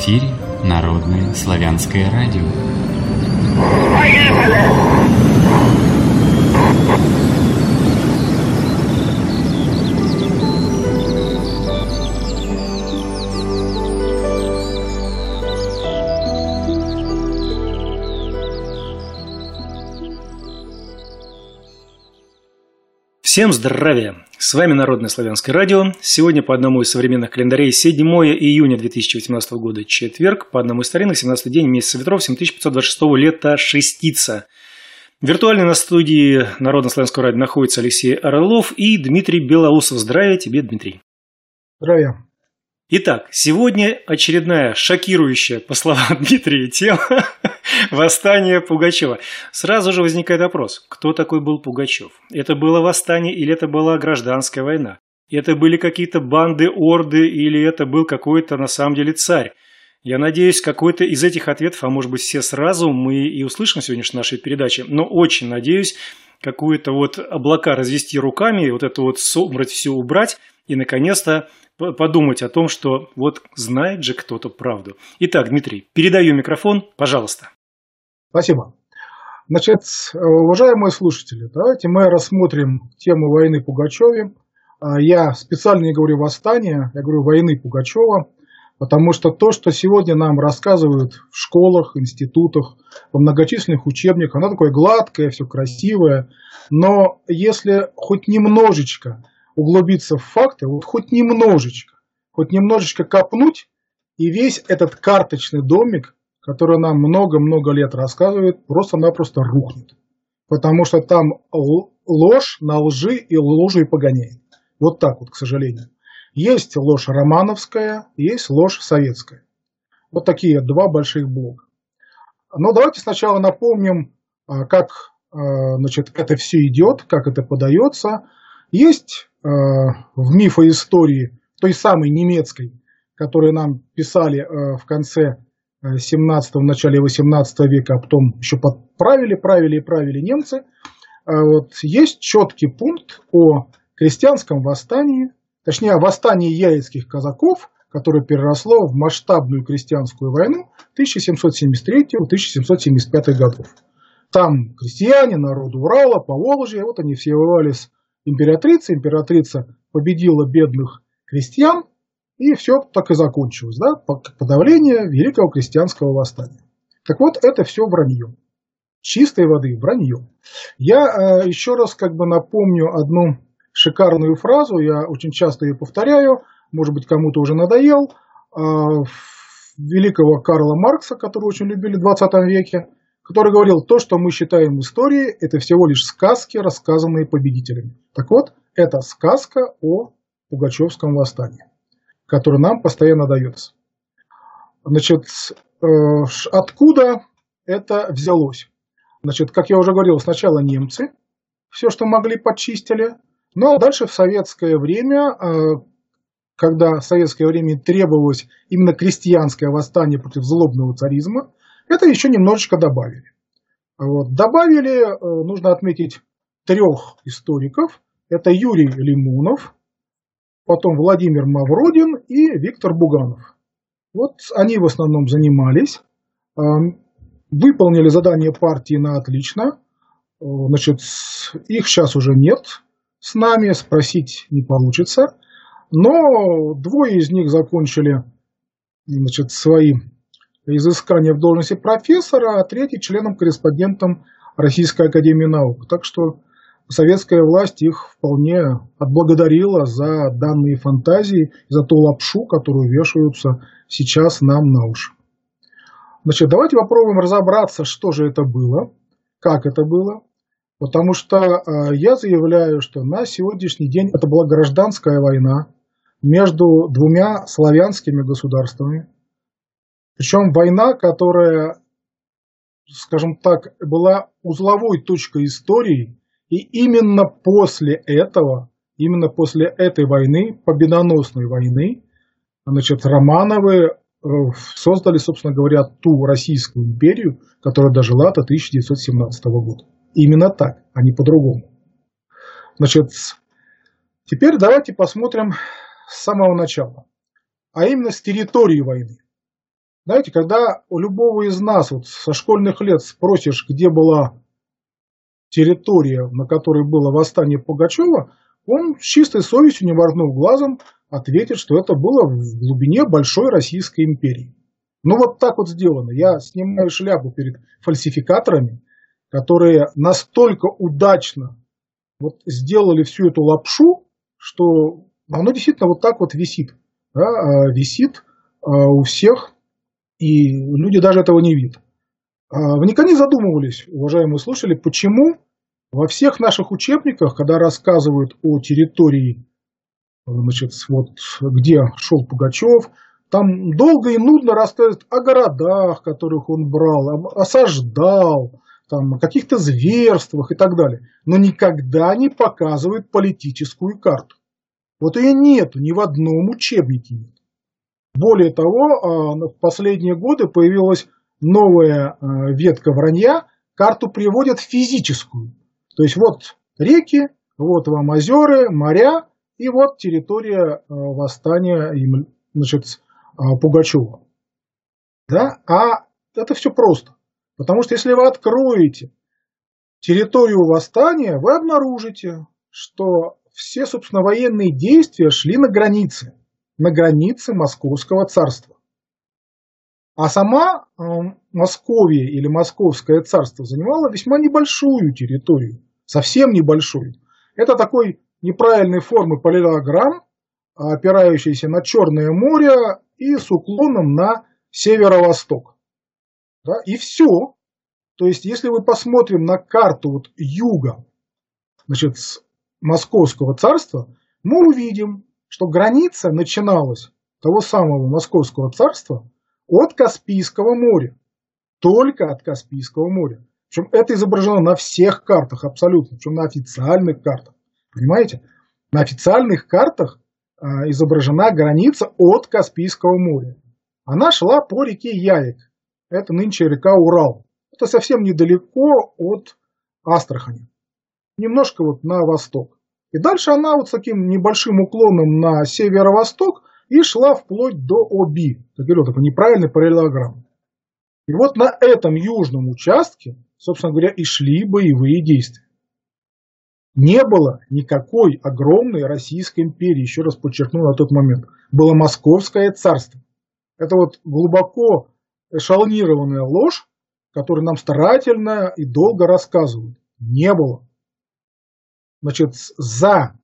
эфире Народное славянское радио. Всем здравия! С вами Народное славянское радио. Сегодня по одному из современных календарей 7 июня 2018 года, четверг, по одному из старинных 17-й день месяца ветров 7526 лета Шестица. Виртуально на студии Народного славянского радио находится Алексей Орлов и Дмитрий Белоусов. Здравия тебе, Дмитрий. Здравия. Итак, сегодня очередная шокирующая, по словам Дмитрия, тема восстания Пугачева. Сразу же возникает вопрос, кто такой был Пугачев? Это было восстание или это была гражданская война? Это были какие-то банды, орды или это был какой-то на самом деле царь? Я надеюсь, какой-то из этих ответов, а может быть все сразу, мы и услышим в сегодняшней нашей передаче, но очень надеюсь, какую-то вот облака развести руками, вот это вот собрать, все убрать и наконец-то подумать о том, что вот знает же кто-то правду. Итак, Дмитрий, передаю микрофон, пожалуйста. Спасибо. Значит, уважаемые слушатели, давайте мы рассмотрим тему войны Пугачеве. Я специально не говорю восстания, я говорю войны Пугачева, потому что то, что сегодня нам рассказывают в школах, институтах, во многочисленных учебниках, оно такое гладкое, все красивое, но если хоть немножечко углубиться в факты, вот хоть немножечко копнуть, и весь этот карточный домик, который нам много-много лет рассказывает, просто-напросто рухнет. Потому что там ложь на лжи и лжи погоняет. Вот так вот, к сожалению. Есть ложь романовская, есть ложь советская. Вот такие два больших блока. Но давайте сначала напомним, как это все идет, как это подается. Есть в мифоистории, той самой немецкой, которую нам писали в конце 17-го, в начале 18 века, а потом еще правили немцы, вот, есть четкий пункт о крестьянском восстании, точнее о восстании яицких казаков, которое переросло в масштабную крестьянскую войну 1773-1775 годов. Там крестьяне, народ Урала, Поволжья, вот они все воевали с императрицей, императрица победила бедных крестьян, и все так и закончилось, да, подавление великого крестьянского восстания. Так вот, это все вранье. Чистой воды вранье. Я еще раз напомню одну шикарную фразу, я очень часто ее повторяю, может быть, кому-то уже надоел, великого Карла Маркса, которого очень любили в 20 веке, который говорил, то, что мы считаем историей, это всего лишь сказки, рассказанные победителями. Так вот, это сказка о Пугачевском восстании, которая нам постоянно дается. Значит, откуда это взялось? Значит, как я уже говорил, сначала немцы все, что могли, подчистили, ну а дальше в советское время, когда в советское время требовалось именно крестьянское восстание против злобного царизма, это еще немножечко добавили. Вот. Добавили, нужно отметить, 3 историков. Это Юрий Лимонов, потом Владимир Мавродин и Виктор Буганов. Вот они в основном занимались, выполнили задание партии на отлично. Значит, их сейчас уже нет с нами, спросить не получится. Но 2 из них закончили, значит, свои изыскания в должности профессора, а 3 членом-корреспондентом Российской академии наук. Так что советская власть их вполне отблагодарила за данные фантазии, за ту лапшу, которую вешаются сейчас нам на уши. Значит, давайте попробуем разобраться, что же это было, как это было. Потому что я заявляю, что на сегодняшний день это была гражданская война между 2 славянскими государствами. Причем война, которая, скажем так, была узловой точкой истории, и именно после этой войны, победоносной войны, значит, Романовы создали, собственно говоря, ту Российскую империю, которая дожила до 1917 года. Именно так, а не по-другому. Значит, теперь давайте посмотрим с самого начала, а именно с территории войны. Знаете, когда у любого из нас вот со школьных лет спросишь, где была территория, на которой было восстание Пугачева, он с чистой совестью, не моргнув глазом, ответит, что это было в глубине Большой Российской империи. Ну вот так вот сделано. Я снимаю шляпу перед фальсификаторами, которые настолько удачно вот сделали всю эту лапшу, что оно действительно вот так вот висит. Да, висит у всех, и люди даже этого не видят. Вы никогда не задумывались, уважаемые слушатели, почему во всех наших учебниках, когда рассказывают о территории, значит, вот, где шел Пугачев, там долго и нудно рассказывают о городах, которых он брал, осаждал, там, о каких-то зверствах и так далее. Но никогда не показывают политическую карту. Вот ее нет, ни в одном учебнике нет. Более того, в последние годы появилась новая ветка вранья, карту приводят физическую. То есть вот реки, вот вам озера, моря, и вот территория восстания, значит, Пугачева. Да? А это все просто. Потому что если вы откроете территорию восстания, вы обнаружите, что все, собственно, военные действия шли на границе Московского царства. А сама Московия или Московское царство занимало весьма небольшую территорию, совсем небольшую. Это такой неправильной формы параллелограмм, опирающийся на Черное море и с уклоном на северо-восток. Да, и все. То есть, если мы посмотрим на карту вот юга, значит, Московского царства, мы увидим, что граница начиналась того самого Московского царства от Каспийского моря. Только от Каспийского моря. Причем это изображено на всех картах абсолютно, причем на официальных картах. Понимаете? На официальных картах изображена граница от Каспийского моря. Она шла по реке Яик. Это нынче река Урал. Это совсем недалеко от Астрахани. Немножко вот на восток. И дальше она вот с таким небольшим уклоном на северо-восток и шла вплоть до Оби. Так говорю, такой неправильный параллелограмм. И вот на этом южном участке, собственно говоря, и шли боевые действия. Не было никакой огромной Российской империи, еще раз подчеркну на тот момент. Было Московское царство. Это вот глубоко эшелонированная ложь, которую нам старательно и долго рассказывают. Не было. Значит, за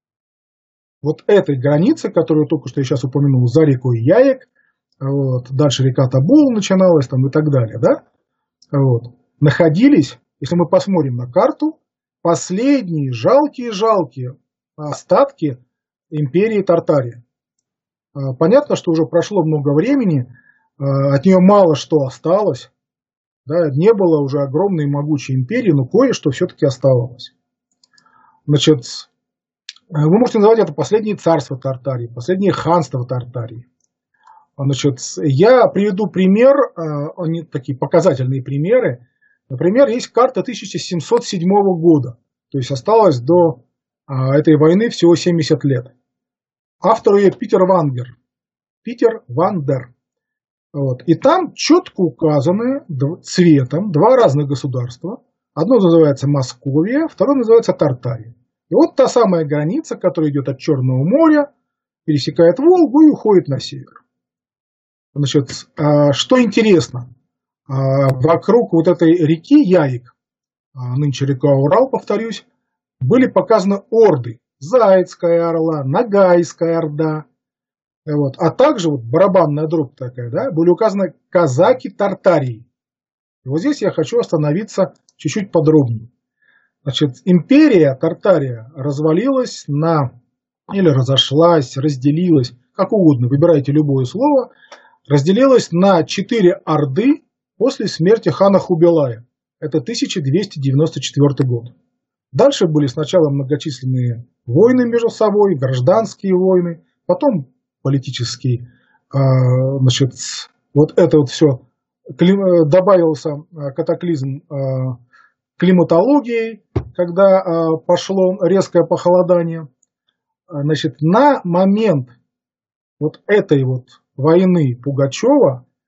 вот этой границей, которую я только что сейчас упомянул, за рекой Яек, вот, дальше река Тобол начиналась там и так далее, да? Вот, находились, если мы посмотрим на карту, последние жалкие остатки империи Тартария. Понятно, что уже прошло много времени, от нее мало что осталось, да, не было уже огромной могучей империи, но кое-что все-таки оставалось. Значит, вы можете называть это последнее царство Тартарии, последнее ханство Тартарии. Значит, я приведу пример, они такие показательные примеры. Например, есть карта 1707 года, то есть осталось до этой войны всего 70 лет. Автор ее Питер Вандер. Вот. И там четко указаны цветом два разных государства. Одно называется Московия, второе называется Тартария. И вот та самая граница, которая идет от Черного моря, пересекает Волгу и уходит на север. Значит, что интересно, вокруг вот этой реки Яик, нынче река Урал, повторюсь, были показаны орды. Заицкая орла, Ногайская орда. Вот. А также вот барабанная дробь такая, да, были указаны казаки Тартарии. И вот здесь я хочу остановиться чуть-чуть подробнее. Значит, империя Тартария развалилась или разошлась, разделилась, как угодно, выбирайте любое слово, разделилась на 4 орды после смерти хана Хубилая. Это 1294 год. Дальше были сначала многочисленные войны между собой, гражданские войны, потом политические, значит, вот это вот все, добавился катаклизм климатологии, когда пошло резкое похолодание. Значит, на момент вот этой вот войны Пугачева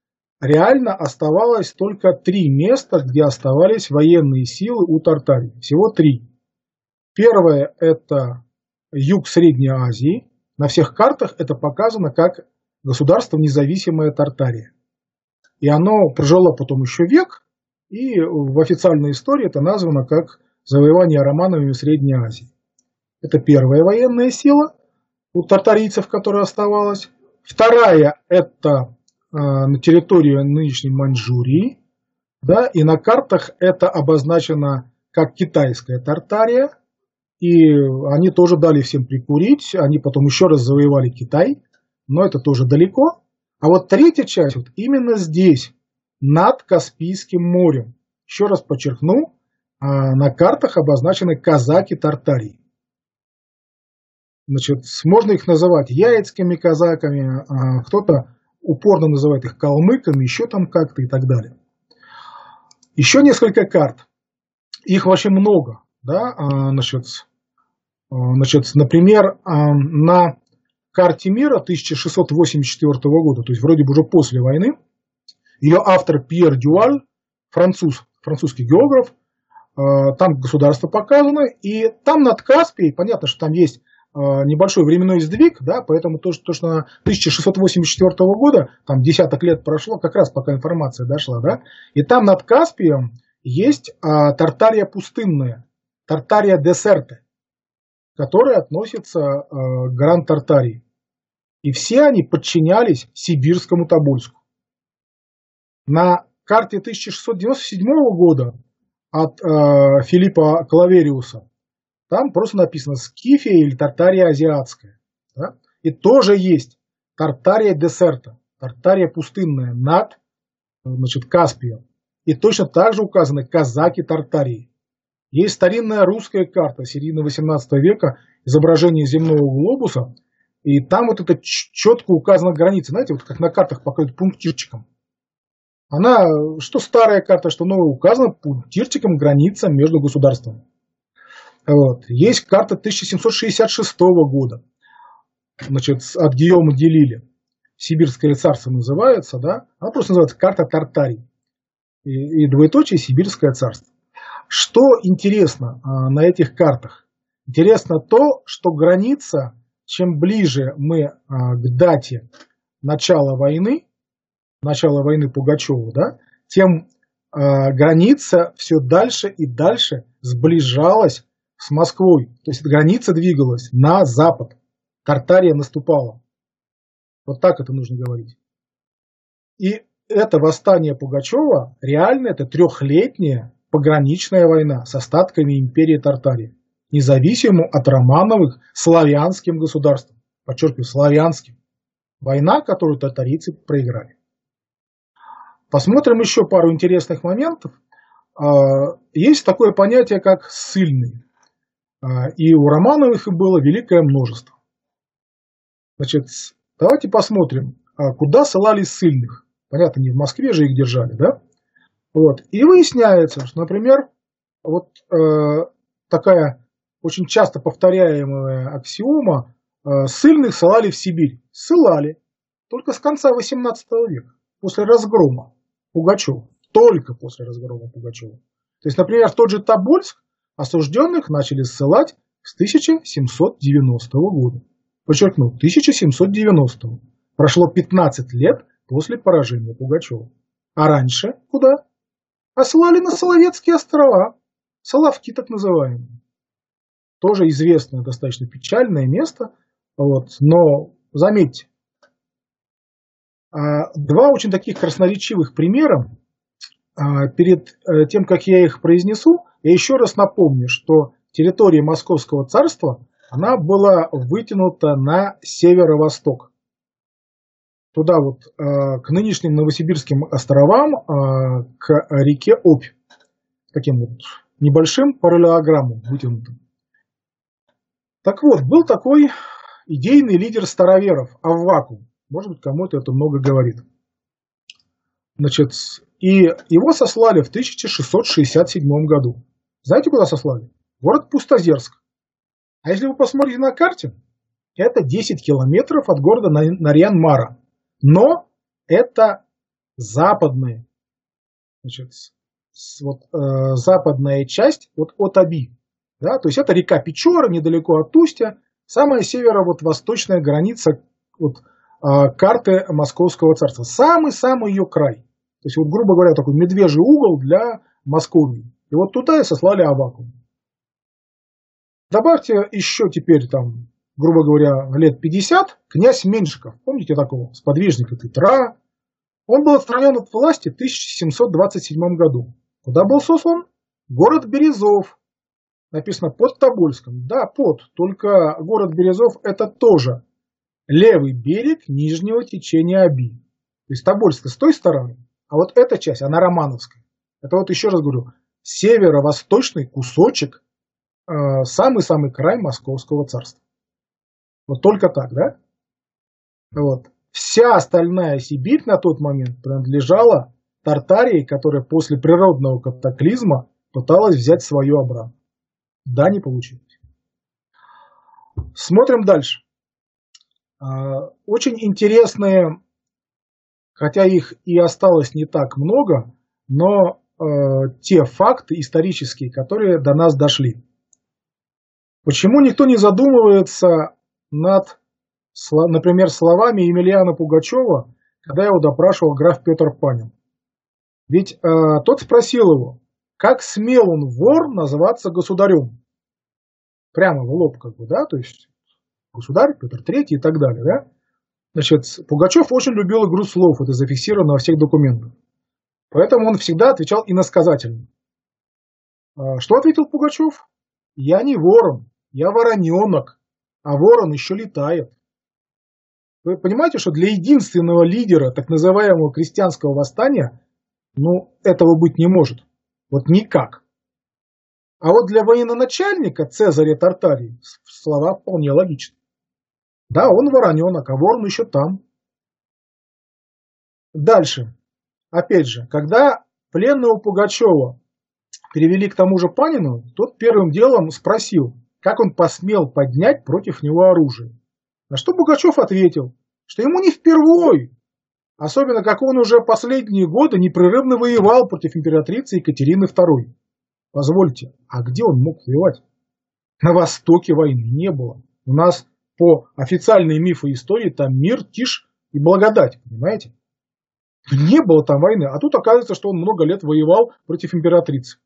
реально оставалось только 3 места, где оставались военные силы у Тартарии. Всего 3. Первое – это юг Средней Азии. На всех картах это показано как государство независимое Тартария. И оно прожило потом еще век, и в официальной истории это названо как завоевание романовыми Средней Азии. Это первая военная сила у тартарийцев, которая оставалась. Вторая – это на территории нынешней Маньчжурии. Да, и на картах это обозначено как китайская Тартария. И они тоже дали всем прикурить. Они потом еще раз завоевали Китай. Но это тоже далеко. А вот третья часть вот именно здесь, над Каспийским морем. Еще раз подчеркну, на картах обозначены казаки Тартарии. Значит, можно их называть яицкими казаками, кто-то упорно называет их калмыками, еще там как-то и так далее. Еще несколько карт. Их вообще много. Да? Например, на карте мира 1684 года, то есть вроде бы уже после войны, ее автор Пьер Дюаль, французский географ, там государство показано, и там над Каспией, понятно, что там есть небольшой временной сдвиг, да, поэтому то, что на 1684 года, там десяток лет прошло, как раз пока информация дошла, да, и там над Каспием есть Тартария пустынная, Тартария десерте, которая относится к Гранд-Тартарии. И все они подчинялись Сибирскому Тобольску. На карте 1697 года от Филиппа Клавериуса там просто написано Скифия или Тартария азиатская. Да? И тоже есть Тартария десерта, Тартария пустынная над Каспием. И точно так же указаны казаки Тартарии. Есть старинная русская карта середины 18 века, изображение земного глобуса, и там вот это четко указана граница. Знаете, вот как на картах показывают пунктирчиком. Она, что старая карта, что новая, указана пунктирчиком граница между государствами. Вот. Есть карта 1766 года, значит, от Гийома де Лиля. Сибирское царство называется, да? Она просто называется карта Тартарии. И двоеточие Сибирское царство. Что интересно на этих картах? Интересно то, что граница, чем ближе мы к дате начала войны Пугачева, да, тем граница все дальше и дальше сближалась с Москвой. То есть граница двигалась на запад. Тартария наступала. Вот так это нужно говорить. И это восстание Пугачева реально это 3-летняя пограничная война с остатками империи Тартарии, независимым от Романовых славянским государством. Подчеркиваю, славянским. Война, которую татарийцы проиграли. Посмотрим еще пару интересных моментов. Есть такое понятие, как ссыльные. И у Романовых их было великое множество. Значит, давайте посмотрим, куда ссылали ссыльных. Понятно, не в Москве же их держали, да? Вот. И выясняется, что, например, вот такая очень часто повторяемая аксиома, ссыльных ссылали в Сибирь. Ссылали. Только с конца 18 века, после разгрома Пугачева. Только после разгрома Пугачева. То есть, например, в тот же Тобольск осужденных начали ссылать с 1790 года. Подчеркну, 1790. Прошло 15 лет после поражения Пугачева. А раньше куда? А ссылали на Соловецкие острова. Соловки так называемые. Тоже известное, достаточно печальное место. Вот. Но заметьте, 2 очень таких красноречивых примера. Перед тем, как я их произнесу, я еще раз напомню, что территория Московского царства, она была вытянута на северо-восток. Туда вот, к нынешним Новосибирским островам, к реке Обь. Таким вот небольшим параллелограммом вытянутым. Так вот, был такой идейный лидер староверов Аввакум. Может быть, кому-то это много говорит. Значит, и его сослали в 1667 году. Знаете, куда сослали? Город Пустозерск. А если вы посмотрите на карте, это 10 километров от города Нарьян-Мара. Но это западная, значит, западная часть от Аби. Да? То есть это река Печора, недалеко от Устья, самая северо-восточная граница карты Московского царства. Самый-самый ее край. То есть, грубо говоря, такой медвежий угол для Московии. И вот туда и сослали Аввакума. Добавьте еще теперь, грубо говоря, лет 50, князь Меньшиков. Помните такого сподвижника Петра? Он был отстранен от власти в 1727 году. Куда был сослан? Город Березов. Написано под Тобольском. Да, только город Березов это тоже левый берег нижнего течения Оби. То есть Тобольск с той стороны, а вот эта часть, она романовская. Это еще раз говорю, северо-восточный кусочек, самый-самый край Московского царства. Вот только так, да? Вот. Вся остальная Сибирь на тот момент принадлежала Тартарии, которая после природного катаклизма пыталась взять свое обратно. Да, не получилось. Смотрим дальше. Очень интересные, хотя их и осталось не так много, но те факты исторические, которые до нас дошли. Почему никто не задумывается над, например, словами Емельяна Пугачева, когда его допрашивал граф Петр Панин? Ведь тот спросил его, как смел он, вор, называться государем? Прямо в лоб, да, то есть государь, Петр III и так далее, да? Значит, Пугачев очень любил игру слов, это зафиксировано во всех документах. Поэтому он всегда отвечал иносказательно. Что ответил Пугачев? Я не ворон, я вороненок, а ворон еще летает. Вы понимаете, что для единственного лидера так называемого крестьянского восстания, этого быть не может. Вот никак. А вот для военачальника Цезаря Тартарии слова вполне логичны. Да, он вороненок, а ворон еще там. Дальше. Опять же, когда пленного Пугачева перевели к тому же Панину, тот первым делом спросил, как он посмел поднять против него оружие. На что Пугачев ответил, что ему не впервой, особенно как он уже последние годы непрерывно воевал против императрицы Екатерины II. Позвольте, а где он мог воевать? На востоке войны не было. У нас по официальной мифу истории там мир, тишь и благодать, понимаете? Не было там войны, а тут оказывается, что он много лет воевал против императрицы.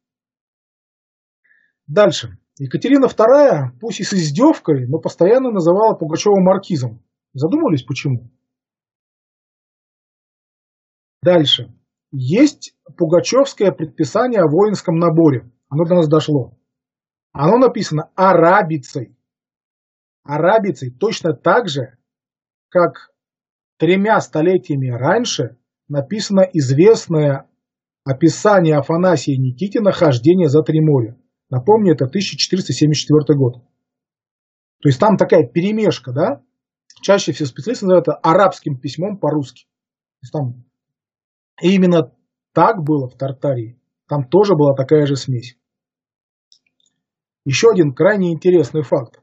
Дальше. Екатерина II, пусть и с издевкой, но постоянно называла Пугачева маркизом. Задумались, почему? Дальше. Есть пугачевское предписание о воинском наборе. Оно до нас дошло. Оно написано арабицей. Арабицей точно так же, как 3 столетиями раньше написано известное описание Афанасия Никитина «Хождение за 3 моря». Напомню, это 1474 год. То есть там такая перемешка, да? Чаще всего специалисты называют это арабским письмом по-русски. То есть там именно так было в Тартарии. Там тоже была такая же смесь. Еще один крайне интересный факт.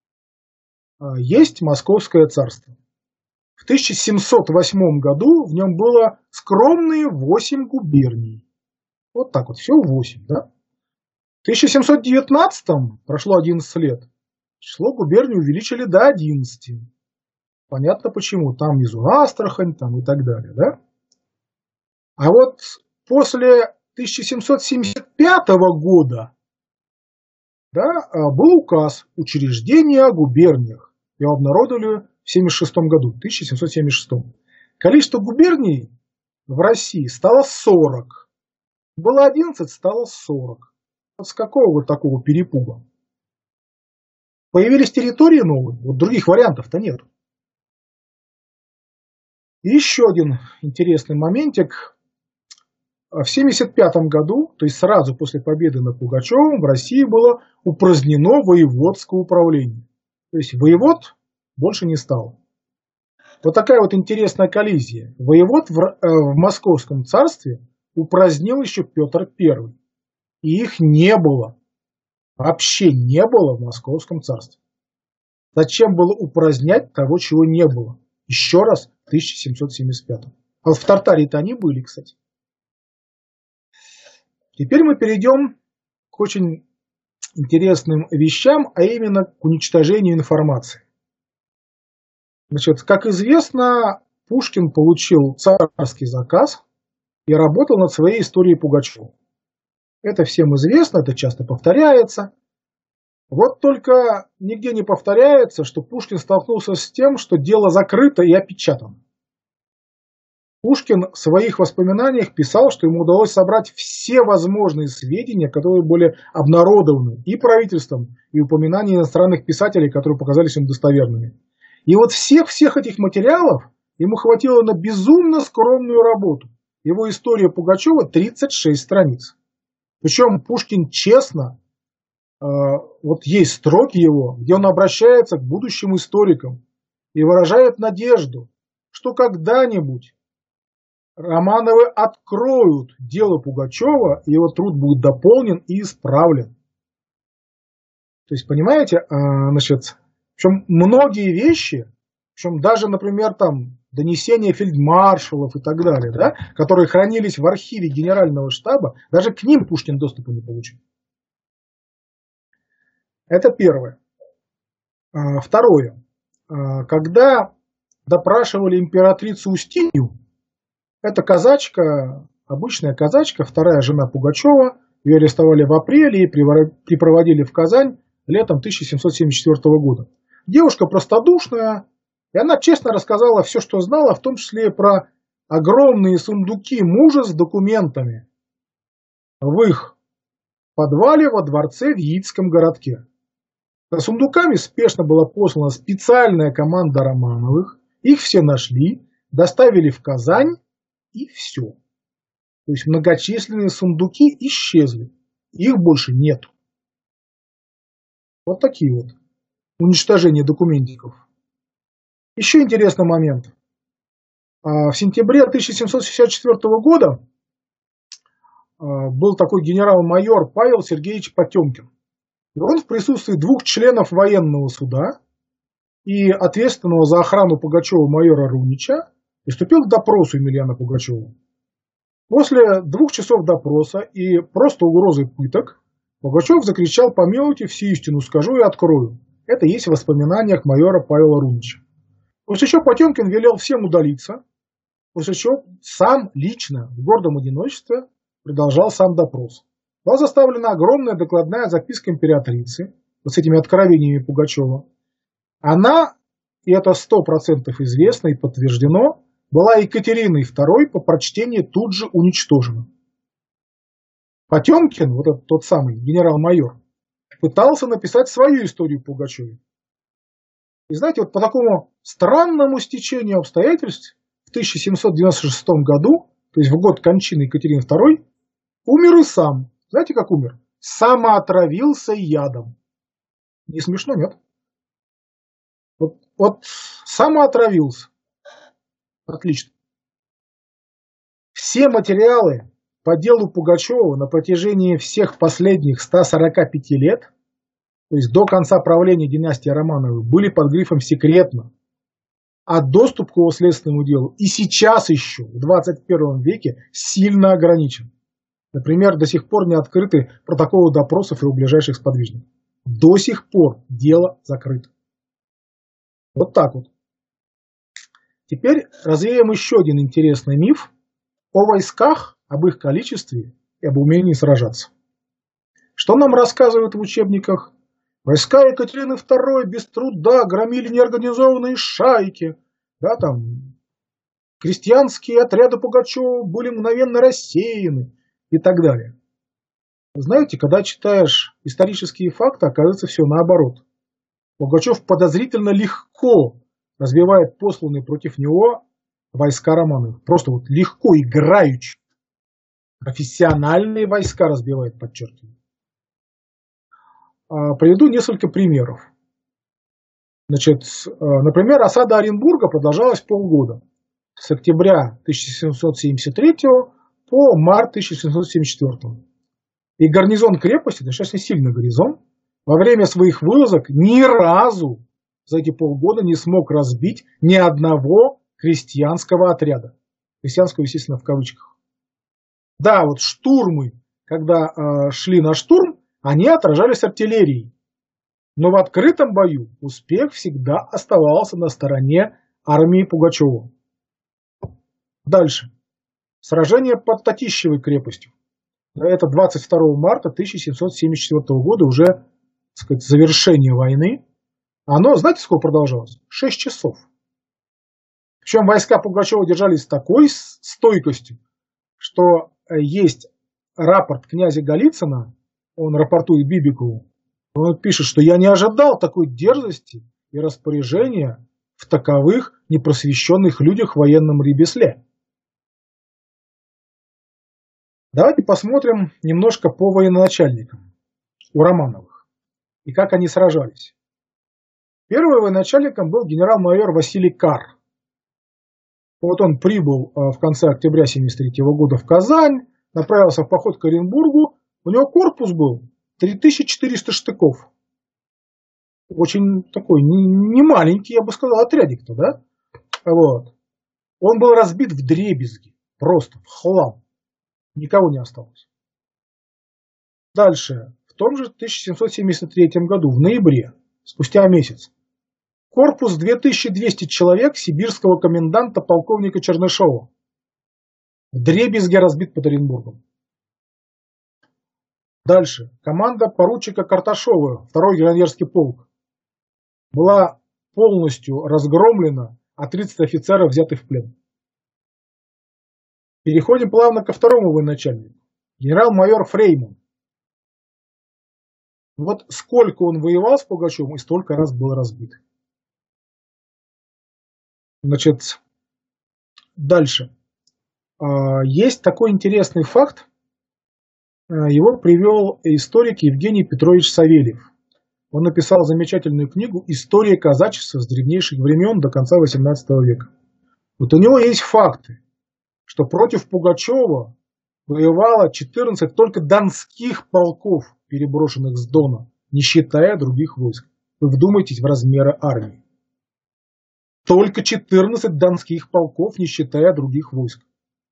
Есть Московское царство. В 1708 году в нем было скромные 8 губерний. Вот так вот, всего 8, да? В 1719 прошло 11 лет. Число губерний увеличили до 11. Понятно почему. Там внизу Астрахань, там и так далее, да? А вот после 1775 года, да, был указ учреждения о губерниях. Его обнародовали в 1976 году, 1776. Количество губерний в России стало 40. Было 11, стало 40. Вот с какого вот такого перепуга? Появились территории новые, вот других вариантов-то нет. И еще один интересный моментик. В 1975 году, то есть сразу после победы над Пугачевым, в России было упразднено воеводское управление. То есть воевод больше не стало. Вот такая вот интересная коллизия. Воевод в Московском царстве упразднил еще Петр I. И их не было. Вообще не было в Московском царстве. Зачем было упразднять того, чего не было? Еще раз в 1775. А в Тартарии-то они были, кстати. Теперь мы перейдем к очень интересным вещам, а именно к уничтожению информации. Значит, как известно, Пушкин получил царский заказ и работал над своей историей Пугачева. Это всем известно, это часто повторяется. Вот только нигде не повторяется, что Пушкин столкнулся с тем, что дело закрыто и опечатано. Пушкин в своих воспоминаниях писал, что ему удалось собрать все возможные сведения, которые были обнародованы и правительством, и упоминания иностранных писателей, которые показались ему достоверными. И вот всех этих материалов ему хватило на безумно скромную работу. Его история Пугачева 36 страниц. Причем Пушкин честно, вот есть строки его, где он обращается к будущим историкам и выражает надежду, что когда-нибудь Романовы откроют дело Пугачева, и его труд будет дополнен и исправлен. То есть, понимаете, значит, причем многие вещи, причем даже, например, там донесения фельдмаршалов и так далее, да, которые хранились в архиве Генерального штаба, даже к ним Пушкин доступа не получил. Это первое. Второе. Когда допрашивали императрицу Устинью, это казачка, обычная казачка, вторая жена Пугачева, ее арестовали в апреле и припроводили в Казань летом 1774 года. Девушка простодушная, и она честно рассказала все, что знала, в том числе и про огромные сундуки мужа с документами в их подвале во дворце в Яицком городке. За сундуками спешно была послана специальная команда Романовых, их все нашли, доставили в Казань, и все. То есть многочисленные сундуки исчезли, их больше нету. Вот такие вот уничтожения документиков. Еще интересный момент. В сентябре 1764 года был такой генерал-майор Павел Сергеевич Потемкин. И он в присутствии двух членов военного суда и ответственного за охрану Пугачева майора Рунича приступил к допросу Емельяна Пугачева. После 2 часов допроса и просто угрозы пыток Пугачев закричал: «Помилуйте, всю истину скажу и открою». Это есть в воспоминаниях майора Павла Рунича. После чего Потемкин велел всем удалиться, после чего сам лично в гордом одиночестве продолжал сам допрос. Была заставлена огромная докладная записка императрицы вот с этими откровениями Пугачева. Она, и это 100% известно и подтверждено, была Екатериной II по прочтении тут же уничтожена. Потемкин, вот этот тот самый генерал-майор, пытался написать свою историю Пугачева. И знаете, вот по такому странному стечению обстоятельств в 1796 году, то есть в год кончины Екатерины II, умер и сам. Знаете, как умер? Самоотравился ядом. Не смешно, нет? Вот самоотравился. Отлично. Все материалы по делу Пугачева на протяжении всех последних 145 лет, то есть до конца правления династии Романовых, были под грифом «секретно». А доступ к его следственному делу и сейчас еще, в 21 веке, сильно ограничен. Например, до сих пор не открыты протоколы допросов его ближайших сподвижников. До сих пор дело закрыто. Вот так вот. Теперь развеем еще один интересный миф о войсках, об их количестве и об умении сражаться. Что нам рассказывают в учебниках? Войска Екатерины II без труда громили неорганизованные шайки. Да, там, крестьянские отряды Пугачева были мгновенно рассеяны и так далее. Знаете, когда читаешь исторические факты, оказывается все наоборот. Пугачев подозрительно легко разбивает посланные против него войска Романовых. Просто вот легко, играючи. Профессиональные войска разбивает, подчеркиваю. Приведу несколько примеров. Значит, например, осада Оренбурга продолжалась полгода. С октября 1773 по март 1774. И гарнизон крепости, достаточно сильный гарнизон, во время своих вылазок ни разу за эти полгода не смог разбить ни одного крестьянского отряда. Крестьянскую, естественно, в кавычках. Да, вот штурмы, когда шли на штурм, они отражались артиллерией. Но в открытом бою успех всегда оставался на стороне армии Пугачева. Дальше. Сражение под Татищевой крепостью. Это 22 марта 1774 года, уже, так сказать, завершение войны. Оно, знаете, сколько продолжалось? 6 часов. Причем войска Пугачева держались с такой стойкостью, что есть рапорт князя Голицына, он рапортует Бибикову, он пишет, что я не ожидал такой дерзости и распоряжения в таковых непросвещенных людях в военном ремесле. Давайте посмотрим немножко по военачальникам у Романовых и как они сражались. Первым военачальником был генерал-майор Василий Кар. Вот он прибыл в конце октября 1973 года в Казань, направился в поход к Оренбургу. У него корпус был 3400 штыков. Очень такой не маленький, я бы сказал, отрядик-то, да? Вот. Он был разбит вдребезги, просто в хлам. Никого не осталось. Дальше. В том же 1773 году, в ноябре, спустя месяц, корпус 2200 человек сибирского коменданта полковника Чернышова вдребезги разбит под Оренбургом. Дальше. Команда поручика Карташова, 2-й гренадерский полк, была полностью разгромлена, а 30 офицеров взяты в плен. Переходим плавно ко второму военачальнику. Генерал-майор Фрейман. Вот сколько он воевал с Пугачевым и столько раз был разбит. Значит, дальше. Есть такой интересный факт. Его привел историк Евгений Петрович Савельев. Он написал замечательную книгу «История казачества с древнейших времен до конца XVIII века». Вот у него есть факты, что против Пугачева воевало 14 только донских полков, переброшенных с Дона, не считая других войск. Вы вдумайтесь в размеры армии. Только 14 донских полков, не считая других войск.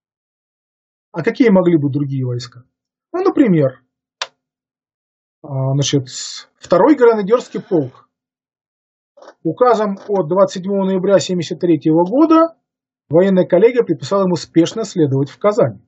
А какие могли быть другие войска? Ну, например, значит, 2-й гренадерский полк. Указом от 27 ноября 1973 года военная коллегия приписала ему спешно следовать в Казань.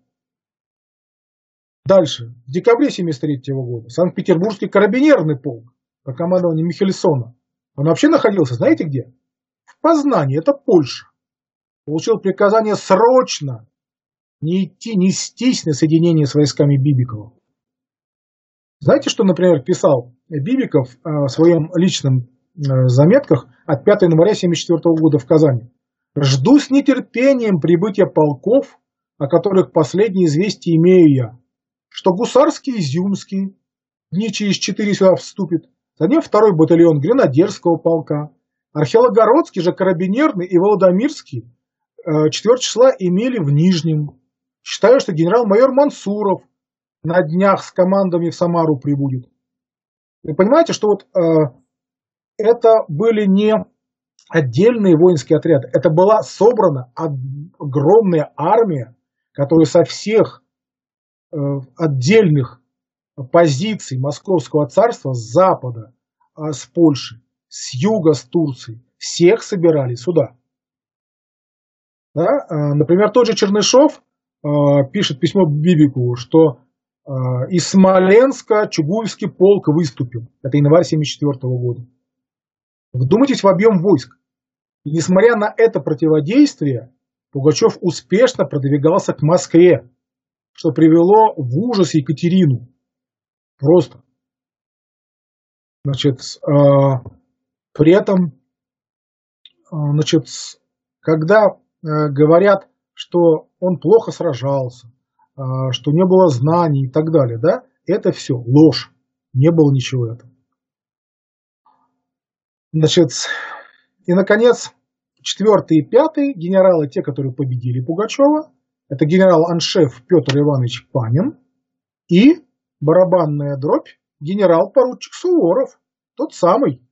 Дальше. В декабре 1973 года Санкт-Петербургский карабинерный полк по командованию Михельсона. Он вообще находился, знаете где? В Познании, это Польша. Получил приказание срочно не идти, нестись на соединение с войсками Бибикова. Знаете, что, например, писал Бибиков в своем личном заметках от 5 января 1974 года в Казани? «Жду с нетерпением прибытия полков, о которых последние известия имею я, что Гусарский Изюмский дни через 4 сюда вступит, за ним 2-й батальон Гренадерского полка, Археологородский же Карабинерный и Володомирский 4 числа имели в Нижнем. Считаю, что генерал-майор Мансуров на днях с командами в Самару прибудет». Вы понимаете, что вот это были не отдельные воинские отряды, это была собрана огромная армия, которая со всех отдельных позиций Московского царства, с запада, с Польши, с юга, с Турции, всех собирали сюда. Да? Например, тот же Чернышов пишет письмо Бибикову, что из Смоленска Чугуевский полк выступил. Это январь 1974 года. Вдумайтесь в объем войск. И несмотря на это противодействие, Пугачев успешно продвигался к Москве, что привело в ужас Екатерину. Просто. Значит, при этом, значит, когда говорят, что он плохо сражался, что не было знаний и так далее, да, это все ложь. Не было ничего этого. Значит, и, наконец, 4-й и 5-й генералы, те, которые победили Пугачева, это генерал-аншеф Петр Иванович Панин и барабанная дробь генерал-поручик Суворов, тот самый.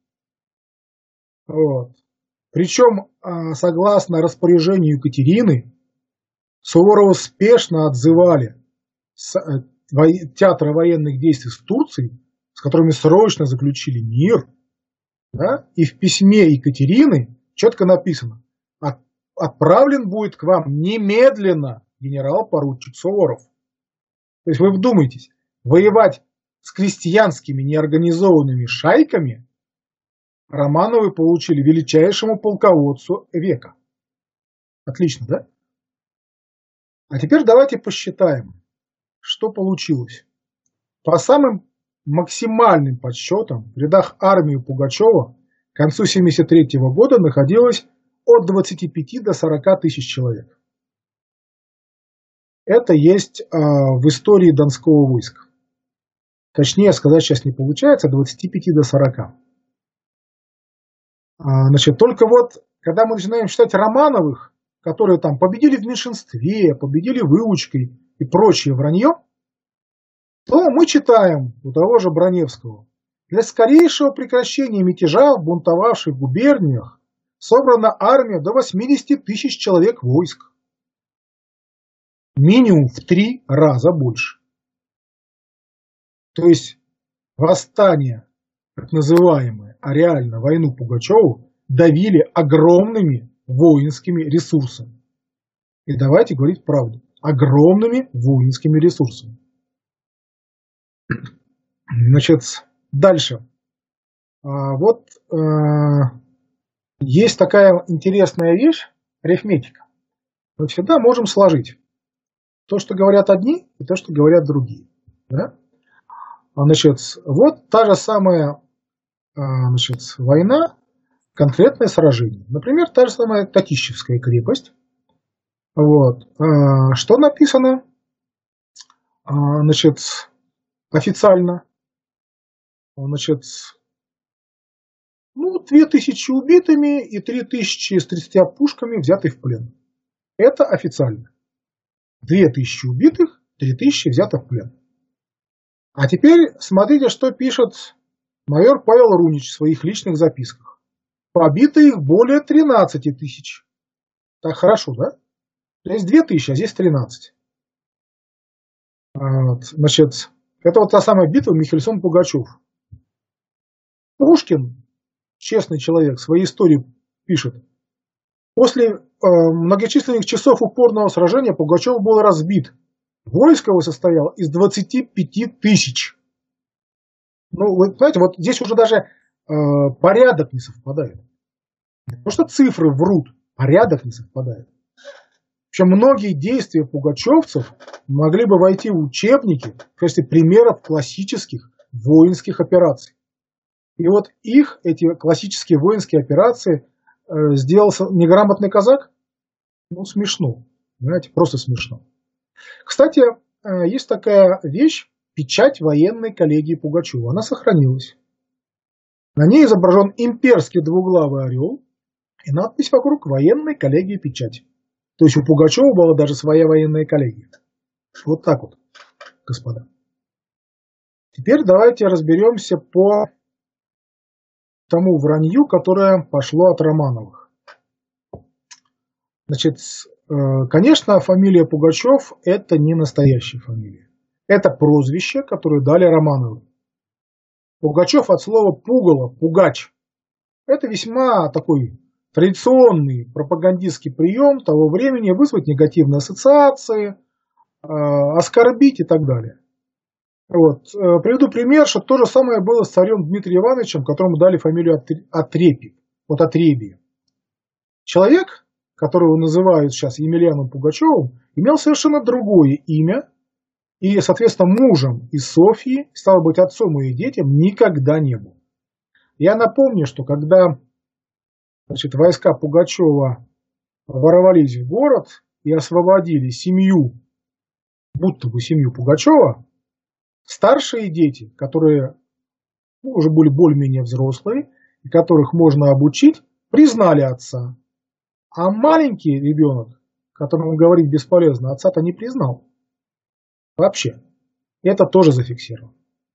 Вот. Причем, согласно распоряжению Екатерины, Суворова спешно отзывали с театра военных действий с Турцией, с которыми срочно заключили мир, да? И в письме Екатерины четко написано: отправлен будет к вам немедленно генерал-поручик Суворов. То есть вы вдумайтесь, воевать с крестьянскими неорганизованными шайками Романовы получили величайшему полководцу века. Отлично, да? А теперь давайте посчитаем, что получилось. По самым максимальным подсчетам в рядах армии Пугачева к концу 1973 года находилось от 25 до 40 тысяч человек. Это есть в истории Донского войска. Точнее сказать сейчас не получается, от 25 до 40. Значит, только вот, когда мы начинаем считать Романовых, которые там победили в меньшинстве, победили выучкой и прочее вранье, то мы читаем у того же Броневского: для скорейшего прекращения мятежа, бунтовавших в губерниях, собрана армия до 80 тысяч человек войск. Минимум в 3 раза больше. То есть восстание, так называемое, а реально войну Пугачеву давили огромными воинскими ресурсами. И давайте говорить правду. Огромными воинскими ресурсами. Значит, дальше. Вот есть такая интересная вещь, арифметика. Мы всегда можем сложить то, что говорят одни, и то, что говорят другие. Да? Значит, вот та же самая война, конкретное сражение. Например, та же самая Татищевская крепость. Вот. Что написано официально? 2000 убитыми и 3000 с 30 пушками взяты в плен. Это официально. 2000 убитых, 3000 взято в плен. А теперь смотрите, что пишет майор Павел Рунич в своих личных записках. Побито их более 13 тысяч. Так хорошо, да? Здесь 2000, а здесь 13. Значит, это вот та самая битва Михельсон-Пугачев. Пушкин, честный человек, в своей истории пишет: после многочисленных часов упорного сражения Пугачев был разбит. Войско его состояло из 25 тысяч. Ну, вы знаете, вот здесь уже даже порядок не совпадает. Не потому что цифры врут, порядок не совпадает. Причем многие действия пугачевцев могли бы войти в учебники в качестве примеров классических воинских операций. И вот их, эти классические воинские операции, сделал неграмотный казак? Ну, смешно. Понимаете, просто смешно. Кстати, есть такая вещь, печать военной коллегии Пугачева. Она сохранилась. На ней изображен имперский двуглавый орел и надпись вокруг: военной коллегии печать. То есть у Пугачева была даже своя военная коллегия. Вот так вот, господа. Теперь давайте разберемся по тому вранью, которое пошло от Романовых. Значит, конечно, фамилия Пугачев – это не настоящая фамилия. Это прозвище, которое дали Романовы. Пугачев от слова «пугало», «пугач». Это весьма такой традиционный пропагандистский прием того времени: вызвать негативные ассоциации, оскорбить и так далее. Вот. Приведу пример, что то же самое было с царем Дмитрием Ивановичем, которому дали фамилию Отрепьев. Вот Отребье. Человек, которого называют сейчас Емельяном Пугачевым, имел совершенно другое имя и, соответственно, мужем из Софьи, стало быть, отцом и детям, никогда не был. Я напомню, что когда войска Пугачева ворвались в город и освободили семью, будто бы семью Пугачева, старшие дети, которые уже были более-менее взрослые, и которых можно обучить, признали отца. А маленький ребенок, которому говорить бесполезно, отца-то не признал. Вообще. Это тоже зафиксировано.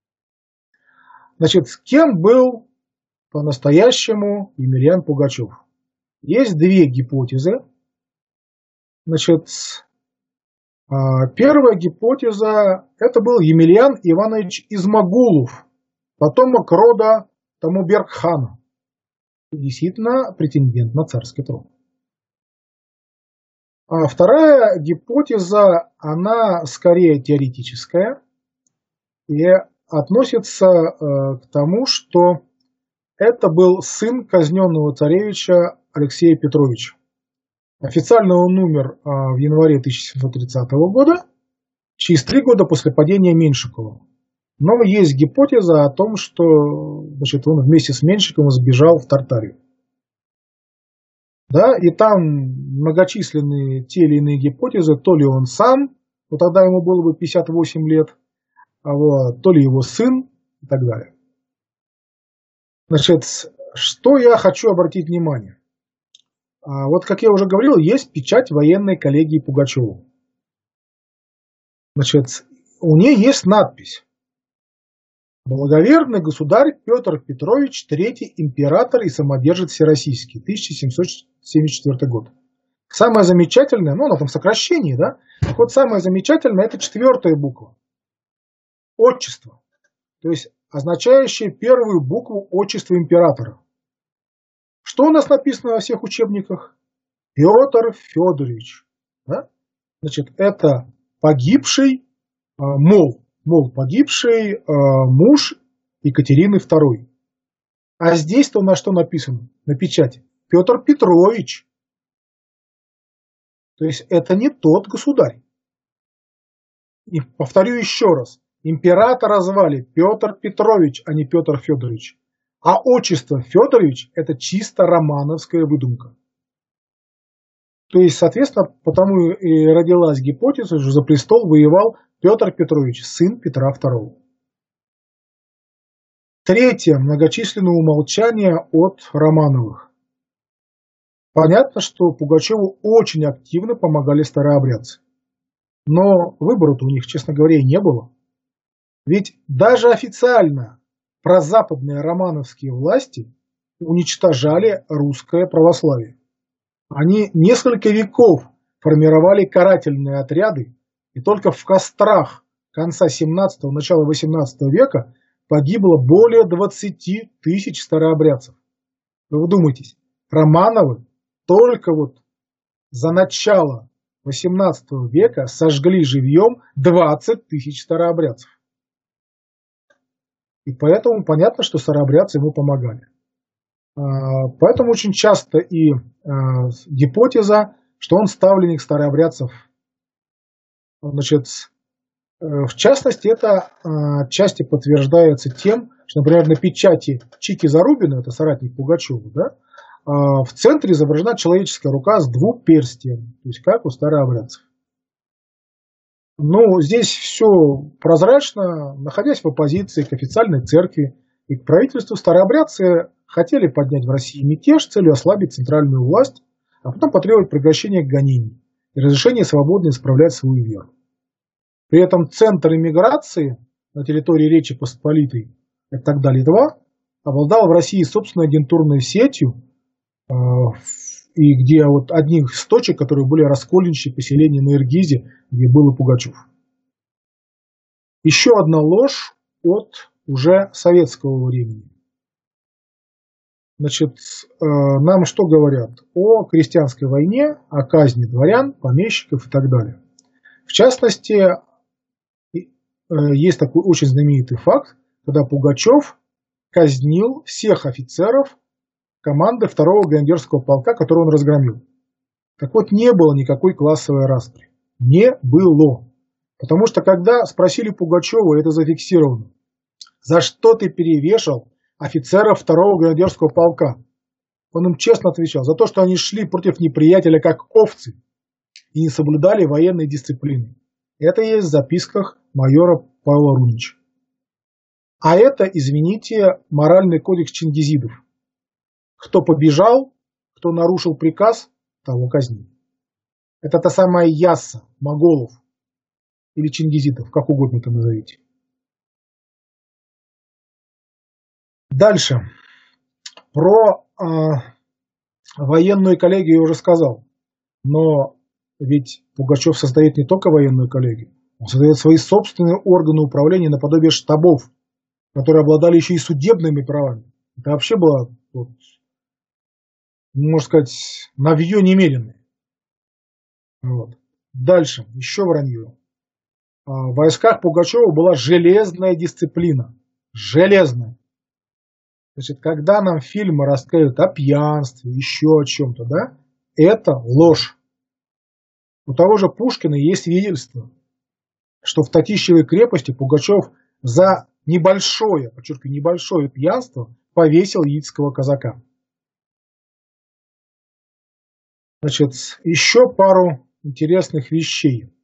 Значит, кем был по-настоящему Емельян Пугачев? Есть две гипотезы. Значит, Первая гипотеза – это был Емельян Иванович Измагулов, потомок рода Тамуберг-хана, действительно претендент на царский трон. А вторая гипотеза, она скорее теоретическая и относится к тому, что это был сын казненного царевича Алексея Петровича. Официально он умер в январе 1730 года, через 3 года после падения Меньшикова. Но есть гипотеза о том, что значит, он вместе с Меньшиковым сбежал в Тартарию. Да, и там многочисленные те или иные гипотезы, то ли он сам, но тогда ему было бы 58 лет, то ли его сын и так далее. Значит, что я хочу обратить внимание. Вот, как я уже говорил, есть печать военной коллегии Пугачева. Значит, у нее есть надпись: «Благоверный государь Петр Петрович, третий император и самодержец всероссийский, 1774 год». Самое замечательное, ну, она там в сокращении, да? Так вот, самое замечательное – это 4-я буква. Отчество. То есть, означающее первую букву отчества императора. Что у нас написано во всех учебниках? Петр Федорович. Да? Значит, это погибший, погибший муж Екатерины II. А здесь-то на что написано? На печати. Петр Петрович. То есть это не тот государь. И повторю еще раз. Императора звали Петр Петрович, а не Петр Федорович. А отчество Федорович – это чисто романовская выдумка. То есть, соответственно, потому и родилась гипотеза, что за престол воевал Петр Петрович, сын Петра II. Третье – многочисленное умолчание от Романовых. Понятно, что Пугачеву очень активно помогали старообрядцы. Но выбора-то у них, честно говоря, и не было. Ведь даже официально прозападные романовские власти уничтожали русское православие. Они несколько веков формировали карательные отряды, и только в кострах конца 17-го, начала 18 века погибло более 20 тысяч старообрядцев. Вы вдумайтесь, Романовы только вот за начало 18 века сожгли живьем 20 тысяч старообрядцев. И поэтому понятно, что старообрядцы ему помогали. Поэтому очень часто и гипотеза, что он ставленник старообрядцев. Значит, в частности, это отчасти подтверждается тем, что, например, на печати Чики Зарубина, это соратник Пугачева, да, в центре изображена человеческая рука с двуперстием, то есть как у старообрядцев. Но здесь все прозрачно, находясь в оппозиции к официальной церкви и к правительству, старообрядцы хотели поднять в России мятеж с целью ослабить центральную власть, а потом потребовать прекращения гонений и разрешения свободно исправлять свою веру. При этом центр иммиграции на территории Речи Посполитой, и тогда Литва, обладал в России собственной агентурной сетью, и где вот одних из точек, которые были раскольничьи поселения на Иргизе, где был и Пугачев. Еще одна ложь от уже советского времени. Значит, нам что говорят? О крестьянской войне, о казни дворян, помещиков и так далее. В частности, есть такой очень знаменитый факт, когда Пугачев казнил всех офицеров команды 2-го гренадерского полка, который он разгромил. Так вот, не было никакой классовой распри. Не было. Потому что, когда спросили Пугачева, это зафиксировано, за что ты перевешал офицеров 2-го гренадерского полка? Он им честно отвечал, за то, что они шли против неприятеля как овцы и не соблюдали военной дисциплины. Это есть в записках майора Павла Рунича. А это, извините, моральный кодекс чингизидов. Кто побежал, кто нарушил приказ, того казнили. Это та самая ясса моголов или чингизидов, как угодно это назовите. Дальше. Про военную коллегию я уже сказал. Но ведь Пугачев создает не только военную коллегию, он создает свои собственные органы управления наподобие штабов, которые обладали еще и судебными правами. Это вообще было, вот, можно сказать, навье немеренное. Вот. Дальше, еще вранье. В войсках Пугачева была железная дисциплина. Железная. Значит, когда нам фильмы рассказывают о пьянстве, еще о чем-то, да, это ложь. У того же Пушкина есть свидетельство, что в Татищевой крепости Пугачев за небольшое, подчеркиваю, небольшое пьянство повесил яицкого казака. Значит, еще пару интересных вещей.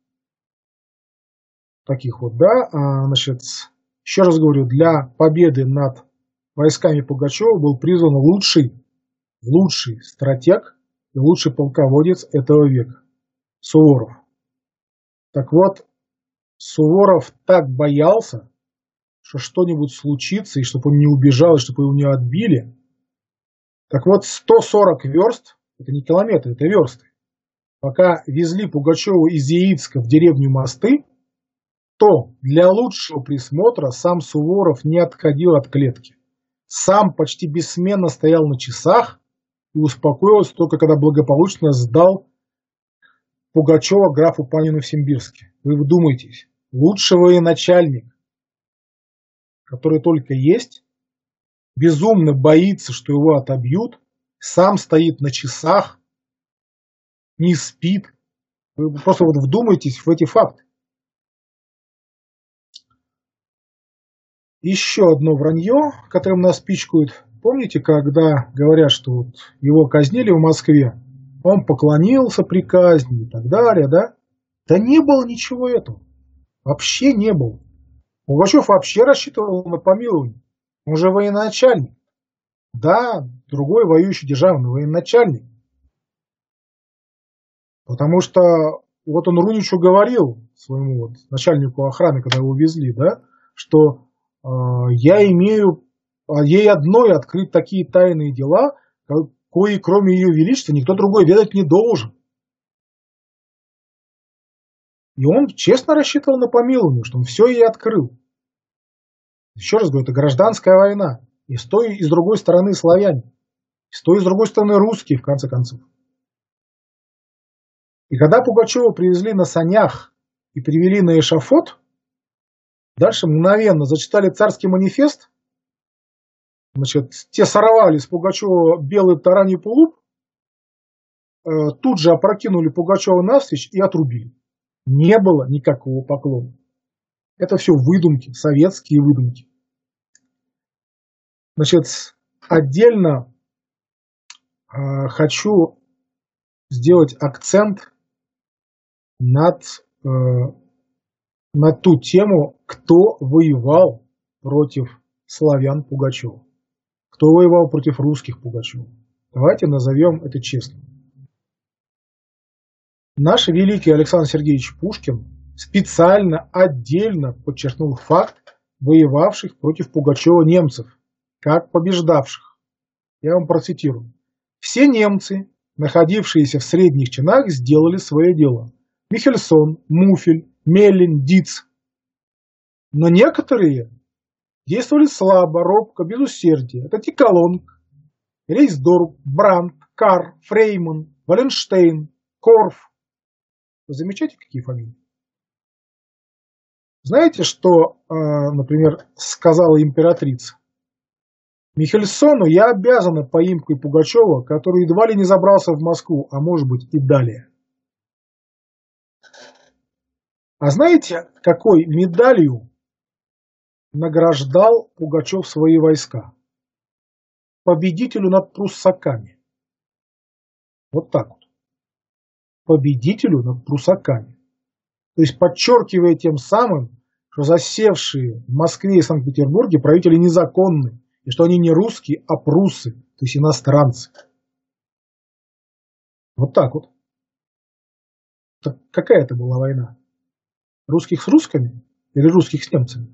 Таких вот, да. Значит, еще раз говорю, для победы над войсками Пугачева был призван лучший стратег и лучший полководец этого века – Суворов. Так вот, Суворов так боялся, что что-нибудь случится, и чтобы он не убежал, и чтобы его не отбили. Так вот, 140 верст, это не километры, это версты, пока везли Пугачева из Яицка в деревню Мосты, то для лучшего присмотра сам Суворов не отходил от клетки. Сам почти бессменно стоял на часах и успокоился только когда благополучно сдал Пугачева графу Панину в Симбирске. Вы вдумайтесь, лучший военачальник, который только есть, безумно боится, что его отобьют, сам стоит на часах, не спит. Вы просто вот вдумайтесь в эти факты. Еще одно вранье, которым нас пичкают. Помните, когда говорят, что вот его казнили в Москве, он поклонился при казни и так далее, да? Да не было ничего этого. Вообще не было. Пугачев вообще рассчитывал на помилование. Он же военачальник. Да, другой воюющий державный военачальник. Потому что вот он Руничу говорил, своему вот начальнику охраны, когда его увезли, да, что я имею ей одной открыть такие тайные дела, кои кроме ее величества никто другой ведать не должен. И он честно рассчитывал на помилование, что он все ей открыл. Еще раз говорю, это гражданская война. И с той, и с другой стороны славяне. И с той, и с другой стороны русские, в конце концов. И когда Пугачева привезли на санях и привели на эшафот, дальше мгновенно зачитали царский манифест. Значит, те сорвали с Пугачева белый тараний тулуп, тут же опрокинули Пугачева навстречу и отрубили. Не было никакого поклона. Это все выдумки, советские выдумки. Значит, отдельно хочу сделать акцент на ту тему, кто воевал против славян Пугачева. Кто воевал против русских Пугачева. Давайте назовем это честно. Наш великий Александр Сергеевич Пушкин специально отдельно подчеркнул факт воевавших против Пугачева немцев, как побеждавших. Я вам процитирую. Все немцы, находившиеся в средних чинах, сделали свое дело. Михельсон, Муфель, Меллин, Диц. Но некоторые действовали слабо, робко, без усердия. Это Тиколонг, Рейсдорф, Брандт, Карр, Фрейман, Валенштейн, Корф. Вы замечаете, какие фамилии? Знаете, что, например, сказала императрица? Михельсону я обязана поимкой Пугачева, который едва ли не забрался в Москву, а может быть и далее. А знаете, какой медалью награждал Пугачев свои войска? Победителю над пруссаками. Вот так вот. Победителю над пруссаками. То есть подчеркивая тем самым, что засевшие в Москве и Санкт-Петербурге правители незаконны, и что они не русские, а пруссы, то есть иностранцы. Вот так вот. Так какая это была война? Русских с русскими или русских с немцами?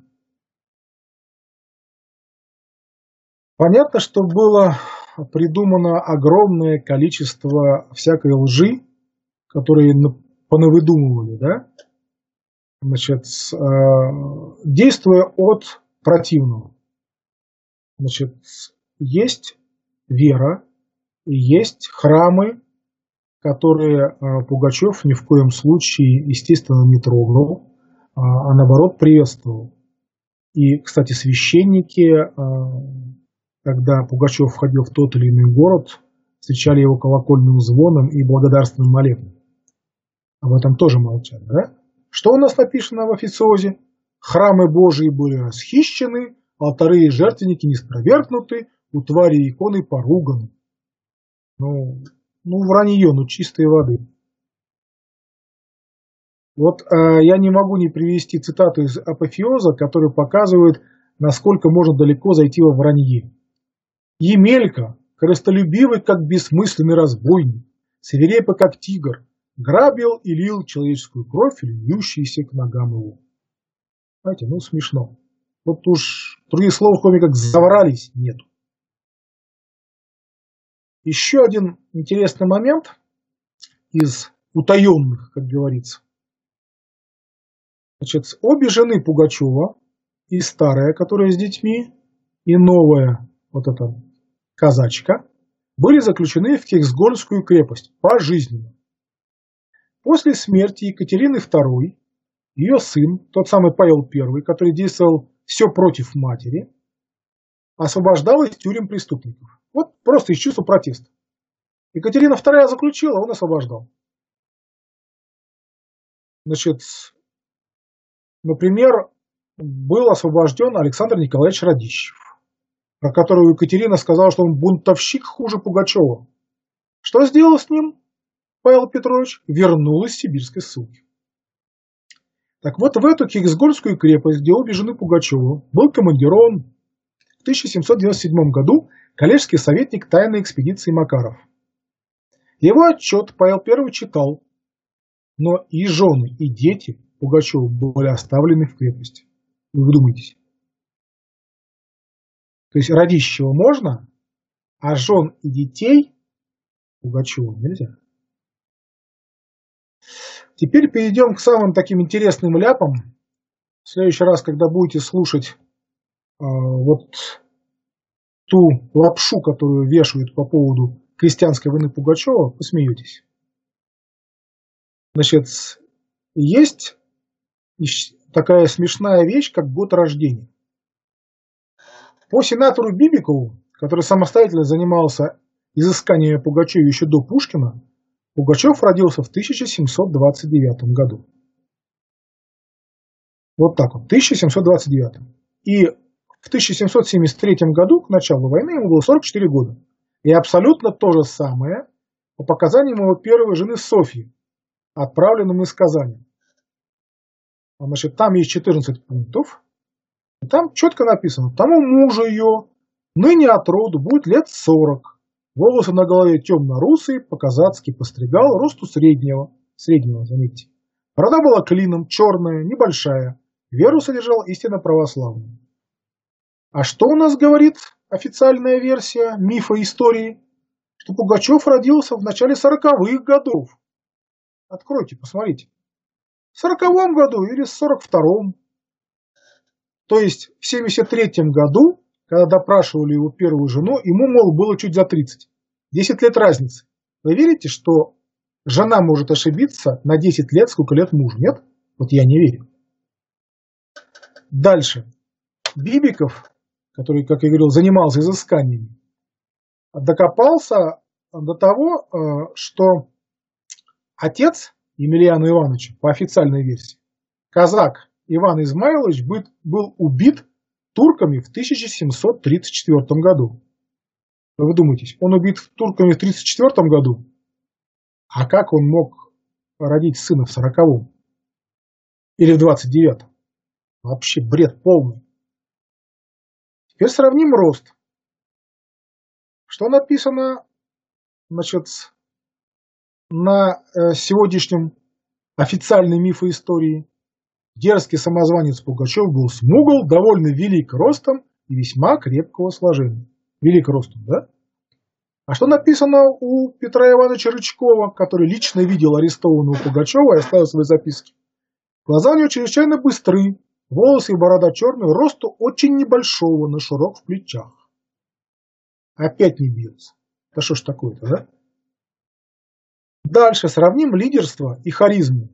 Понятно, что было придумано огромное количество всякой лжи, которые понавыдумывали, да? Значит, действуя от противного. Значит, есть вера и есть храмы, которые Пугачев ни в коем случае, естественно, не трогал, а наоборот приветствовал. И, кстати, священники, когда Пугачев входил в тот или иной город, встречали его колокольным звоном и благодарственным молебном. Об этом тоже молчат, да? Что у нас написано в официозе? Храмы Божии были расхищены, алтары и жертвенники не спровергнуты, утвари и иконы поруганы. Ну, вранье, чистой воды. Вот я не могу не привести цитату из апофеоза, который показывает, насколько можно далеко зайти во вранье. Емелька, корыстолюбивый, как бессмысленный разбойник, свирепый, как тигр, грабил и лил человеческую кровь, льющуюся к ногам его. Знаете, смешно. Вот уж других слов, кроме как заврались, нету. Еще один интересный момент из утаенных, как говорится. Значит, обе жены Пугачева, и старая, которая с детьми, и новая, вот эта казачка, были заключены в Кексгольскую крепость пожизненно. После смерти Екатерины II, ее сын, тот самый Павел I, который действовал все против матери, освобождал из тюрем преступников. Вот просто из чувства протеста. Екатерина II заключила, он освобождал. Значит, например, был освобожден Александр Николаевич Радищев, про которого Екатерина сказала, что он бунтовщик хуже Пугачева. Что сделал с ним Павел Петрович? Вернул из сибирской ссылки. Так вот, в эту Кексгольскую крепость, где обе жены Пугачева, был командирован в 1797 году коллежский советник тайной экспедиции Макаров. Его отчет Павел I читал, но и жены, и дети Пугачева были оставлены в крепости. Вы вдумайтесь. То есть Радищева можно, а жен и детей Пугачева нельзя. Теперь перейдем к самым таким интересным ляпам. В следующий раз, когда будете слушать вот ту лапшу, которую вешают по поводу крестьянской войны Пугачева, посмеетесь. Значит, есть такая смешная вещь, как год рождения. По сенатору Бибикову, который самостоятельно занимался изысканиями Пугачева еще до Пушкина, Пугачев родился в 1729 году. Вот так вот, 1729. И в 1773 году, к началу войны, ему было 44 года. И абсолютно то же самое по показаниям его первой жены Софьи, отправленным из Казани. Значит, там есть 14 пунктов, и там четко написано, тому мужу ее ныне от роду будет лет 40, волосы на голове темно-русые, по-казацки постригал, росту среднего, заметьте. Борода была клином, черная, небольшая, веру содержал истинно православную. А что у нас говорит официальная версия мифа истории? Что Пугачев родился в начале 40-х годов. Откройте, посмотрите. В 40-м году или в 42-м. То есть в 73-м году, когда допрашивали его первую жену, ему, мол, было чуть за 30. 10 лет разницы. Вы верите, что жена может ошибиться на 10 лет, сколько лет мужу? Нет? Вот я не верю. Дальше. Бибиков, который, как я говорил, занимался изысканиями, докопался до того, что отец Емельяна Ивановича, по официальной версии, казак Иван Измайлович был убит турками в 1734 году. Вы вдумайтесь, он убит турками в 1934 году, а как он мог родить сына в 40-м? Или в 29-м? Вообще бред полный. Теперь сравним рост. Что написано, значит, на сегодняшнем официальной мифоистории? Дерзкий самозванец Пугачев был смугл, довольно велик ростом и весьма крепкого сложения. Велик ростом, да? А что написано у Петра Ивановича Рычкова, который лично видел арестованного Пугачева и оставил свои записки? Глаза у него чрезвычайно быстры, волосы и борода черные, росту очень небольшого, но широк в плечах. Опять не бьется. Да что ж такое-то, да? Дальше сравним лидерство и харизму.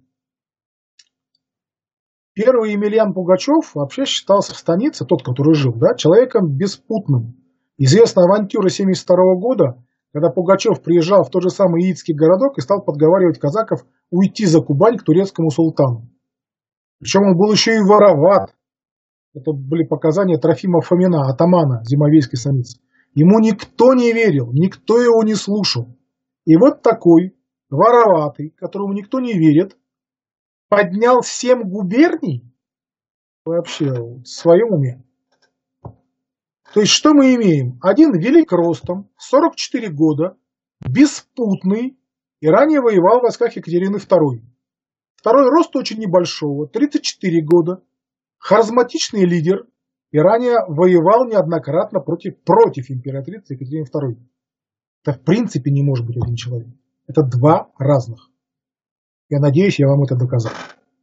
Первый Емельян Пугачев вообще считался в станице, тот, который жил, да, человеком беспутным. Известна авантюра 1972 года, когда Пугачев приезжал в тот же самый Яицкий городок и стал подговаривать казаков уйти за Кубань к турецкому султану. Причем он был еще и вороват. Это были показания Трофима Фомина, атамана Зимовейской станицы. Ему никто не верил, никто его не слушал. И вот такой вороватый, которому никто не верит, поднял 7 губерний вообще в своем уме. То есть что мы имеем? Один велик ростом, 44 года, беспутный и ранее воевал в войсках Екатерины II. Второй рост очень небольшого, 34 года, харизматичный лидер и ранее воевал неоднократно против императрицы Екатерины II. Это в принципе не может быть один человек. Это два разных. Я надеюсь, я вам это доказал.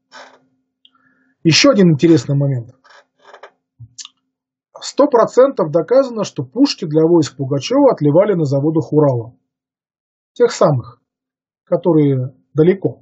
Еще один интересный момент. 100% доказано, что пушки для войск Пугачева отливали на заводах Урала. Тех самых, которые далеко.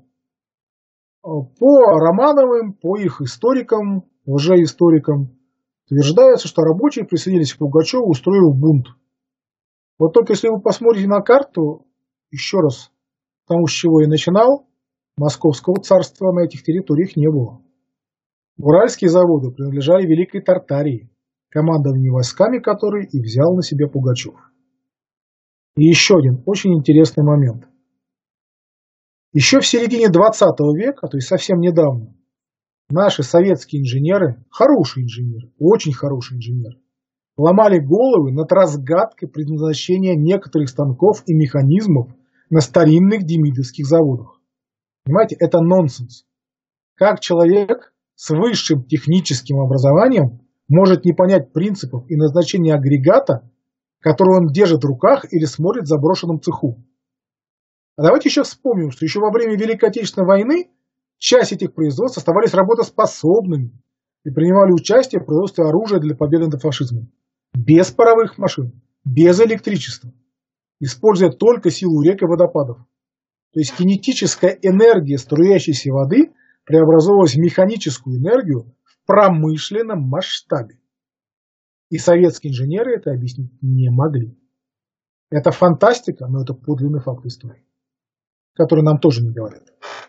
По Романовым, по их историкам, лжеисторикам, утверждается, что рабочие присоединились к Пугачеву, устроив бунт. Вот только если вы посмотрите на карту, еще раз, тому, с чего я начинал, Московского царства на этих территориях не было. Уральские заводы принадлежали Великой Тартарии, командование войсками которой и взял на себя Пугачев. И еще один очень интересный момент. Еще в середине 20 века, то есть совсем недавно, наши советские инженеры, хорошие инженеры, очень хорошие инженеры, ломали головы над разгадкой предназначения некоторых станков и механизмов на старинных демидовских заводах. Понимаете, это нонсенс. Как человек с высшим техническим образованием может не понять принципов и назначения агрегата, который он держит в руках или смотрит в заброшенном цеху? А давайте еще вспомним, что еще во время Великой Отечественной войны часть этих производств оставались работоспособными и принимали участие в производстве оружия для победы над фашизмом. Без паровых машин, без электричества, используя только силу рек и водопадов. То есть кинетическая энергия струящейся воды преобразовалась в механическую энергию в промышленном масштабе. И советские инженеры это объяснить не могли. Это фантастика, но это подлинный факт истории, который нам тоже не говорят.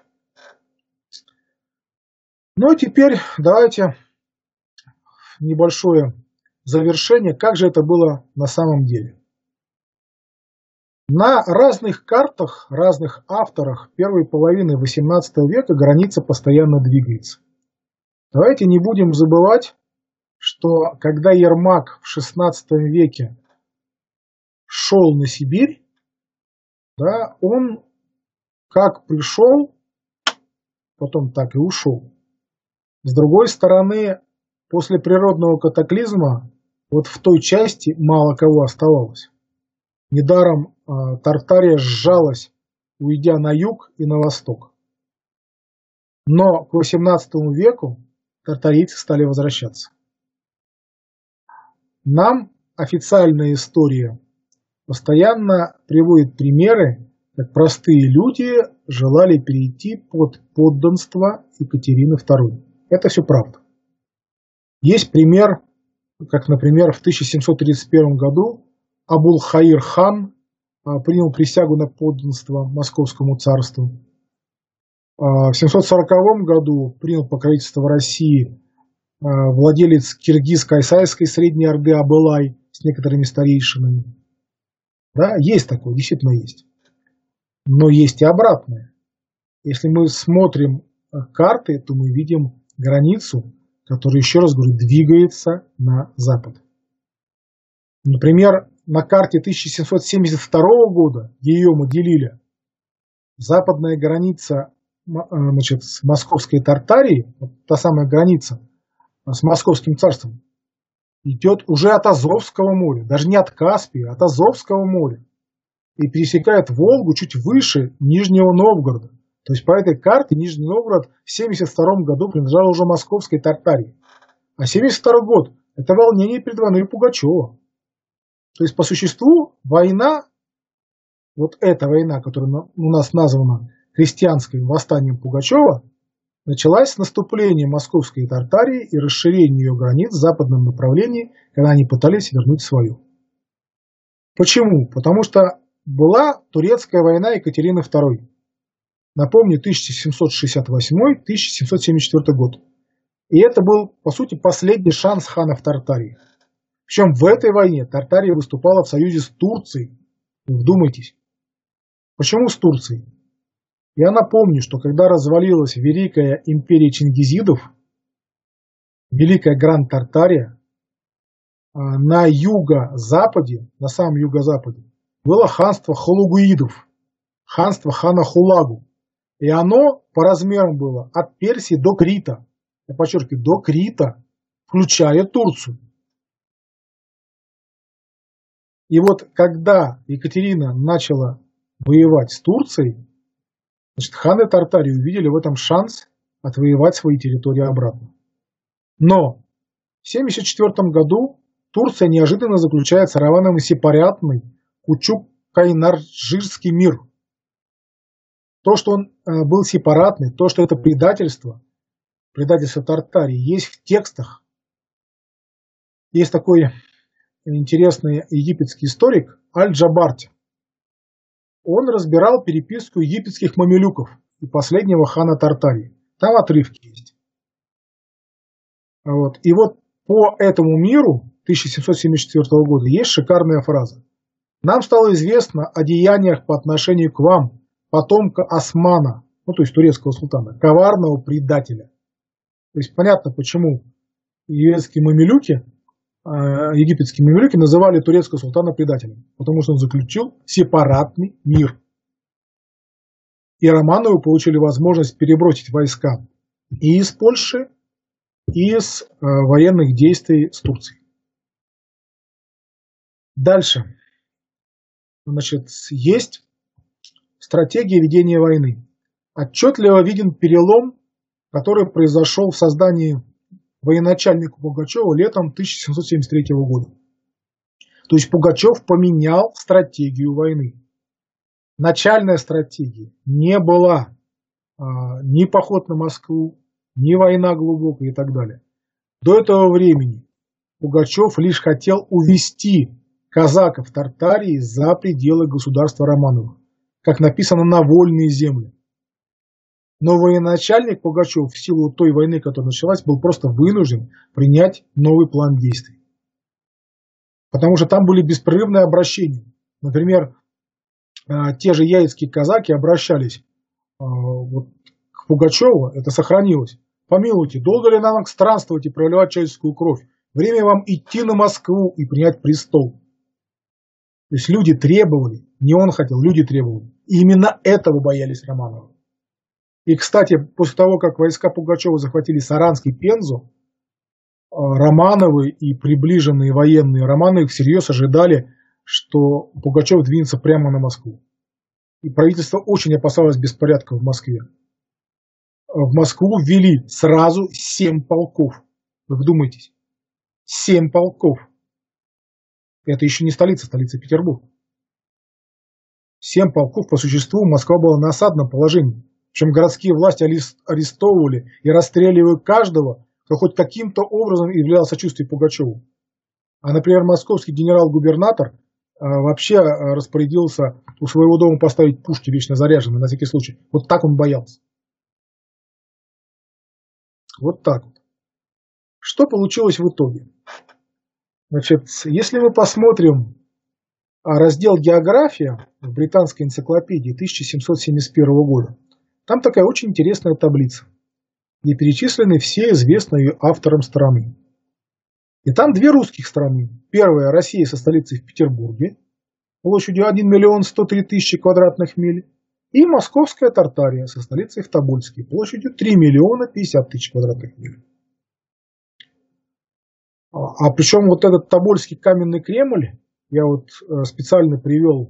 Ну и теперь давайте небольшое завершение, как же это было на самом деле. На разных картах, разных авторах первой половины XVIII века граница постоянно двигается. Давайте не будем забывать, что когда Ермак в XVI веке шел на Сибирь, да, он как пришел, потом так и ушел. С другой стороны, после природного катаклизма вот в той части мало кого оставалось. Недаром Тартария сжалась, уйдя на юг и на восток. Но к XVIII веку тартарийцы стали возвращаться. Нам официальная история постоянно приводит примеры, как простые люди желали перейти под подданство Екатерины II. Это все правда. Есть пример, как, например, в 1731 году Абул-Хаир хан принял присягу на подданство Московскому царству. В 740 году принял покровительство в России владелец киргиз-кайсайской средней орды Абылай с некоторыми старейшинами. Да, есть такое, действительно есть. Но есть и обратное. Если мы смотрим карты, то мы видим границу, которая, еще раз говорю, двигается на запад. Например, на карте 1772 года ее мы делили. Западная граница, значит, с Московской Тартарии, та самая граница с Московским царством, идет уже от Азовского моря, даже не от Каспия, а от Азовского моря. и пересекает Волгу чуть выше Нижнего Новгорода. То есть по этой карте Нижний Новгород в 1972 году принадлежал уже Московской Тартарии. А 1972 год – это волнение перед войной Пугачева. То есть по существу война, вот эта война, которая у нас названа крестьянским восстанием Пугачева, началась с наступления Московской Тартарии и расширения ее границ в западном направлении, когда они пытались вернуть свою. Почему? Потому что была турецкая война Екатерины II. Напомню, 1768-1774 год. И это был, по сути, последний шанс ханов Тартарии. Причем в этой войне Тартария выступала в союзе с Турцией. Вдумайтесь. Почему с Турцией? Я напомню, что когда развалилась Великая империя чингизидов, Великая Гранд-Тартария, на юго-западе, на самом юго-западе, было ханство халугуидов, ханство хана Хулагу. И оно по размерам было от Персии до Крита. Я подчеркиваю, до Крита, включая Турцию. И вот когда Екатерина начала воевать с Турцией, значит, ханы Тартарии увидели в этом шанс отвоевать свои территории обратно. Но в 1974 году Турция неожиданно заключает с Раваном сепаратный Кучук-Кайнарджирский мир. То, что он был сепаратный, то, что это предательство Тартарии, есть в текстах. Есть такой интересный египетский историк Аль-Джабарти. Он разбирал переписку египетских мамилюков и последнего хана Тартарии. Там отрывки есть. Вот. И вот по этому миру 1774 года есть шикарная фраза. Нам стало известно о деяниях по отношению к вам, потомка Османа, ну то есть турецкого султана, коварного предателя. То есть понятно, почему египетские мамилюки называли турецкого султана предателем. Потому что он заключил сепаратный мир. И Романовы получили возможность перебросить войска и из Польши, и из военных действий с Турцией. Дальше. Значит, есть стратегия ведения войны. Отчетливо виден перелом, который произошел в создании военачальника Пугачева летом 1773 года. То есть Пугачев поменял стратегию войны. Начальная стратегия не была ни поход на Москву, ни война глубокая и так далее. До этого времени Пугачев лишь хотел увести казаков Тартарии за пределы государства Романовых, как написано, на вольные земли. Но военачальник Пугачев в силу той войны, которая началась, был просто вынужден принять новый план действий. Потому что там были беспрерывные обращения. Например, те же яицкие казаки обращались вот, к Пугачеву, это сохранилось. Помилуйте, долго ли нам странствовать и проливать человеческую кровь? Время вам идти на Москву и принять престол. То есть люди требовали, не он хотел, люди требовали. И именно этого боялись Романовы. И, кстати, после того, как войска Пугачева захватили Саранск и Пензу, Романовы и приближенные военные Романовы всерьез ожидали, что Пугачев двинется прямо на Москву. И правительство очень опасалось беспорядка в Москве. В Москву ввели сразу 7 полков. Вы вдумайтесь. 7 полков. Это еще не столица, столица Петербург. 7 полков, по существу, Москва была на осадном положении. Причем городские власти арестовывали и расстреливали каждого, кто хоть каким-то образом являл сочувствие Пугачеву. А, например, московский генерал-губернатор вообще распорядился у своего дома поставить пушки вечно заряженные, на всякий случай. Вот так он боялся. Вот так вот. Что получилось в итоге? Значит, если мы посмотрим раздел «География» в британской энциклопедии 1771 года, там такая очень интересная таблица, где перечислены все известные авторам страны. И там 2 русских страны. Первая – Россия со столицей в Петербурге, площадью 1 миллион 103 тысячи квадратных миль. И Московская Тартария со столицей в Тобольске, площадью 3 миллиона 50 тысяч квадратных миль. А причем вот этот Тобольский каменный Кремль, я вот специально привел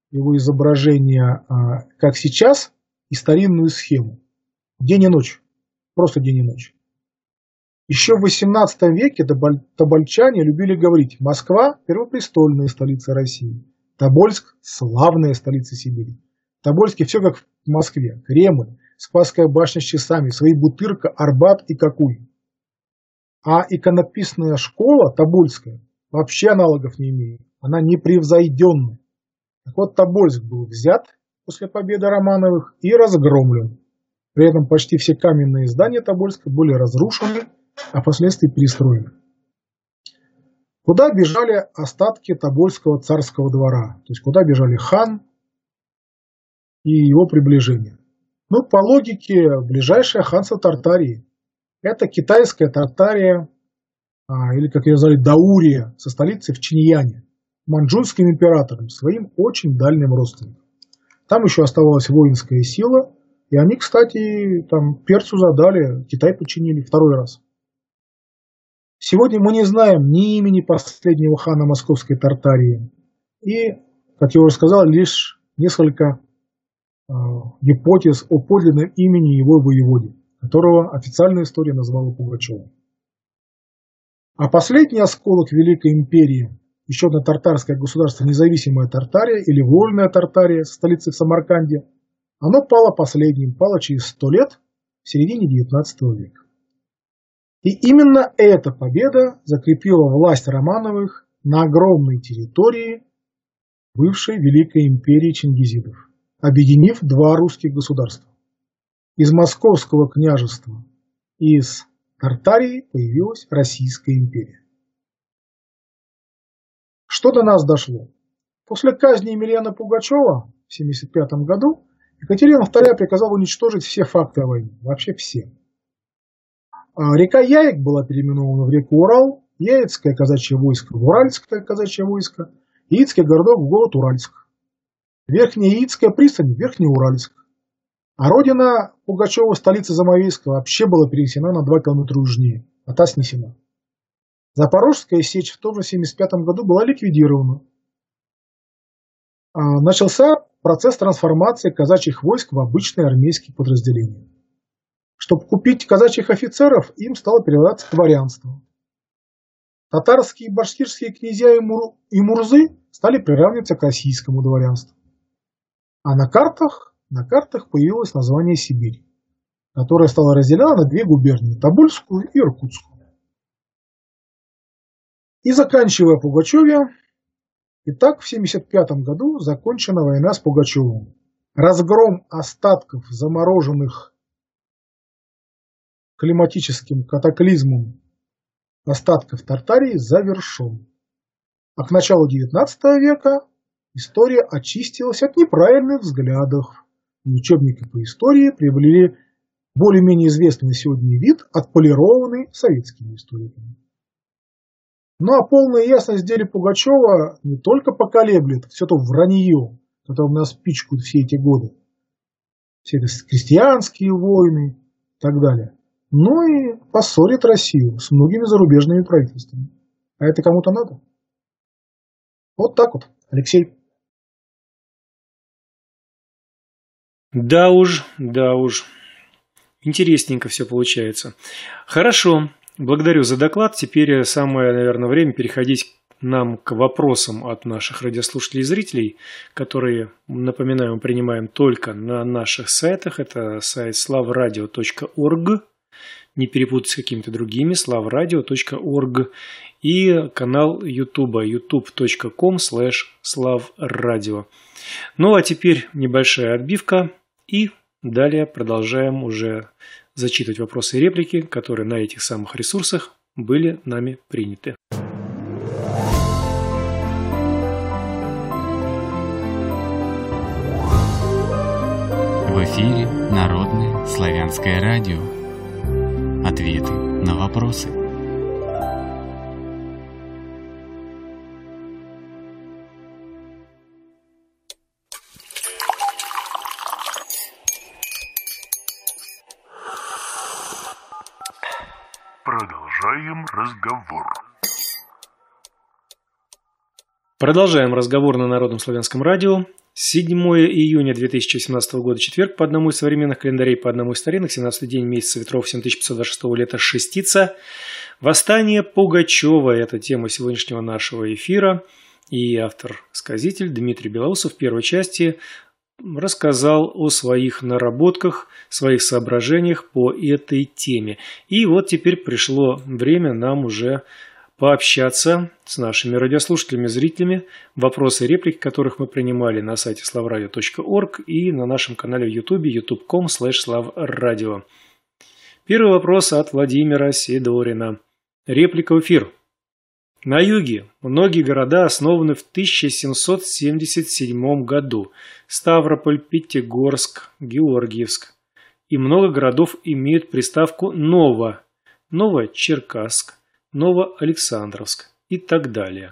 его изображение как сейчас и старинную схему. День и ночь. Просто день и ночь. Еще в XVIII веке тобольчане любили говорить: Москва – первопрестольная столица России, Тобольск – славная столица Сибири. В Тобольске все как в Москве. Кремль, Спасская башня с часами, свои Бутырка, Арбат и Кокуй. А иконописная школа тобольская вообще аналогов не имеет. Она непревзойденная. Так вот, Тобольск был взят после победы Романовых и разгромлен. При этом почти все каменные здания Тобольска были разрушены, а впоследствии перестроены. Куда бежали остатки Тобольского царского двора? То есть, куда бежали хан и его приближение? Ну, по логике, ближайшее ханство Тартарии. Это китайская Тартария, или, как ее назвали, Даурия, со столицей в Чиньяне, маньчжурским императором, своим очень дальним родственником. Там еще оставалась воинская сила, и они, кстати, там перцу задали, Китай подчинили второй раз. Сегодня мы не знаем ни имени последнего хана Московской Тартарии, и, как я уже сказал, лишь несколько гипотез о подлинном имени его воеводе, которого официальная история назвала Пугачевым. А последний осколок Великой империи, еще одно тартарское государство, независимая Тартария или вольная Тартария, столица в Самарканде, оно пало последним, пало через 100 лет, в середине XIX века. И именно эта победа закрепила власть Романовых на огромной территории бывшей Великой империи чингизидов, объединив два русских государства. Из Московского княжества и из Тартарии появилась Российская империя. Что до нас дошло? После казни Емельяна Пугачева в 1975 году Екатерина II приказала уничтожить все факты о войне, вообще все. Река Яик была переименована в реку Урал, Яицкое казачье войско в Уральское казачье войско, Яицкий городок в город Уральск, Верхняя Яицкая пристань в Верхнеуральск. А родина Пугачева, столица Замоейска, вообще была перенесена на 2 километра южнее, а та снесена. Запорожская сечь в том же 1975 году была ликвидирована. Начался процесс трансформации казачьих войск в обычные армейские подразделения. Чтобы купить казачьих офицеров, им стало переводиться дворянство. Татарские и башкирские князья и мурзы стали приравниваться к российскому дворянству. А на картах появилось название Сибирь, которое стало разделено на 2 губернии – Тобольскую и Иркутскую. И заканчивая Пугачеве, итак, в 1975 году закончена война с Пугачевым. Разгром остатков, замороженных климатическим катаклизмом остатков Тартарии, завершен. А к началу XIX века история очистилась от неправильных взглядов. И учебники по истории приобрели более-менее известный сегодня вид, отполированный советскими историками. Ну а полная ясность в деле Пугачева не только поколеблет все то вранье, которым нас пичкают все эти годы, все это крестьянские войны и так далее, но и поссорит Россию с многими зарубежными правительствами. А это кому-то надо? Вот так вот, Алексей. Да уж. Интересненько все получается. Хорошо, благодарю за доклад. Теперь самое, наверное, время переходить нам к вопросам от наших радиослушателей и зрителей, которые, напоминаю, мы принимаем только на наших сайтах. Это сайт slavradio.org, не перепутать с какими-то другими, slavradio.org, и канал YouTube, youtube.com/slavradio. Ну а теперь небольшая отбивка, и далее продолжаем уже зачитывать вопросы и реплики, которые на этих самых ресурсах были нами приняты. В эфире Народное славянское радио. Ответы на вопросы. Продолжаем разговор. Продолжаем разговор на Народном славянском радио. 7 июня 2017 года, четверг, по одному из современных календарей, по одному из старинных, 17-й день месяца ветров 7526 лета, шестица. Восстание Пугачева – это тема сегодняшнего нашего эфира. И автор-сказитель Дмитрий Белоусов в первой части рассказал о своих наработках, своих соображениях по этой теме. И вот теперь пришло время нам уже пообщаться с нашими радиослушателями, зрителями, вопросы и реплики, которых мы принимали на сайте slavradio.org и на нашем канале в YouTube, youtube.com/slavradio. Первый вопрос от Владимира Сидорина. Реплика в эфир. На юге многие города основаны в 1777 году. Ставрополь, Пятигорск, Георгиевск. И много городов имеют приставку «Ново», Новочеркасск, Новоалександровск и так далее.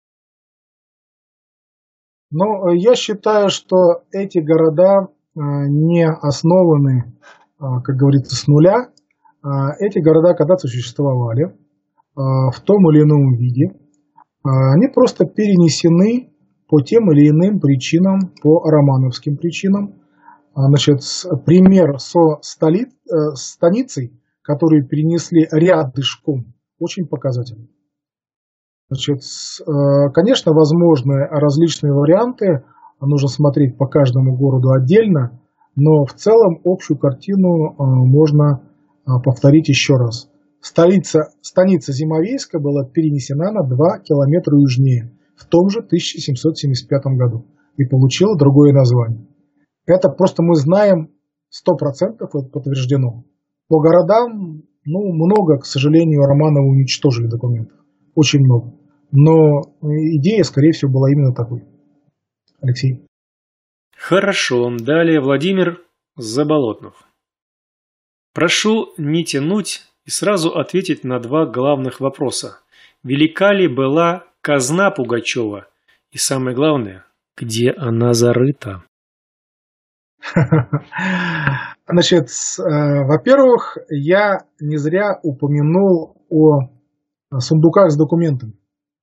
Но я считаю, что эти города не основаны, как говорится, с нуля. Эти города когда-то существовали в том или ином виде. Они просто перенесены по тем или иным причинам, по романовским причинам. Значит, пример со станицей, которую перенесли рядышком, очень показательный. Значит, конечно, возможны различные варианты, нужно смотреть по каждому городу отдельно, но в целом общую картину можно повторить еще раз. Станица Зимовейска была перенесена на 2 километра южнее в том же 1775 году и получила другое название. Это просто мы знаем 100%, это подтверждено. По городам, много, к сожалению, Романовы уничтожили документов. Очень много. Но идея, скорее всего, была именно такой. Алексей. Хорошо. Далее Владимир Заболотнов. Прошу не тянуть и сразу ответить на 2 главных вопроса. Велика ли была казна Пугачева? И самое главное, где она зарыта? Значит, во-первых, я не зря упомянул о сундуках с документами,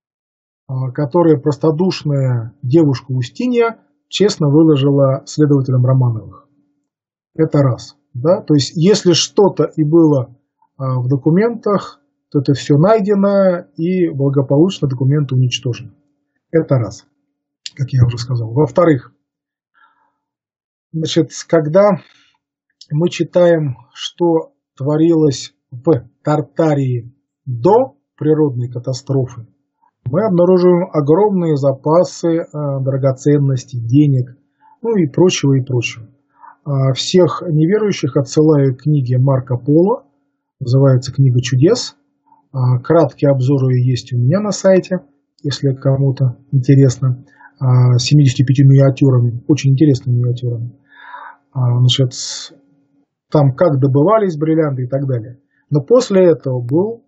которые простодушная девушка Устинья честно выложила следователям Романовых. Это раз. Да? То есть, если что-то и было в документах, то это все найдено и благополучно документы уничтожены. Это раз, как я уже сказал. Во-вторых, значит, когда мы читаем, что творилось в Тартарии до природной катастрофы, мы обнаруживаем огромные запасы драгоценностей, денег, и прочего, и прочего. Всех неверующих отсылаю к книге Марко Поло, называется «Книга чудес». Краткие обзоры есть у меня на сайте, если кому-то интересно, 75 миниатюрами, очень интересными миниатюрами. Значит, там как добывались бриллианты и так далее. Но после этого был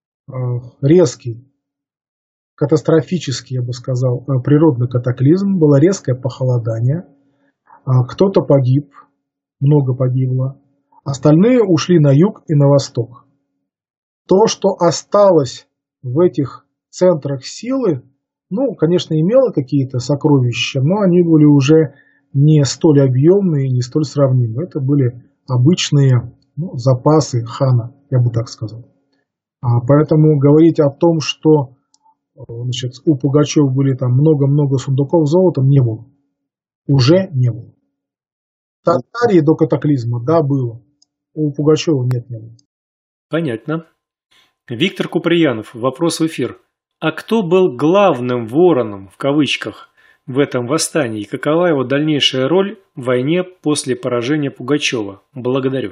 резкий, катастрофический, я бы сказал, природный катаклизм, было резкое похолодание. Кто-то погиб, много погибло. Остальные ушли на юг и на восток. То, что осталось в этих центрах силы, конечно, имело какие-то сокровища, но они были уже не столь объемные, не столь сравнимы. Это были обычные запасы хана, я бы так сказал. Поэтому говорить о том, что у Пугачева были там много-много сундуков с золотом, не было. Уже не было. В Тартарии до катаклизма, да, было. У Пугачева не было. Понятно. Виктор Куприянов, вопрос в эфир. А кто был главным вороном, в кавычках, в этом восстании? И какова его дальнейшая роль в войне после поражения Пугачева? Благодарю.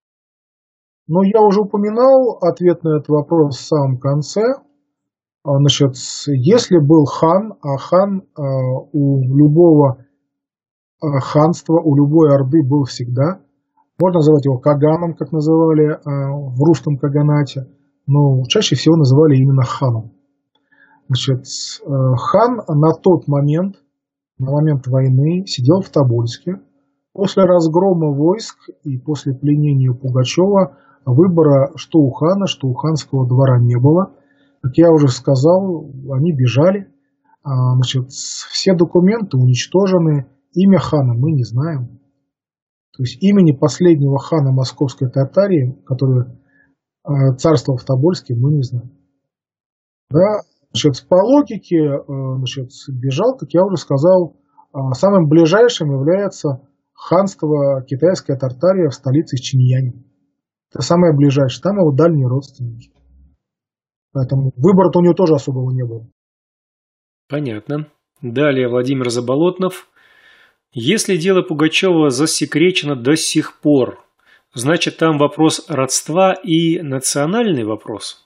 Я уже упоминал ответ на этот вопрос в самом конце. Значит, если был хан, а хан у любого ханства, у любой орды был всегда, можно называть его каганом, как называли в русском каганате, но чаще всего называли именно ханом. Значит, хан на тот момент, на момент войны, сидел в Тобольске. После разгрома войск и после пленения Пугачева выбора что у хана, что у ханского двора не было. Как я уже сказал, они бежали. Значит, все документы уничтожены, имя хана мы не знаем. То есть имени последнего хана Московской Татарии, который царствовал в Тобольске, мы не знаем. Да? Значит, по логике, значит, бежал, как я уже сказал, самым ближайшим является ханство Китайская Тартария в столице Чиньяне. Это самое ближайшее, там его дальние родственники. Поэтому выбора-то у него тоже особого не было. Понятно. Далее Владимир Заболотнов. Если дело Пугачева засекречено до сих пор, значит там вопрос родства и национальный вопрос?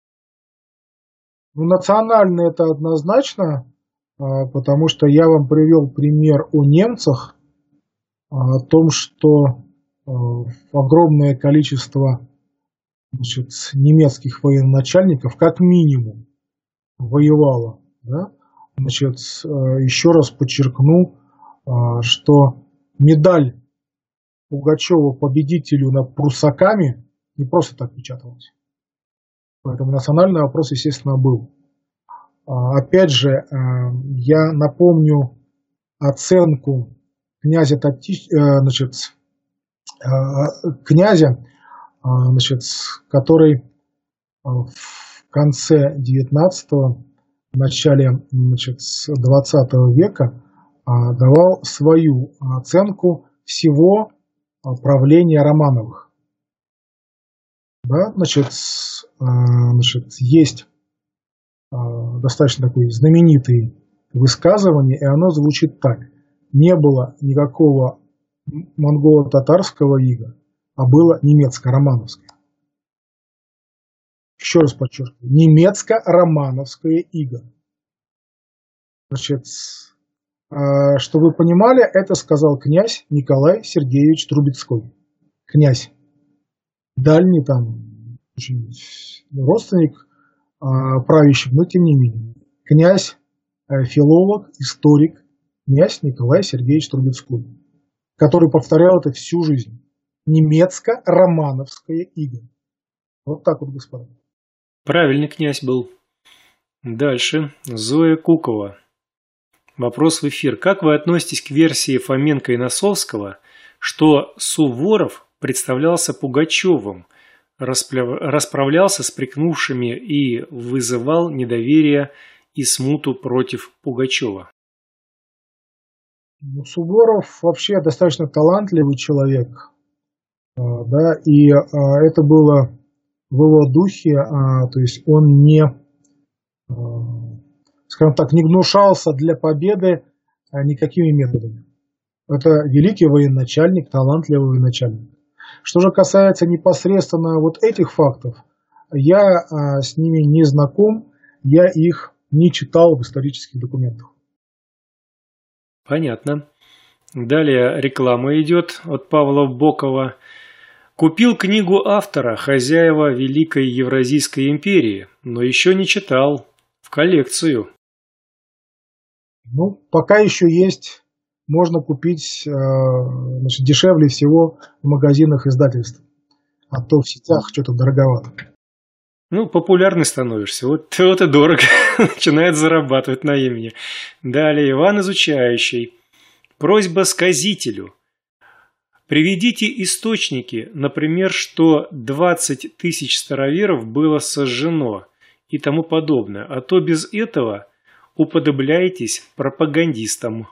Ну, национальный это однозначно, потому что я вам привел пример о немцах, о том, что огромное количество, значит, немецких военачальников как минимум воевало. Да? Значит, еще раз подчеркну, что медаль Пугачева победителю над прусаками не просто так печаталась. Поэтому национальный вопрос, естественно, был. Опять же, я напомню оценку князя, который в конце 19-го, в начале 20 века давал свою оценку всего правления Романовых. Да, есть достаточно такое знаменитое высказывание, и оно звучит так. Не было никакого монголо-татарского ига, а было немецко-романовское. Еще раз подчеркиваю, немецко-романовское иго. Значит, чтобы вы понимали, это сказал князь Николай Сергеевич Трубецкой. Князь. Дальний там очень родственник правящих, но тем не менее. Князь, филолог, историк, князь Николай Сергеевич Трубецкой, который повторял это всю жизнь. Немецко-романовское иго. Вот так вот, господа. Правильный князь был. Дальше. Зоя Кукова. Вопрос в эфир. Как вы относитесь к версии Фоменко и Носовского, что Суворов представлялся Пугачевым, расправлялся с прикнувшими и вызывал недоверие и смуту против Пугачева? Ну, Суворов вообще достаточно талантливый человек, да, и это было в его духе, то есть он не, скажем так, не гнушался для победы никакими методами. Это великий военачальник, талантливый военачальник. Что же касается непосредственно вот этих фактов, я с ними не знаком, я их не читал в исторических документах. Понятно. Далее реклама идет от Павла Бокова. Купил книгу автора «Хозяева Великой Евразийской империи», но еще не читал. В коллекцию. Ну, пока еще есть. Можно купить дешевле всего в магазинах издательств. А то в сетях что-то дороговато. Ну, популярный становишься. Вот и дорого. Начинает зарабатывать на имени. Далее Иван Изучающий. Просьба сказителю. Приведите источники, например, что 20 тысяч староверов было сожжено и тому подобное. А то без этого уподобляетесь пропагандистам.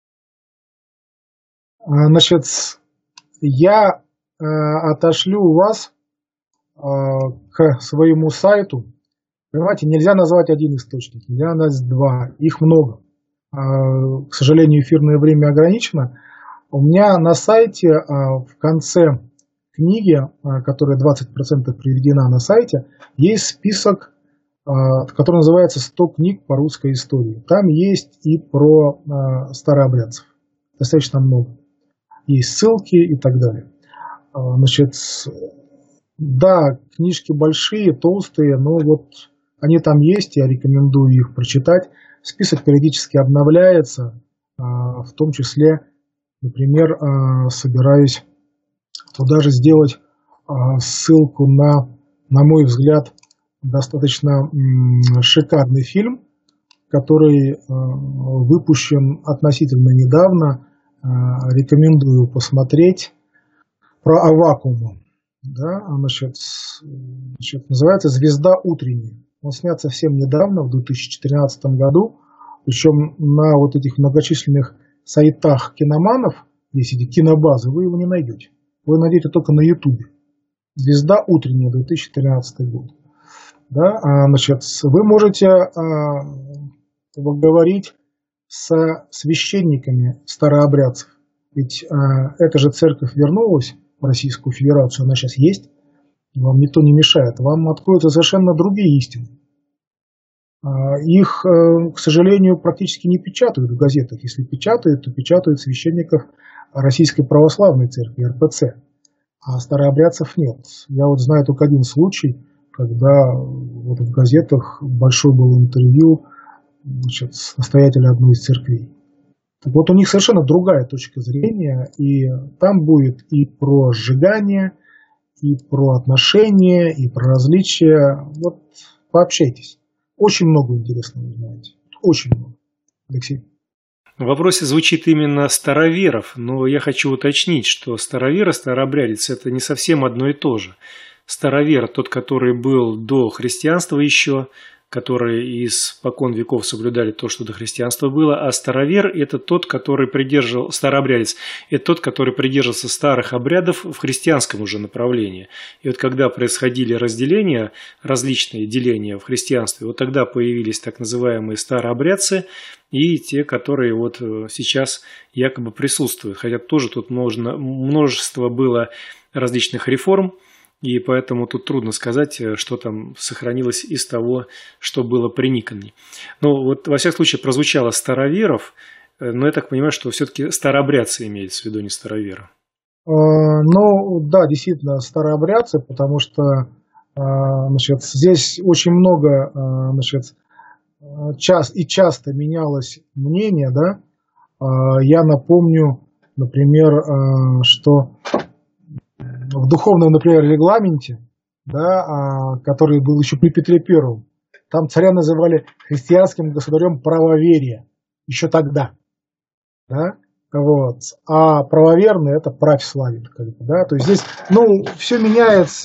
Значит, я отошлю вас к своему сайту. Понимаете, нельзя назвать один источник, нельзя назвать два, их много. К сожалению, эфирное время ограничено. У меня на сайте в конце книги, которая 20% приведена на сайте, есть список, который называется «100 книг по русской истории». Там есть и про старообрядцев. Достаточно много. Есть ссылки и так далее. Значит, да, книжки большие, толстые, но вот они там есть, я рекомендую их прочитать. Список периодически обновляется, в том числе, например, собираюсь туда же сделать ссылку на мой взгляд, достаточно шикарный фильм, который выпущен относительно недавно. рекомендую посмотреть про Аввакума. Да, называется «Звезда утренняя». Он снят совсем недавно, в 2013 году. Причем на вот этих многочисленных сайтах киноманов, если эти кинобазы, вы его не найдете. Вы найдете только на Ютубе. «Звезда утренняя», 2013 год. Да, вы можете поговорить со священниками старообрядцев. Ведь эта же церковь вернулась в Российскую Федерацию, она сейчас есть. Вам никто не мешает. Вам откроются совершенно другие истины. Их, к сожалению, практически не печатают в газетах. Если печатают, то печатают священников Российской Православной Церкви, РПЦ. А старообрядцев нет. Я вот знаю только один случай, когда вот в газетах большое было интервью с настоятелем одной из церквей. Так вот, у них совершенно другая точка зрения, и там будет и про сжигание, и про отношения, и про различия. Вот пообщайтесь. Очень много интересного узнаете. Очень много. Алексей. В вопросе звучит именно староверов, но я хочу уточнить, что старовер и старообрядец – это не совсем одно и то же. Старовер – тот, который был до христианства еще, которые испокон веков соблюдали то, что до христианства было, а старовер – это тот, который старообрядец – это тот, который придерживался старых обрядов в христианском уже направлении. И вот когда происходили разделения, различные деления в христианстве, вот тогда появились так называемые старообрядцы и те, которые вот сейчас якобы присутствуют. Хотя тоже тут множество было различных реформ, и поэтому тут трудно сказать, что там сохранилось из того, что было при Никоне. Но вот во всяком случае прозвучало староверов, но я так понимаю, что все-таки старообрядцы имеется в виду, не староверы. Ну да, действительно старообрядцы, потому что здесь очень много часто менялось мнение, да. Я напомню, например, что в духовном, например, регламенте, да, который был еще при Петре Первом, там царя называли христианским государем правоверия, еще тогда, да, вот, а правоверный это правь славит, да, то есть здесь, все меняется,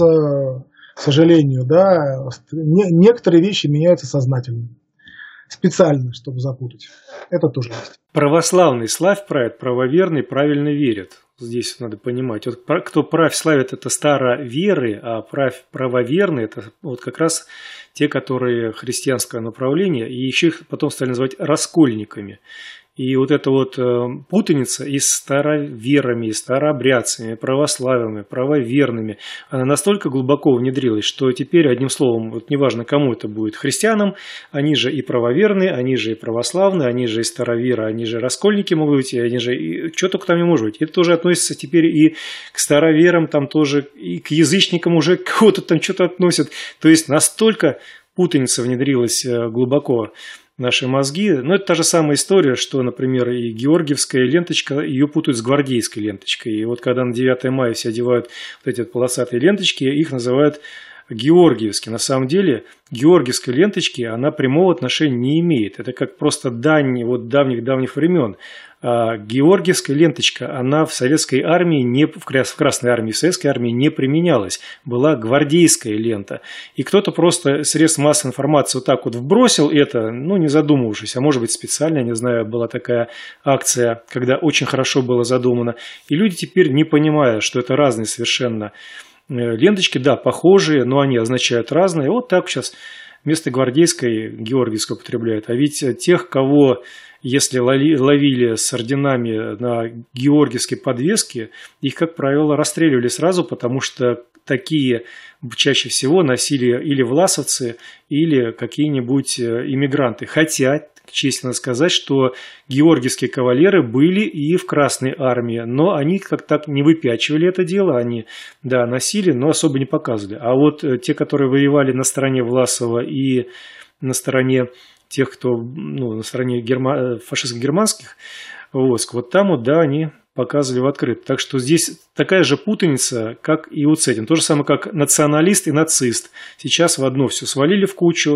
к сожалению, да, некоторые вещи меняются сознательно, специально, чтобы запутать, это тоже есть. Православный славь правит, правоверный правильно верит. Здесь надо понимать. Вот кто правь славит, это староверы, а правоверные, это вот как раз те, которые христианского направления, и еще их потом стали называть раскольниками. И вот эта вот путаница и с староверами, и старообрядцами, православными, правоверными, она настолько глубоко внедрилась, что теперь, одним словом, вот неважно, кому это будет, христианам, они же и правоверные, они же и православные, они же и староверы, они же раскольники могут быть, они же и что только там не может быть. Это тоже относится теперь и к староверам, там тоже, и к язычникам уже кого-то там что-то относят. То есть настолько путаница внедрилась глубоко наши мозги. Но это та же самая история, что, например, и георгиевская ленточка, ее путают с гвардейской ленточкой. И вот когда на 9 мая все одевают вот эти вот полосатые ленточки, их называют георгиевские. На самом деле георгиевской ленточки она прямого отношения не имеет. Это как просто дань вот давних времен. А георгиевская ленточка, она в советской армии, в Красной армии, в советской армии не применялась. Была гвардейская лента. И кто-то просто средств массовой информации вот так вот вбросил это, не задумывавшись. А может быть специально, не знаю, была такая акция, когда очень хорошо было задумано. И люди теперь, не понимая, что это разные совершенно ленточки, да, похожие, но они означают разные. Вот так сейчас вместо гвардейской георгиевской употребляют. А ведь тех, кого, если ловили с орденами на георгиевской подвеске, их, как правило, расстреливали сразу, потому что такие чаще всего носили или власовцы, или какие-нибудь иммигранты. Хотя, честно сказать, что георгиевские кавалеры были и в Красной армии, но они как так не выпячивали это дело, они, да, носили, но особо не показывали. А вот те, которые воевали на стороне Власова и на стороне тех, кто, на стороне фашистских германских войск, вот там вот, да, они показывали в открытую. Так что здесь такая же путаница, как и вот с этим. То же самое, как националист и нацист. Сейчас в одно все свалили в кучу.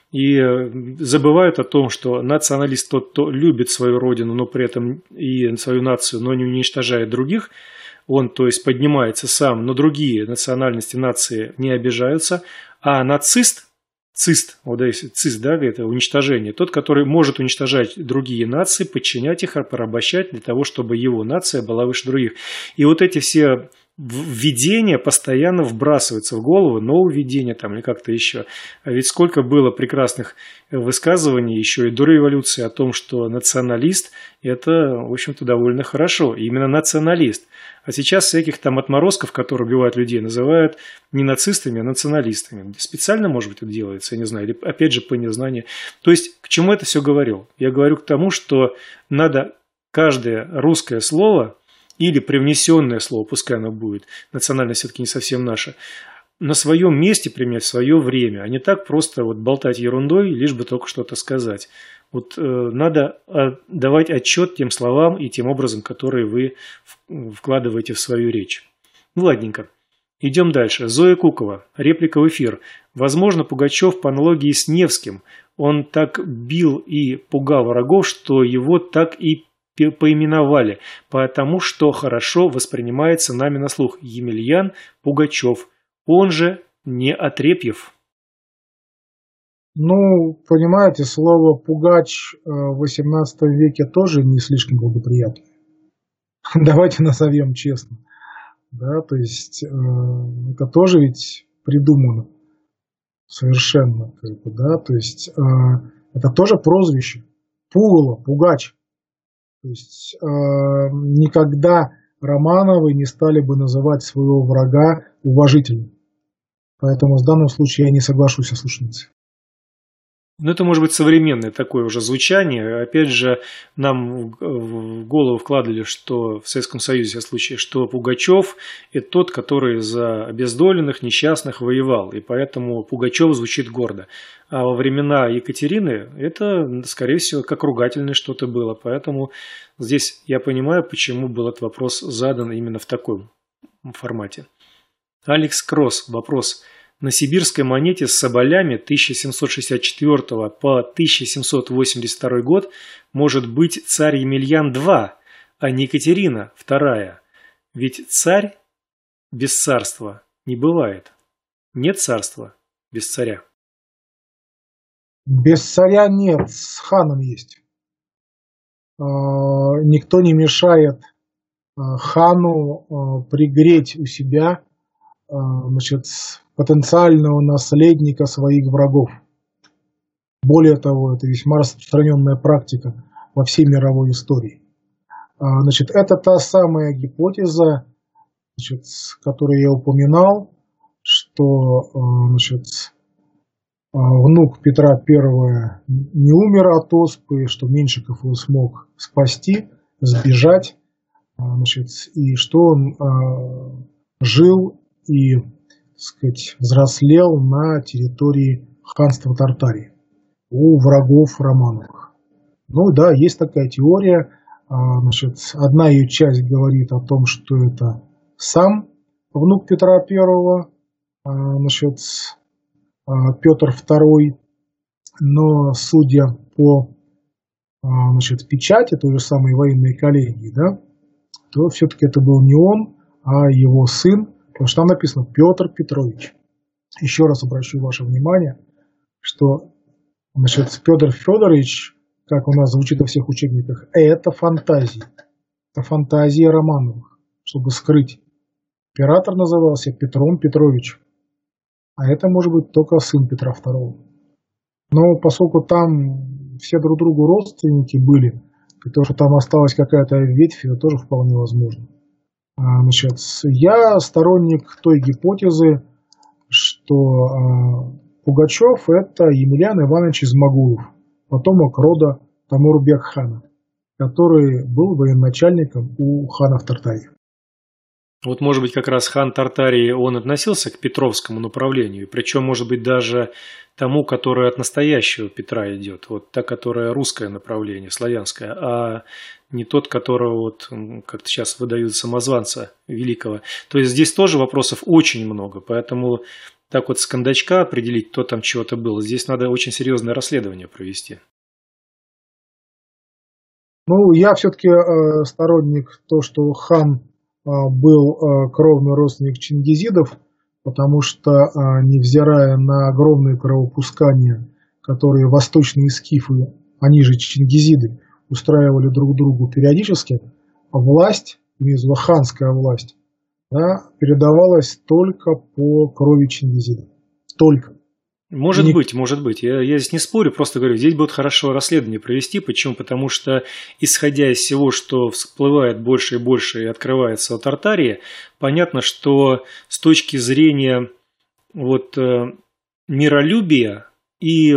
и забывают о том, что националист тот, кто любит свою родину, но при этом и свою нацию, но не уничтожает других. Он, то есть, поднимается сам, но другие национальности, нации не обижаются. А нацист, вот если цист, да, это уничтожение, тот, который может уничтожать другие нации, подчинять их, порабощать для того, чтобы его нация была выше других. И вот эти все введения постоянно вбрасываются в голову, нововведения там или как-то еще. А ведь сколько было прекрасных высказываний еще и до революции о том, что националист – это, в общем-то, довольно хорошо. И именно националист. А сейчас всяких там отморозков, которые убивают людей, называют не нацистами, а националистами. Специально, может быть, это делается, я не знаю, или опять же по незнанию. То есть, к чему это все говорил? Я говорю к тому, что надо каждое русское слово или привнесенное слово, пускай оно будет, национальность все-таки не совсем наша, на своем месте применять в свое время, а не так просто вот болтать ерундой, лишь бы только что-то сказать. Вот надо давать отчет тем словам и тем образом, которые вы вкладываете в свою речь. Ну, ладненько. Идем дальше. Зоя Кукова. Реплика в эфир. Возможно, Пугачев по аналогии с Невским. Он так бил и пугал врагов, что его так и поименовали, потому что хорошо воспринимается нами на слух. Емельян Пугачев. Он же не Отрепьев. Ну, понимаете, слово «пугач» в XVIII веке тоже не слишком благоприятно. Давайте назовем честно. Да, то есть это тоже ведь придумано совершенно. Да, то есть это тоже прозвище. Пугало, пугач. То есть никогда Романовы не стали бы называть своего врага уважительно. Поэтому в данном случае я не соглашусь со слушательницей. Ну, это может быть современное такое уже звучание. Опять же, нам в голову вкладывали, что в Советском Союзе, в случае, что Пугачев – это тот, который за обездоленных, несчастных воевал. И поэтому Пугачев звучит гордо. А во времена Екатерины это, скорее всего, как ругательное что-то было. Поэтому здесь я понимаю, почему был этот вопрос задан именно в таком формате. Алекс Кросс. Вопрос. На сибирской монете с соболями 1764 по 1782 год может быть царь Емельян II, а не Екатерина II. Ведь царь без царства не бывает. Нет царства без царя. Без царя нет, с ханом есть. Никто не мешает хану пригреть у себя, значит, потенциального наследника своих врагов. Более того, это весьма распространенная практика во всей мировой истории. Значит, это та самая гипотеза, значит, которую я упоминал, что значит, внук Петра I не умер от оспы, что Меньшиков его смог спасти, сбежать, значит, и что он жил и, так сказать, взрослел на территории ханства Тартарии у врагов Романовых. Ну да, есть такая теория. Значит, одна ее часть говорит о том, что это сам внук Петра I, значит, Петр II, но судя по, значит, печати той же самой военной коллегии, да, то все-таки это был не он, а его сын, потому что там написано Петр Петрович. Еще раз обращу ваше внимание, что, значит, Петр Федорович, как у нас звучит во всех учебниках, это фантазии. Это фантазии Романовых, чтобы скрыть. Император назывался Петром Петровичем. А это может быть только сын Петра II. Но поскольку там все друг другу родственники были, и то, что там осталась какая-то ветвь, это тоже вполне возможно. Значит, я сторонник той гипотезы, что Пугачев – это Емельян Иванович Измагулов, потомок рода Тамур-бек-хана, который был военачальником у ханов Тартарии. Вот, может быть, как раз хан Тартарии, он относился к петровскому направлению, причем, может быть, даже тому, которое от настоящего Петра идет, вот та, которая русское направление, славянское, а не тот, которого вот как-то сейчас выдают самозванца великого. То есть здесь тоже вопросов очень много, поэтому так вот с кондачка определить, кто там чего-то был. Здесь надо очень серьезное расследование провести. Ну, я все-таки сторонник того, что хан был кровный родственник чингизидов, потому что, невзирая на огромные кровопускания, которые восточные скифы, они же чингизиды, устраивали друг другу периодически, власть, имеется в виду ханская власть, да, передавалась только по крови чингизидов. Только. Может быть. Я здесь не спорю, просто говорю, здесь будет хорошо расследование провести. Почему? Потому что, исходя из всего, что всплывает больше и больше и открывается о Тартарии, понятно, что с точки зрения вот, миролюбия и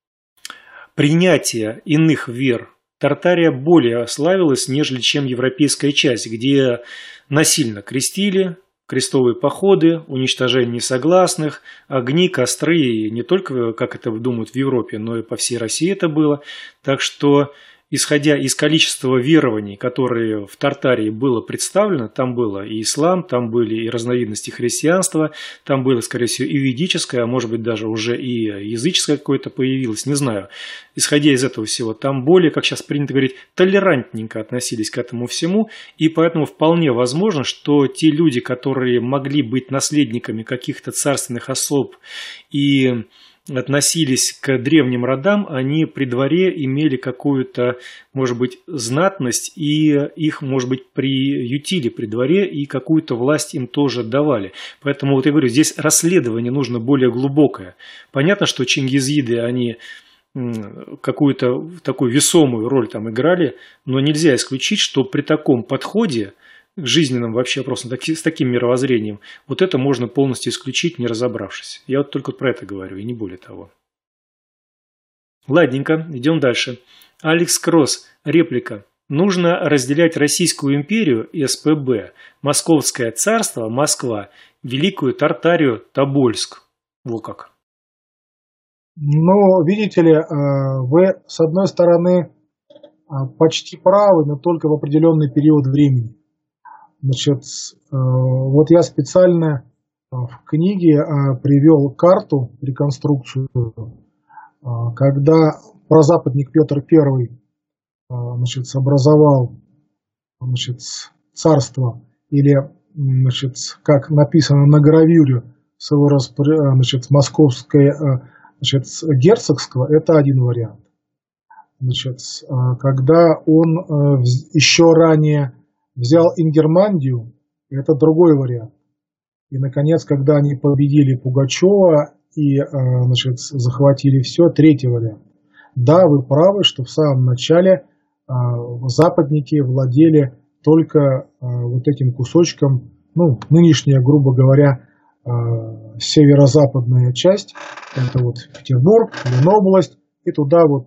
принятия иных вер, Тартария более славилась, нежели чем европейская часть, где насильно крестили, крестовые походы, уничтожение несогласных, огни, костры, и не только, как это думают в Европе, но и по всей России это было. Так что, исходя из количества верований, которые в Тартарии было представлено, там было и ислам, там были и разновидности христианства, там было, скорее всего, и ведическое, а может быть даже уже и языческое какое-то появилось, не знаю. Исходя из этого всего, там более, как сейчас принято говорить, толерантненько относились к этому всему, и поэтому вполне возможно, что те люди, которые могли быть наследниками каких-то царственных особ и относились к древним родам, они при дворе имели какую-то, может быть, знатность, и их, может быть, приютили при дворе, и какую-то власть им тоже давали. Поэтому, вот я говорю, здесь расследование нужно более глубокое. Понятно, что чингизиды, они какую-то такую весомую роль там играли, но нельзя исключить, что при таком подходе к жизненным вообще вопросам, с таким мировоззрением, вот это можно полностью исключить, не разобравшись. Я вот только про это говорю, и не более того. Ладненько, идем дальше. Алекс Кросс, реплика. Нужно разделять Российскую империю и СПБ, Московское царство, Москва, Великую Тартарию, Тобольск. Во как. Ну, видите ли, вы, с одной стороны, почти правы, но только в определенный период времени. Значит, вот я специально в книге привел карту, реконструкцию, когда прозападник Петр I, значит, образовал, значит, царство, или, значит, как написано на гравюре, значит, московское, значит, герцогство, это один вариант. Значит, когда он еще ранее взял Ингермандию, это другой вариант. И, наконец, когда они победили Пугачева и, значит, захватили все, третий вариант. Да, вы правы, что в самом начале западники владели только вот этим кусочком, ну, нынешняя, грубо говоря, северо-западная часть, это вот Петербург, Ленобласть, и туда вот,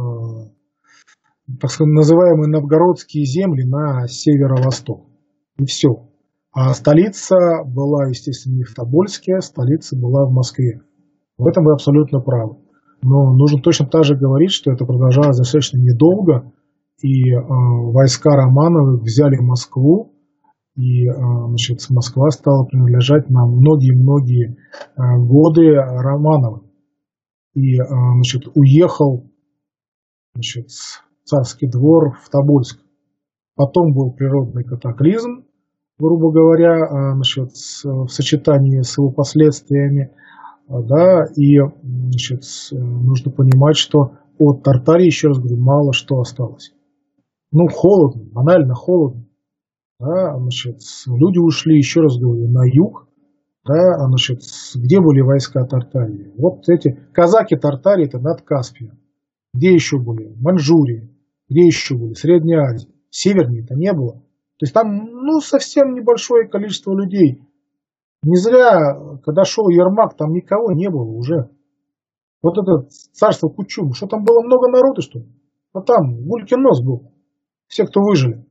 так сказать, называемые новгородские земли на северо-восток. И все. А столица была, естественно, не в Тобольске, столица была в Москве. В этом вы абсолютно правы. Но нужно точно так же говорить, что это продолжалось достаточно недолго, и войска Романовых взяли Москву, и, значит, Москва стала принадлежать на многие-многие годы Романовым. И, значит, уехал, значит, царский двор в Тобольск. Потом был природный катаклизм, грубо говоря, значит, в сочетании с его последствиями, да, и, значит, нужно понимать, что от Тартарии, еще раз говорю, мало что осталось. Ну, холодно, банально холодно. Да, значит, люди ушли, еще раз говорю, на юг. Да, значит, где были войска Тартарии? Вот эти казаки Тартарии, это над Каспием. Где еще были? В Маньчжурии. Где еще были? Средняя Азия. Севернее-то не было. То есть там, ну, совсем небольшое количество людей. Не зря, когда шел Ермак, там никого не было уже. Вот это царство Кучум, что там было много народу, что ли? А там Гулькин нос был. Все, кто выжили.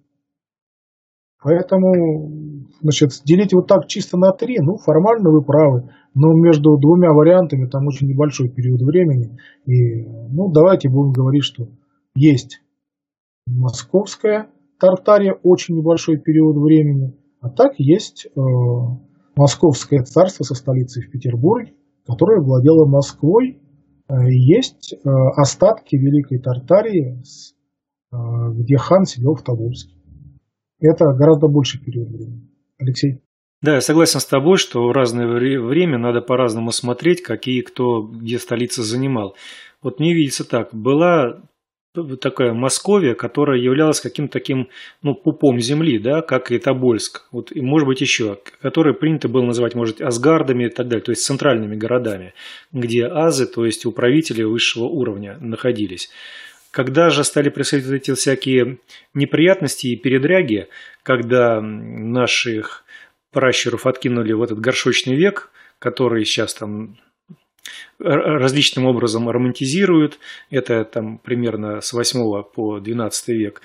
Поэтому, значит, делить вот так чисто на три, ну, формально вы правы. Но между двумя вариантами там очень небольшой период времени. И, ну, давайте будем говорить, что есть Московская Тартария, очень небольшой период времени. А так есть Московское царство со столицей в Петербурге, которая владела Москвой. Есть остатки Великой Тартарии, где хан сидел в Тобольске. Это гораздо больше период времени. Алексей? Да, я согласен с тобой, что в разное время надо по-разному смотреть, какие кто где столицы занимал. Вот мне видится так, была такая Московия, которая являлась каким-то таким, пупом земли, да, как и Тобольск, вот, и, может быть, еще, которые принято было называть, может, Асгардами и так далее, то есть центральными городами, где азы, то есть управители высшего уровня находились. Когда же стали происходить вот эти всякие неприятности и передряги, когда наших пращуров откинули в этот горшочный век, который сейчас там различным образом романтизируют, это там примерно с 8 по 12 век.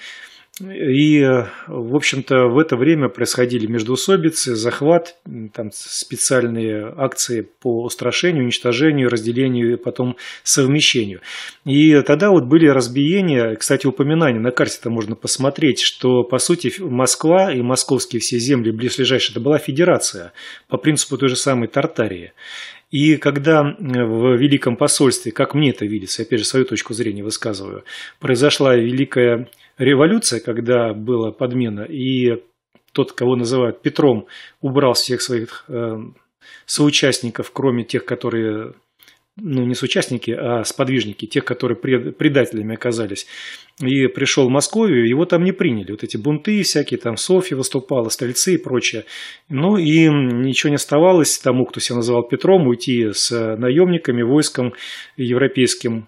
И, в общем-то, в это время происходили междоусобицы, захват, там специальные акции по устрашению, уничтожению, разделению и потом совмещению. И тогда вот были разбиения, кстати, упоминания, на карте-то можно посмотреть, что, по сути, Москва и московские все земли близлежащие, это была федерация по принципу той же самой Тартарии. И когда в Великом посольстве, как мне это видится, опять же свою точку зрения высказываю, произошла Великая революция, когда была подмена, и тот, кого называют Петром, убрал всех своих соучастников, кроме тех, которые, не соучастники, а сподвижники, тех, которые предателями оказались, и пришел в Московию, его там не приняли. Вот эти бунты всякие, там Софья выступала, стрельцы и прочее. Ну и ничего не оставалось тому, кто себя называл Петром, уйти с наемниками, войском европейским,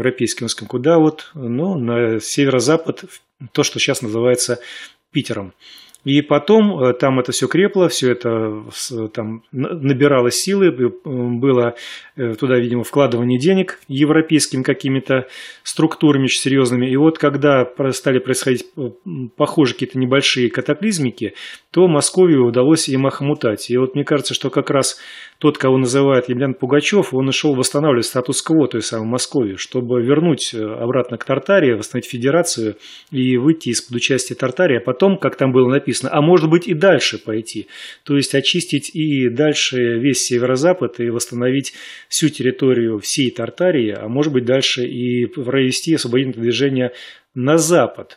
куда вот, на северо-запад, то, что сейчас называется Питером. И потом там это все крепло, все это там набиралось силы, было туда, видимо, вкладывание денег европейскими какими-то структурами очень серьезными. И вот когда стали происходить похожие какие-то небольшие катаклизмики, то Московию удалось им охомутать. И вот мне кажется, что как раз тот, кого называют Емельян Пугачев, он и шел восстанавливать статус-кво той самой Московии, чтобы вернуть обратно к Тартарии, восстановить федерацию и выйти из-под участия Тартарии, а потом, как там было написано, а может быть и дальше пойти, то есть очистить и дальше весь северо-запад и восстановить всю территорию всей Тартарии, а может быть дальше и провести освободительное движение на запад.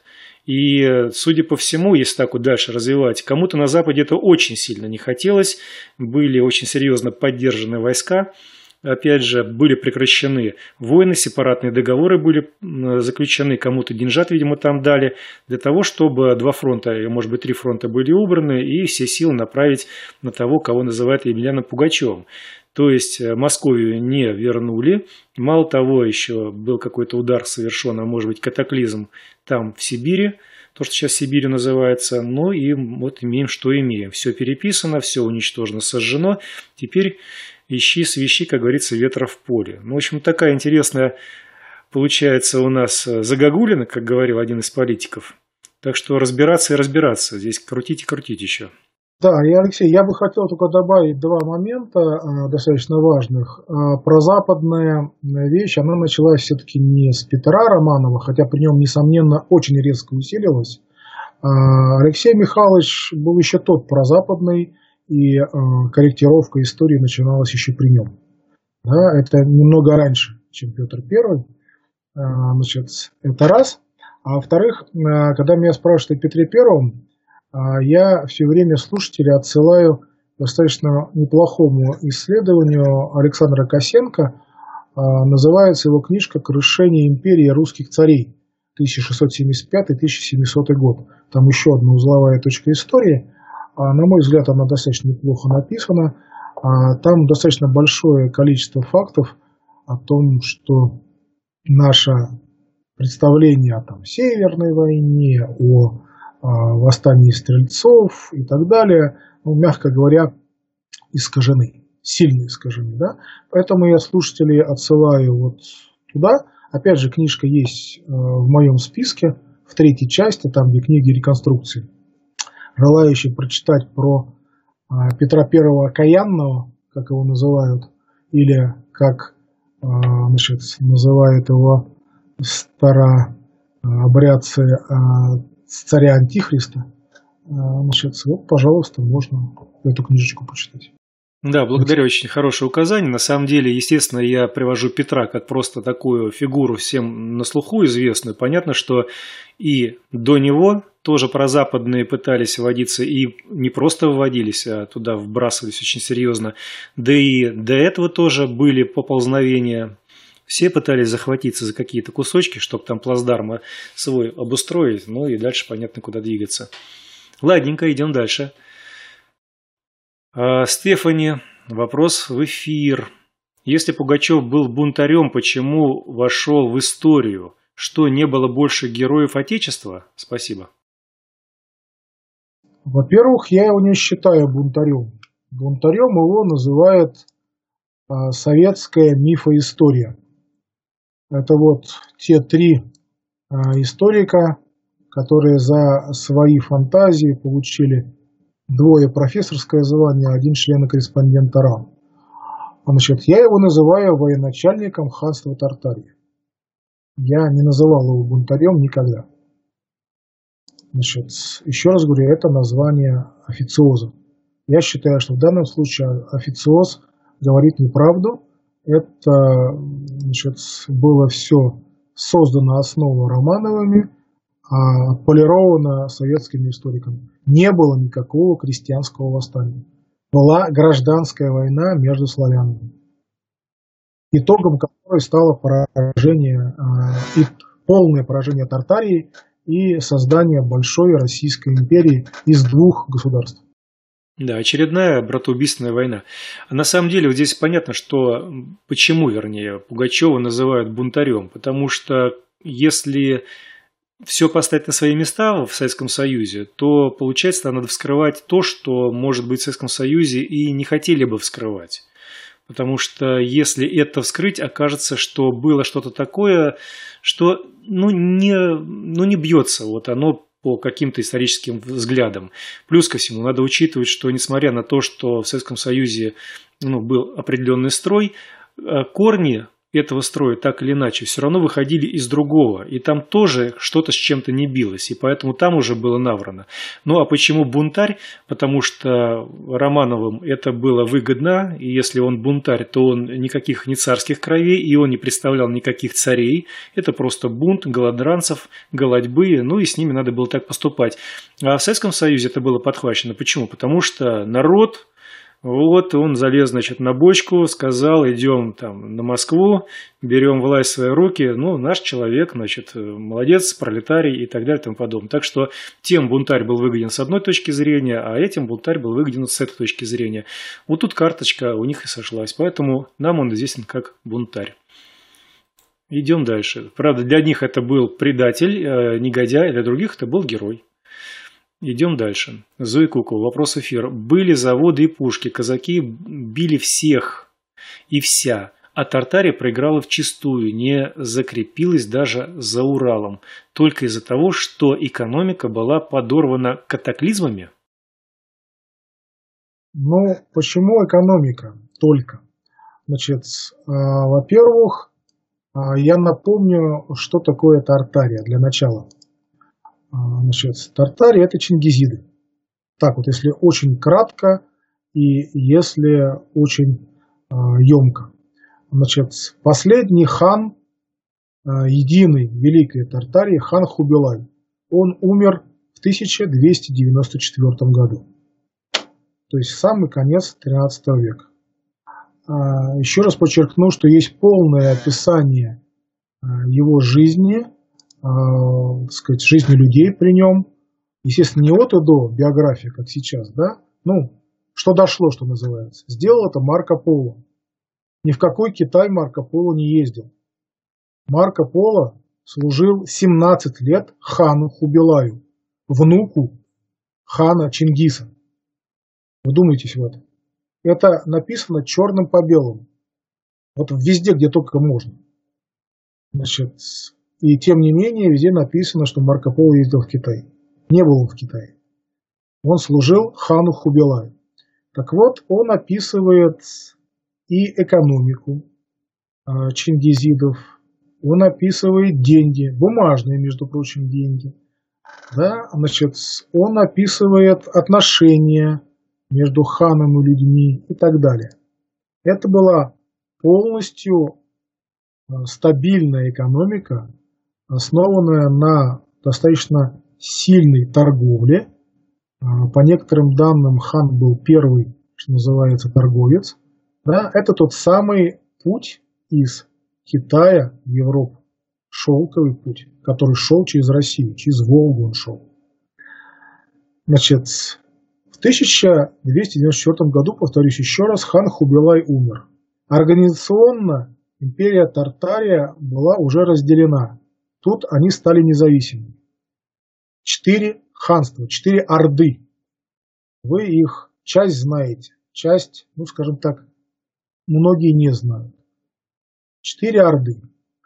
И, судя по всему, если так вот дальше развивать, кому-то на Западе это очень сильно не хотелось, были очень серьезно поддержаны войска, опять же, были прекращены войны, сепаратные договоры были заключены, кому-то деньжат, видимо, там дали, для того, чтобы 2 фронта, может быть, 3 фронта были убраны, и все силы направить на того, кого называют Емельяном Пугачевым. То есть Московию не вернули. Мало того, еще был какой-то удар совершен, а может быть катаклизм там в Сибири, то, что сейчас Сибирью называется. Ну и вот имеем, что имеем. Все переписано, все уничтожено, сожжено. Теперь ищи, свищи, как говорится, ветра в поле. Ну, в общем, такая интересная получается у нас загогулина, как говорил один из политиков. Так что разбираться и разбираться. Здесь крутить и крутить еще. Да, и, Алексей, я бы хотел только добавить 2 момента достаточно важных. Прозападная вещь, она началась все-таки не с Петра Романова, хотя при нем, несомненно, очень резко усилилась. Алексей Михайлович был еще тот прозападный, и корректировка истории начиналась еще при нем. Да, это немного раньше, чем Петр I. Значит, это раз. А во-вторых, когда меня спрашивают о Петре Первом, я все время слушателей отсылаю к достаточно неплохому исследованию Александра Косенко. Называется его книжка «Крушение империи русских царей» 1675-1700 год. Там еще одна узловая точка истории. На мой взгляд, она достаточно неплохо написана. Там достаточно большое количество фактов о том, что наше представление о Северной войне, о восстании стрельцов и так далее, мягко говоря, искажены, сильно искажены. Да? Поэтому я слушателей отсылаю вот туда. Опять же, книжка есть в моем списке, в 3-й части, там, где книги реконструкции. Желающие прочитать про Петра I Окаянного, как его называют, или как называют его старообрядцы царя Антихриста, вот, пожалуйста, можно эту книжечку почитать. Да, благодарю, очень хорошее указание. На самом деле, естественно, я привожу Петра как просто такую фигуру всем на слуху известную. Понятно, что и до него тоже прозападные пытались вводиться, и не просто вводились, а туда вбрасывались очень серьезно. Да и до этого тоже были поползновения. Все пытались захватиться за какие-то кусочки, чтобы там плацдарм свой обустроить, ну и дальше понятно, куда двигаться. Ладненько, идем дальше. Стефани, вопрос в эфир. Если Пугачев был бунтарем, почему вошел в историю? Что, не было больше героев Отечества? Спасибо. Во-первых, я его не считаю бунтарем. Бунтарем его называет советская мифоистория. Это вот те три историка, которые за свои фантазии получили двое профессорское звание, один член-корреспондента РАН. Значит, я его называю военачальником ханства Тартарии. Я не называл его бунтарем никогда. Значит, еще раз говорю, это название официоза. Я считаю, что в данном случае официоз говорит неправду. Это, значит, было все создано основа Романовыми, а отполировано советскими историками. Не было никакого крестьянского восстания. Была гражданская война между славянами, итогом которой стало поражение, и полное поражение Тартарии и создание большой Российской империи из двух государств. Да, очередная братоубийственная война. На самом деле, вот здесь понятно, что почему, вернее, Пугачева называют бунтарем. Потому что если все поставить на свои места в Советском Союзе, то, получается, надо вскрывать то, что, может быть, в Советском Союзе и не хотели бы вскрывать. Потому что если это вскрыть, окажется, что было что-то такое, что не бьется. Вот оно по каким-то историческим взглядам. Плюс ко всему, надо учитывать, что несмотря на то, что в Советском Союзе был определенный строй, корни этого строя так или иначе все равно выходили из другого, и там тоже что-то с чем-то не билось, и поэтому там уже было наврано. Ну а почему бунтарь? Потому что Романовым это было выгодно, и если он бунтарь, то он никаких не царских кровей, и он не представлял никаких царей, это просто бунт голодранцев, голодьбы, ну и с ними надо было так поступать. А в Советском Союзе это было подхвачено. Почему? Потому что народ... Вот он залез, значит, на бочку, сказал, идем там на Москву, берем власть в свои руки, наш человек, значит, молодец, пролетарий и так далее и тому подобное. Так что тем бунтарь был выгоден с одной точки зрения, а этим бунтарь был выгоден с этой точки зрения. Вот тут карточка у них и сошлась, поэтому нам он известен как бунтарь. Идем дальше. Правда, для них это был предатель, негодяй, для других это был герой. Идем дальше. Зоя Кукол, вопрос эфир. Были заводы и пушки, казаки били всех и вся, а Тартария проиграла вчистую, не закрепилась даже за Уралом, только из-за того, что экономика была подорвана катаклизмами? Почему экономика только? Значит, во-первых, я напомню, что такое Тартария для начала. Значит, Тартария – это чингизиды. Так вот, если очень кратко и если очень емко. Значит, последний хан единой великой Тартарии, хан Хубилай, он умер в 1294 году. То есть самый конец 13 века. Еще раз подчеркну, что есть полное описание его жизни, жизни людей при нем. Естественно, не от и до биография, как сейчас, да? Что дошло, что называется. Сделал это Марко Поло. Ни в какой Китай Марко Поло не ездил. Марко Поло служил 17 лет хану Хубилаю, внуку хана Чингиса. Вдумайтесь в это. Это написано черным по белому. Вот везде, где только можно. Значит, и тем не менее, везде написано, что Марко Поло ездил в Китай. Не был он в Китае. Он служил хану Хубилаю. Так вот, он описывает и экономику чингизидов, он описывает деньги, бумажные, между прочим, деньги. Да? Значит, он описывает отношения между ханом и людьми и так далее. Это была полностью стабильная экономика, основанная на достаточно сильной торговле. По некоторым данным, хан был первый, что называется, торговец. Да, это тот самый путь из Китая в Европу. Шелковый путь, который шел через Россию, через Волгу он шел. Значит, в 1294 году, повторюсь еще раз, хан Хубилай умер. Организационно империя Тартария была уже разделена. Тут они стали независимыми. 4 ханства, 4 орды. Вы их часть знаете, часть, ну скажем так, многие не знают. 4 орды.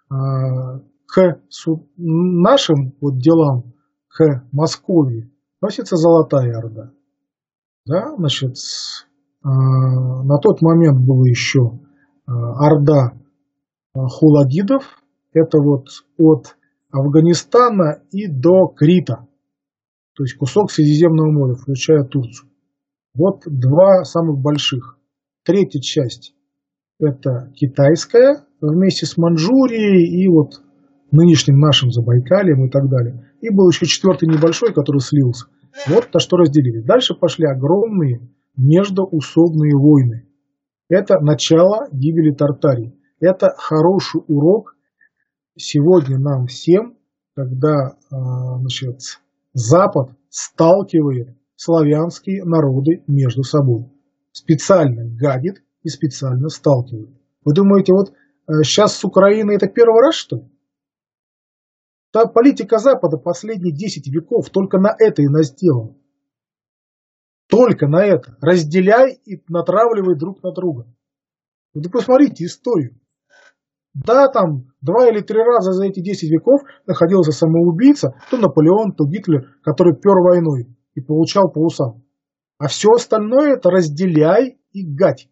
К нашим вот делам, к Москве, относится Золотая Орда. Да, значит, на тот момент была еще орда хулагидов. Это вот от Афганистана и до Крита. То есть кусок Средиземного моря, включая Турцию. Вот 2 самых больших. Третья часть это китайская, вместе с Манчжурией и вот нынешним нашим Забайкальем и так далее. И был еще 4-й небольшой, который слился. Вот на что разделили. Дальше пошли огромные междоусобные войны. Это начало гибели Тартарии. Это хороший урок сегодня нам всем, когда значит, Запад сталкивает славянские народы между собой. Специально гадит и специально сталкивает. Вы думаете, вот сейчас с Украиной это первый раз, что ли? Та политика Запада последние 10 веков только на это и сделана. Только на это. Разделяй и натравливай друг на друга. Вы посмотрите историю. Да, там 2 или 3 раза за эти 10 веков находился самоубийца, то Наполеон, то Гитлер, который пер войной и получал по усам. А все остальное это разделяй и гать.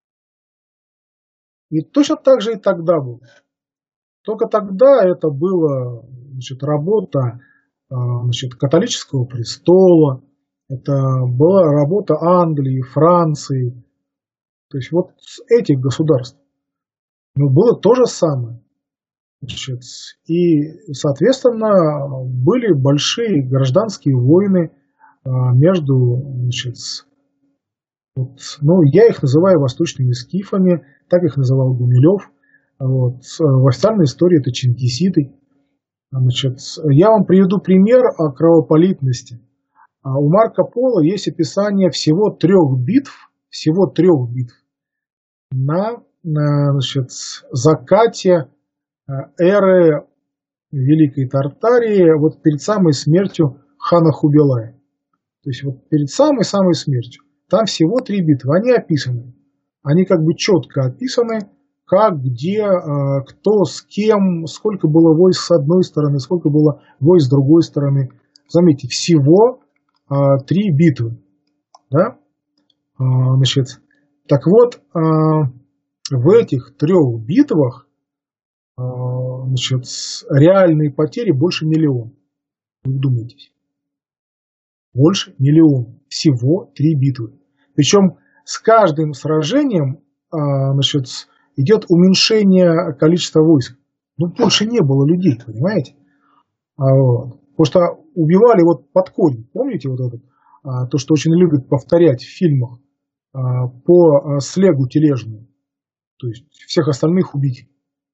И точно так же и тогда было. Только тогда это была, значит, работа, значит, католического престола, это была работа Англии, Франции, то есть вот с этих государств. Но было то же самое. Значит, и, соответственно, были большие гражданские войны между, значит, вот, ну, я их называю восточными скифами, так их называл Гумилев. Вот. В официальной истории это чингисиды. Значит, я вам приведу пример о кровопролитности. У Марко Поло есть описание всего 3 битв на значит, закате эры Великой Тартарии, вот перед самой смертью хана Хубилая. То есть вот перед самой-самой смертью. Там всего 3 битвы. Они описаны. Они как бы четко описаны, как, где, кто, с кем, сколько было войск с одной стороны, сколько было войск с другой стороны. Заметьте, всего 3 битвы. Да? Значит, так вот, в этих 3 битвах значит, реальные потери больше 1 000 000. Вы вдумайтесь. Больше 1 000 000. Всего 3 битвы. Причем с каждым сражением значит, идет уменьшение количества войск. Ну, больше не было людей, понимаете? Вот. Потому что убивали вот под конь. Помните вот это? То, что очень любят повторять в фильмах по слегу тележному. То есть всех остальных убить.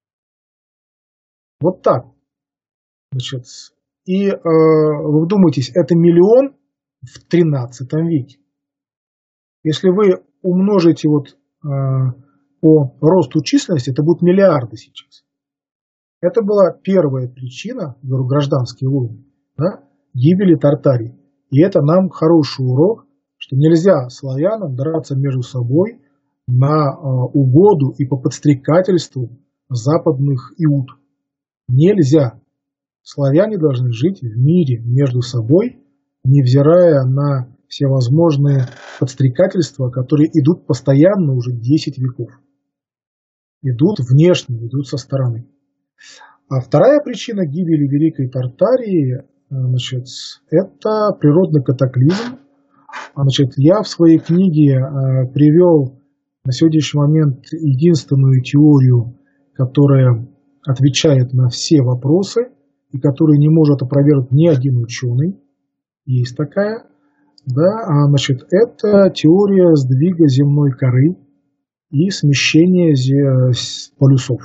Вот так. Значит, и вы вдумайтесь, это 1 000 000 в 13 веке. Если вы умножите вот по росту численности, это будут миллиарды сейчас. Это была первая причина, говорю, гражданские войны, да, гибели Тартарии. И это нам хороший урок, что нельзя славянам драться между собой на угоду и по подстрекательству западных иуд. Нельзя. Славяне должны жить в мире между собой, невзирая на всевозможные подстрекательства, которые идут постоянно уже 10 веков. Идут внешне, идут со стороны. А вторая причина гибели Великой Тартарии, значит, это природный катаклизм, Значит, я в своей книге привел на сегодняшний момент единственную теорию, которая отвечает на все вопросы и которую не может опровергнуть ни один ученый. Есть такая. Да, значит, это теория сдвига земной коры и смещения полюсов.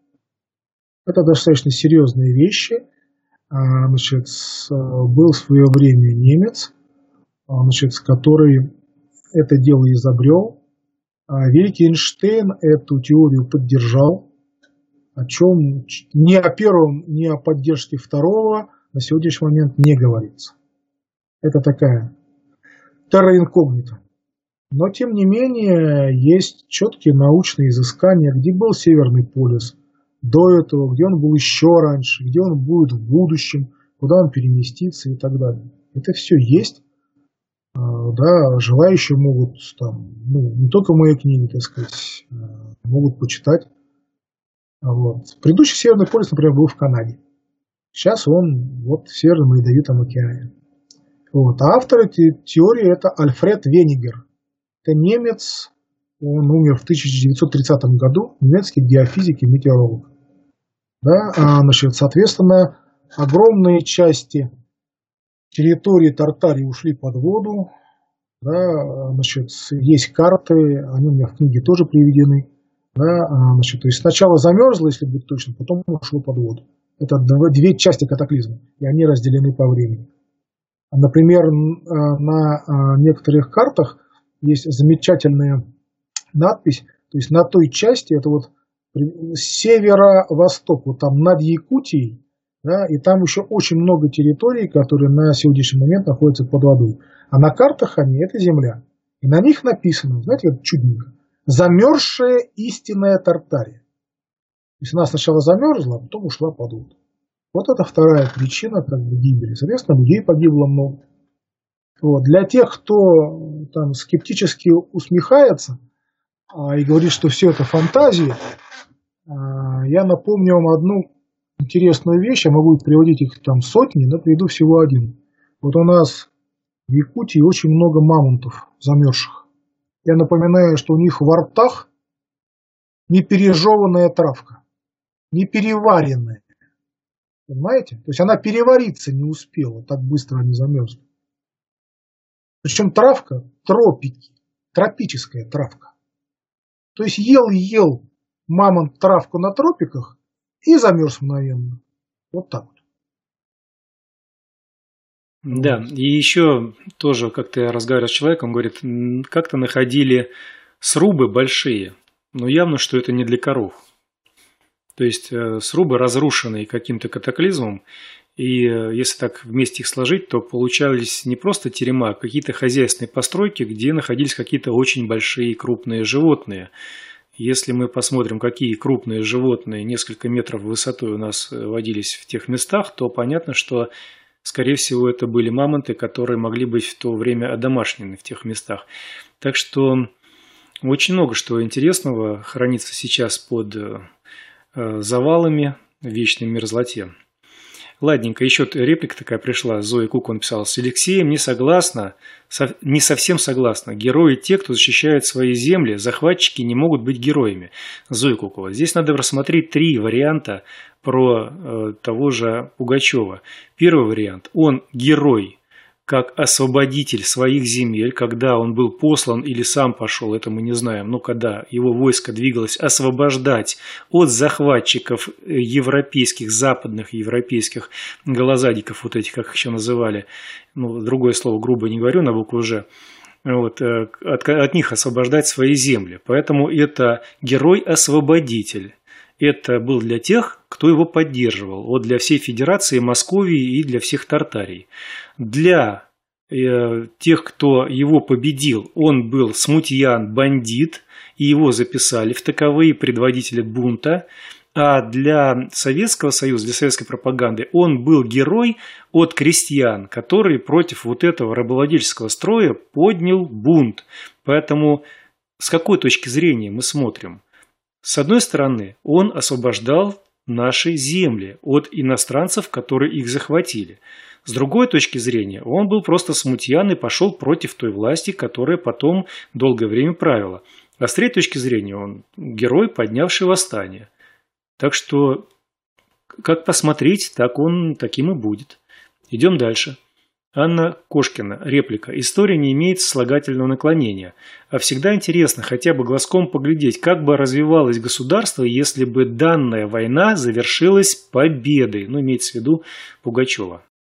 Это достаточно серьезные вещи. Значит, был в свое время немец, значит, который это дело изобрел. Великий Эйнштейн эту теорию поддержал, о чем ни о первом, ни о поддержке второго на сегодняшний момент не говорится. Это такая терра инкогнита. Но, тем не менее, есть четкие научные изыскания, где был Северный полюс до этого, где он был еще раньше, где он будет в будущем, куда он переместится и так далее. Это все есть. Да, желающие могут там, не только в моей книге, так сказать, могут почитать. Вот. Предыдущий Северный полюс, например, был в Канаде. Сейчас он вот в Северном Ледовитом океане. Вот. А автор этой теории это Альфред Венигер. Это немец, он умер в 1930 году, немецкий геофизик и метеоролог. Да, значит, соответственно, огромные части территории Тартарии ушли под воду. Да, значит, есть карты, они у меня в книге тоже приведены. Да, значит, то есть сначала замерзло, если быть точным, потом ушло под воду. Это две части катаклизма, и они разделены по времени. Например, на некоторых картах есть замечательная надпись, то есть на той части, это вот северо-восток, вот там над Якутией, да, и там еще очень много территорий, которые на сегодняшний момент находятся под водой. А на картах это земля. И на них написано, знаете, как чудненько, замерзшая истинная Тартария. То есть она сначала замерзла, а потом ушла под воду. Вот это вторая причина гибели. Соответственно, людей погибло много. Вот. Для тех, кто там скептически усмехается и говорит, что все это фантазии, я напомню вам одну интересную вещь. Я могу приводить их там сотни, но приведу всего один. Вот у нас в Якутии очень много мамонтов замерзших. Я напоминаю, что у них во ртах непережеванная травка, не переваренная. Понимаете? То есть она перевариться не успела, так быстро они замерзли. Причем травка тропики, тропическая травка. То есть ел мамонт травку на тропиках и замерз мгновенно. Вот так вот. Да, и еще тоже как-то я разговаривал с человеком, говорит, как-то находили срубы большие, но явно, что это не для коров. То есть срубы, разрушенные каким-то катаклизмом, и если так вместе их сложить, то получались не просто терема, а какие-то хозяйственные постройки, где находились какие-то очень большие крупные животные. Если мы посмотрим, какие крупные животные несколько метров высотой у нас водились в тех местах, то понятно, что, скорее всего, это были мамонты, которые могли быть в то время одомашнены в тех местах. Так что очень много что интересного хранится сейчас под завалами в вечной мерзлоте. Ладненько, еще реплика такая пришла. Зоя Кукова написала: с Алексеем не согласна, не совсем согласна. Герои те, кто защищает свои земли, захватчики не могут быть героями. Зоя Кукова, здесь надо рассмотреть три варианта про того же Пугачева. Первый вариант. Он герой, как освободитель своих земель, когда он был послан или сам пошел, это мы не знаем, но когда его войско двигалось освобождать от захватчиков европейских, западных европейских голозадиков, вот этих, как их еще называли, другое слово грубо не говорю на букву «Ж», вот, от них освобождать свои земли. Поэтому это герой-освободитель. Это был для тех, кто его поддерживал. Вот для всей Федерации Московии и для всех Тартарий. Для тех, кто его победил, он был смутьян, бандит, и его записали в таковые предводители бунта. А для Советского Союза, для советской пропаганды, он был герой от крестьян, который против вот этого рабовладельческого строя поднял бунт. Поэтому с какой точки зрения мы смотрим? С одной стороны, он освобождал наши земли от иностранцев, которые их захватили. С другой точки зрения, он был просто смутьян и пошел против той власти, которая потом долгое время правила. А с третьей точки зрения, он герой, поднявший восстание. Так что, как посмотреть, так он таким и будет. Идем дальше. Анна Кошкина. Реплика. История не имеет сослагательного наклонения. А всегда интересно хотя бы глазком поглядеть, как бы развивалось государство, если бы данная война завершилась победой. Ну, имеется в виду Пугачева.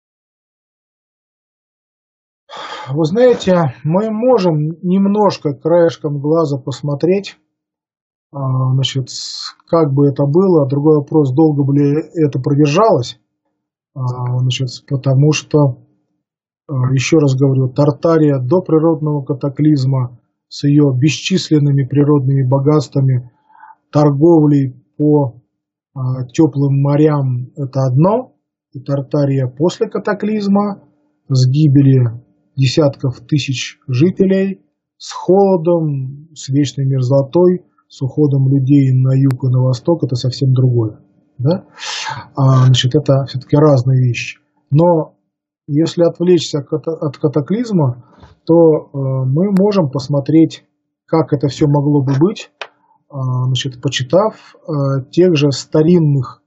Вы знаете, мы можем немножко краешком глаза посмотреть, значит, как бы это было. Другой вопрос, долго бы ли это продержалось. Значит, потому что, еще раз говорю, Тартария до природного катаклизма с ее бесчисленными природными богатствами, торговлей по теплым морям – это одно, и Тартария после катаклизма с гибелью десятков тысяч жителей, с холодом, с вечной мерзлотой, с уходом людей на юг и на восток – это совсем другое. Да? Значит, это все-таки разные вещи. Но если отвлечься от катаклизма, то мы можем посмотреть, как это все могло бы быть, значит, почитав тех же старинных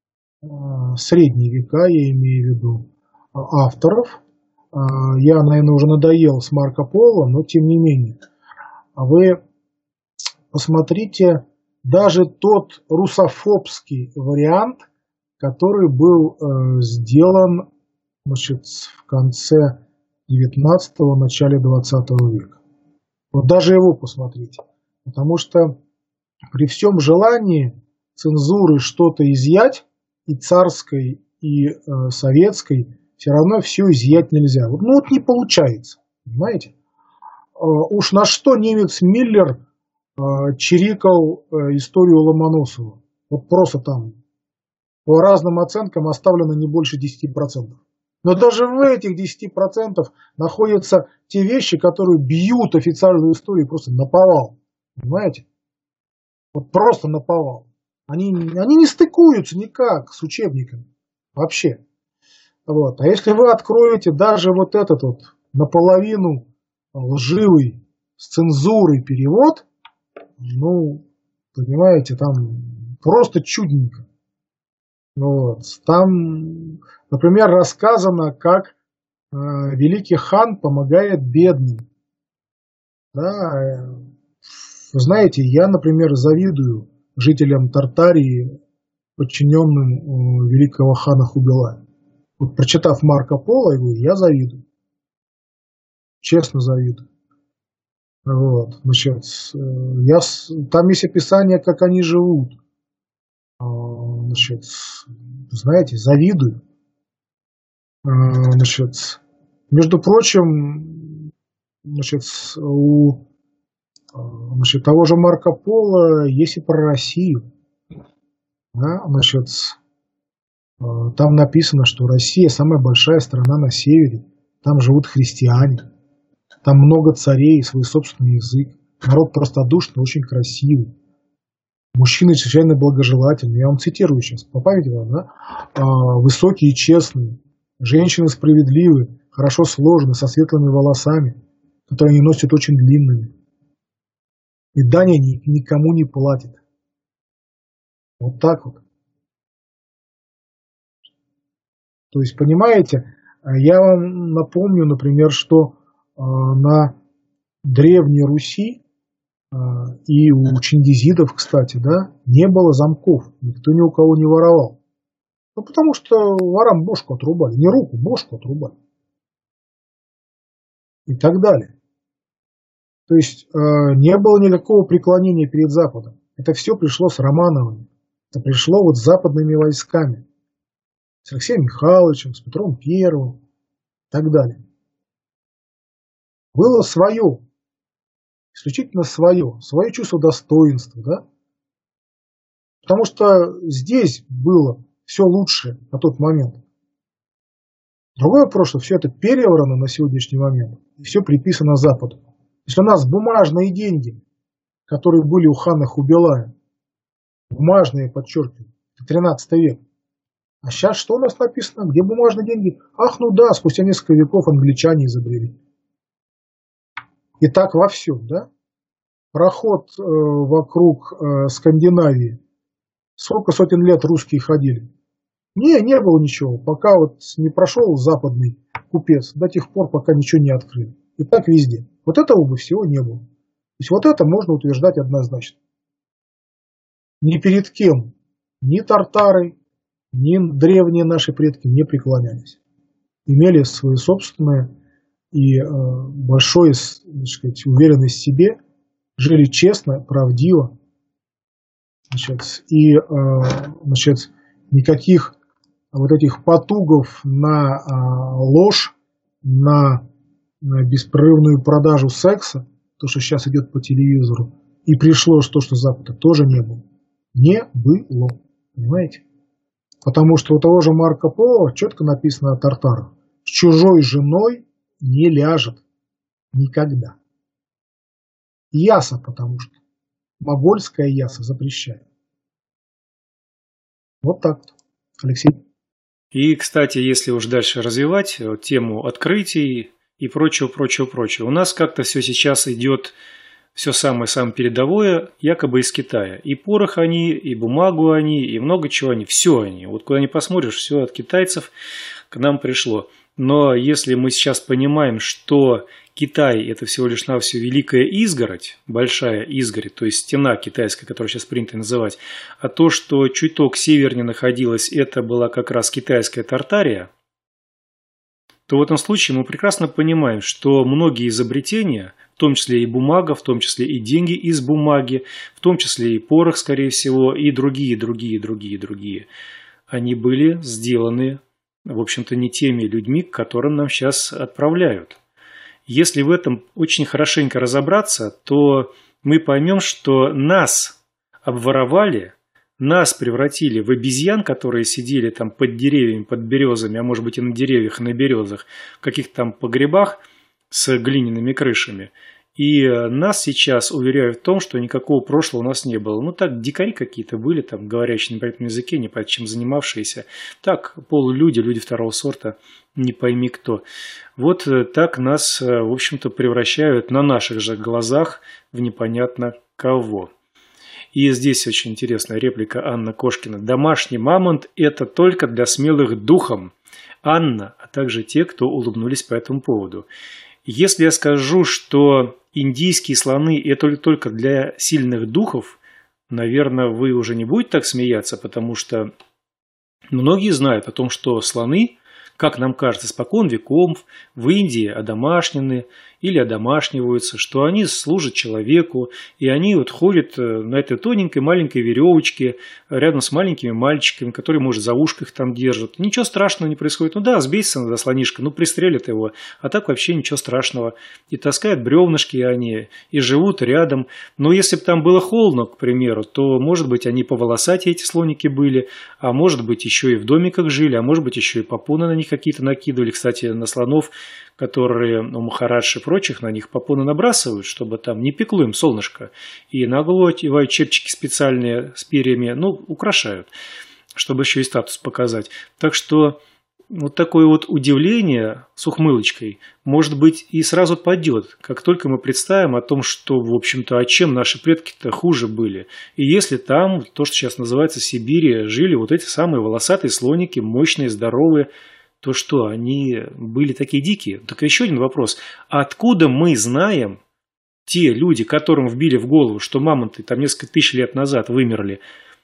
средние века, я имею в виду, авторов. Я, наверное, уже надоел с Марко Поло, но тем не менее. Вы посмотрите даже тот русофобский вариант, который был сделан, значит, в конце 19-го, начале 20 века. Вот даже его посмотрите. Потому что при всем желании цензуры что-то изъять, и царской, и советской, все равно все изъять нельзя. Ну вот не получается, понимаете? Уж на что немец Миллер чирикал историю Ломоносова. Вот просто там по разным оценкам оставлено не больше 10%. Но даже в этих 10% находятся те вещи, которые бьют официальную историю просто наповал. Понимаете? Вот просто наповал. Они не стыкуются никак с учебниками. Вообще. Вот. А если вы откроете даже вот этот вот наполовину лживый с цензурой перевод, ну, понимаете, там просто чудненько. Вот. Там, например, рассказано, как великий хан помогает бедным. Да. Вы знаете, я, например, завидую жителям Тартарии, подчиненным великого хана Хубилая. Вот, прочитав Марко Поло, я завидую. Честно завидую. Вот, значит, там есть описание, как они живут. Значит, знаете, завидую. Значит, между прочим, значит, у того же Марко Поло есть и про Россию. Да? Значит, там написано, что Россия самая большая страна на севере. Там живут христиане. Там много царей и свой собственный язык. Народ простодушный, очень красивый. Мужчины чрезвычайно благожелательные. Я вам цитирую сейчас, по памяти вам, да? Высокие и честные. Женщины справедливые, хорошо сложены, со светлыми волосами, которые они носят очень длинными. И дань они никому не платят. Вот так вот. То есть, понимаете, я вам напомню, например, что на Древней Руси и у чингизидов, кстати, да, не было замков. Никто ни у кого не воровал. Ну, потому что ворам бошку отрубали. Не руку, бошку отрубали. И так далее. То есть не было никакого преклонения перед Западом. Это все пришло с Романовыми. Это пришло вот с западными войсками. С Алексеем Михайловичем, с Петром Первым и так далее. Было свое. Исключительно свое чувство достоинства, да? Потому что здесь было все лучшее на тот момент. Другой вопрос, что все это переврано на сегодняшний момент, и все приписано Западу. Если у нас бумажные деньги, которые были у хана Хубилая, бумажные, подчеркиваю, 13 век, А сейчас что у нас написано? Где бумажные деньги? Ах, ну да, спустя несколько веков англичане изобрели. И так во всем, да? Проход вокруг Скандинавии. Сколько сотен лет русские ходили? Не было ничего, пока вот не прошел западный купец, до тех пор, пока ничего не открыли. И так везде. Вот этого бы всего не было. То есть вот это можно утверждать однозначно. Ни перед кем ни тартары, ни древние наши предки не преклонялись. Имели свои собственные и большой, так сказать, уверенность в себе, жили честно, правдиво. И никаких вот этих потугов на ложь, на беспрерывную продажу секса, то, что сейчас идет по телевизору, и пришло то, что Запада, тоже не было. Не было. Понимаете? Потому что у того же Марко Поло четко написано о тартарах. С чужой женой не ляжет. Никогда. Яса, потому что. Могольская яса запрещает. Вот так вот. Алексей. И, кстати, если уж дальше развивать тему открытий и прочего, у нас как-то все сейчас идет, все самое передовое, якобы из Китая. И порох они, и бумагу они, и много чего они, все они. Вот куда ни посмотришь, все от китайцев к нам пришло. Но если мы сейчас понимаем, что Китай – это всего лишь навсего великая изгородь, большая изгородь, то есть стена китайская, которую сейчас принято называть, а то, что чуток севернее находилась, это была как раз китайская Тартария, то в этом случае мы прекрасно понимаем, что многие изобретения, в том числе и бумага, в том числе и деньги из бумаги, в том числе и порох, скорее всего, и другие, они были сделаны, в общем-то, не теми людьми, к которым нам сейчас отправляют. Если в этом очень хорошенько разобраться, то мы поймем, что нас обворовали, нас превратили в обезьян, которые сидели там под деревьями, под березами, а может быть и на деревьях, и на березах, в каких-то там погребах с глиняными крышами. И нас сейчас уверяют в том, что никакого прошлого у нас не было. Ну так, дикари какие-то были, там, говорящие на непонятном языке, не понятно чем занимавшиеся. Так, полулюди, люди второго сорта, не пойми кто. Вот так нас, в общем-то, превращают на наших же глазах в непонятно кого. И здесь очень интересная реплика Анны Кошкина. «Домашний мамонт – это только для смелых духом». Анна, а также те, кто улыбнулись по этому поводу. Если я скажу, что индийские слоны – это только для сильных духов, наверное, вы уже не будете так смеяться, потому что многие знают о том, что слоны, как нам кажется, испокон веков в Индии одомашнены или одомашниваются, что они служат человеку, и они вот ходят на этой тоненькой маленькой веревочке рядом с маленькими мальчиками, которые, может, за ушко их там держат. Ничего страшного не происходит. Ну да, сбейся на слонишка, ну пристрелят его, а так вообще ничего страшного. И таскают бревнышки они, и живут рядом. Но если бы там было холодно, к примеру, то, может быть, они поволосатее эти слоники были, а может быть, еще и в домиках жили, а может быть, еще и попоны на них какие-то накидывали. Кстати, на слонов, которые у Махарадж и прочих, на них попоны набрасывают, чтобы там не пекло им солнышко. И на голову одевают чепчики специальные с перьями, ну, украшают, чтобы еще и статус показать. Так что вот такое вот удивление с ухмылочкой, может быть, и сразу падет, как только мы представим о том, что, в общем-то, а чем наши предки-то хуже были. И если там, то, что сейчас называется Сибирь, жили вот эти самые волосатые слоники, мощные, здоровые, то что, они были такие дикие? Так еще один вопрос. Откуда мы знаем, те люди, которым вбили в голову, что мамонты там несколько тысяч лет назад вымерли,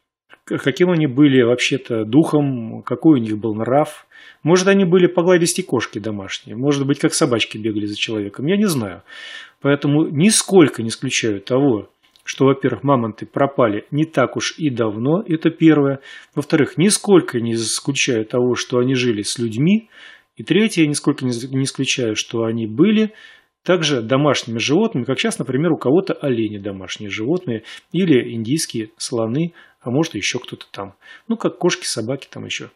каким они были вообще-то духом, какой у них был нрав? Может, они были погладисти кошки домашние, может быть, как собачки бегали за человеком, я не знаю. Поэтому нисколько не исключаю того, что, во-первых, мамонты пропали не так уж и давно, это первое. Во-вторых, нисколько не исключаю того, что они жили с людьми. И третье, нисколько не исключаю, что они были также домашними животными, как сейчас, например, у кого-то олени домашние животные или индийские слоны, а может еще кто-то там. Ну, как кошки, собаки там еще.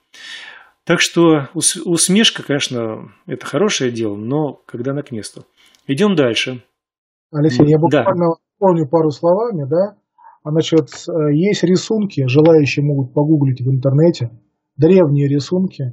Так что усмешка, конечно, это хорошее дело, но когда она к месту. Идем дальше. Алексей, я буквально помню пару словами, да. Значит, есть рисунки, желающие могут погуглить в интернете, древние рисунки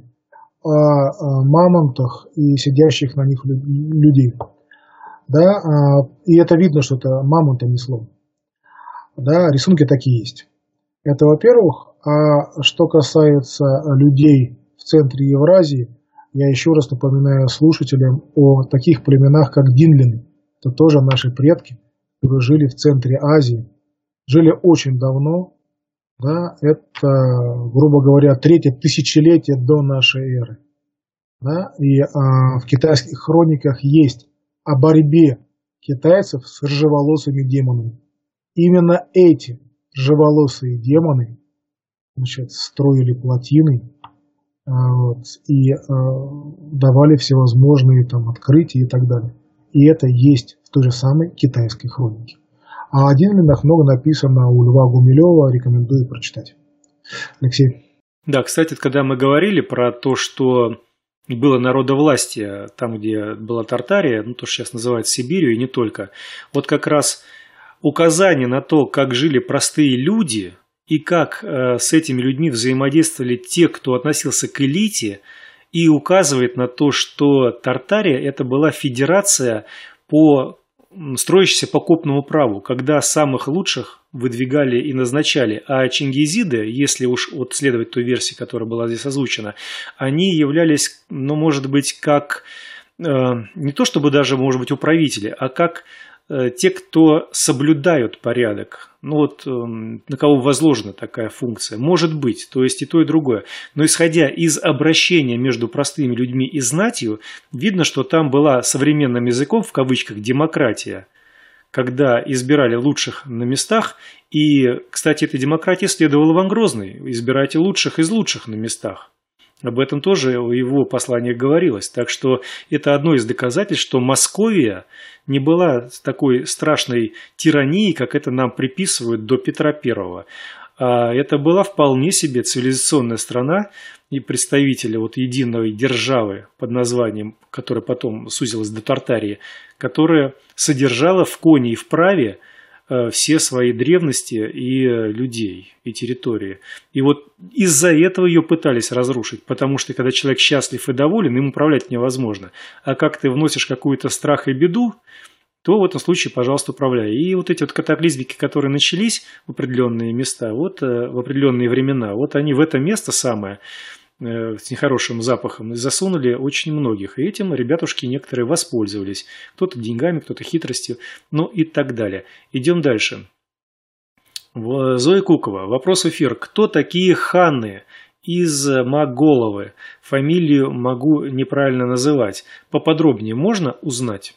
о мамонтах и сидящих на них людей. Да, и это видно, что это мамонт, а не слон. Да, рисунки такие есть. Это во-первых. А что касается людей в центре Евразии, я еще раз напоминаю слушателям о таких племенах, как динлины. Это тоже наши предки, которые жили в центре Азии. Жили очень давно. Да, это, грубо говоря, третье тысячелетие до нашей эры. Да, и в китайских хрониках есть о борьбе китайцев с рыжеволосыми демонами. Именно эти рыжеволосые демоны, значит, строили плотины и давали всевозможные там открытия и так далее. И это есть в той же самой китайской хронике. А о динлинах много написано у Льва Гумилева, рекомендую прочитать. Алексей. Да, кстати, когда мы говорили про то, что было народовластие там, где была Тартария, ну, то, что сейчас называют Сибирью, и не только, вот как раз указание на то, как жили простые люди и как с этими людьми взаимодействовали те, кто относился к элите, и указывает на то, что Тартария – это была федерация, строящаяся по копному праву, когда самых лучших выдвигали и назначали, а чингизиды, если уж вот следовать той версии, которая была здесь озвучена, они являлись, ну, может быть, как не то чтобы даже, может быть, управители, а как те, кто соблюдают порядок, ну вот на кого возложена такая функция, может быть, то есть и то, и другое. Но исходя из обращения между простыми людьми и знатью, видно, что там была современным языком, в кавычках, демократия, когда избирали лучших на местах, и, кстати, этой демократии следовал Иван Грозный, избирайте лучших из лучших на местах. Об этом тоже в его посланиях говорилось. Так что это одно из доказательств, что Московия не была такой страшной тиранией, как это нам приписывают до Петра I. А это была вполне себе цивилизационная страна и представители вот единой державы под названием, которая потом сузилась до Тартарии, которая содержала в коне и в праве все свои древности и людей, и территории. И вот из-за этого ее пытались разрушить, потому что когда человек счастлив и доволен, им управлять невозможно. А как ты вносишь какой-то страх и беду, то в этом случае, пожалуйста, управляй. И вот эти вот катаклизмики, которые начались в определенные места, вот в определенные времена, вот они в это место самое с нехорошим запахом засунули очень многих. И этим ребятушки некоторые воспользовались. Кто-то деньгами, кто-то хитростью, ну и так далее. Идем дальше. Зоя Кукова. Вопрос в эфир. Кто такие ханны из Моголовы? Фамилию могу неправильно называть. Поподробнее можно узнать?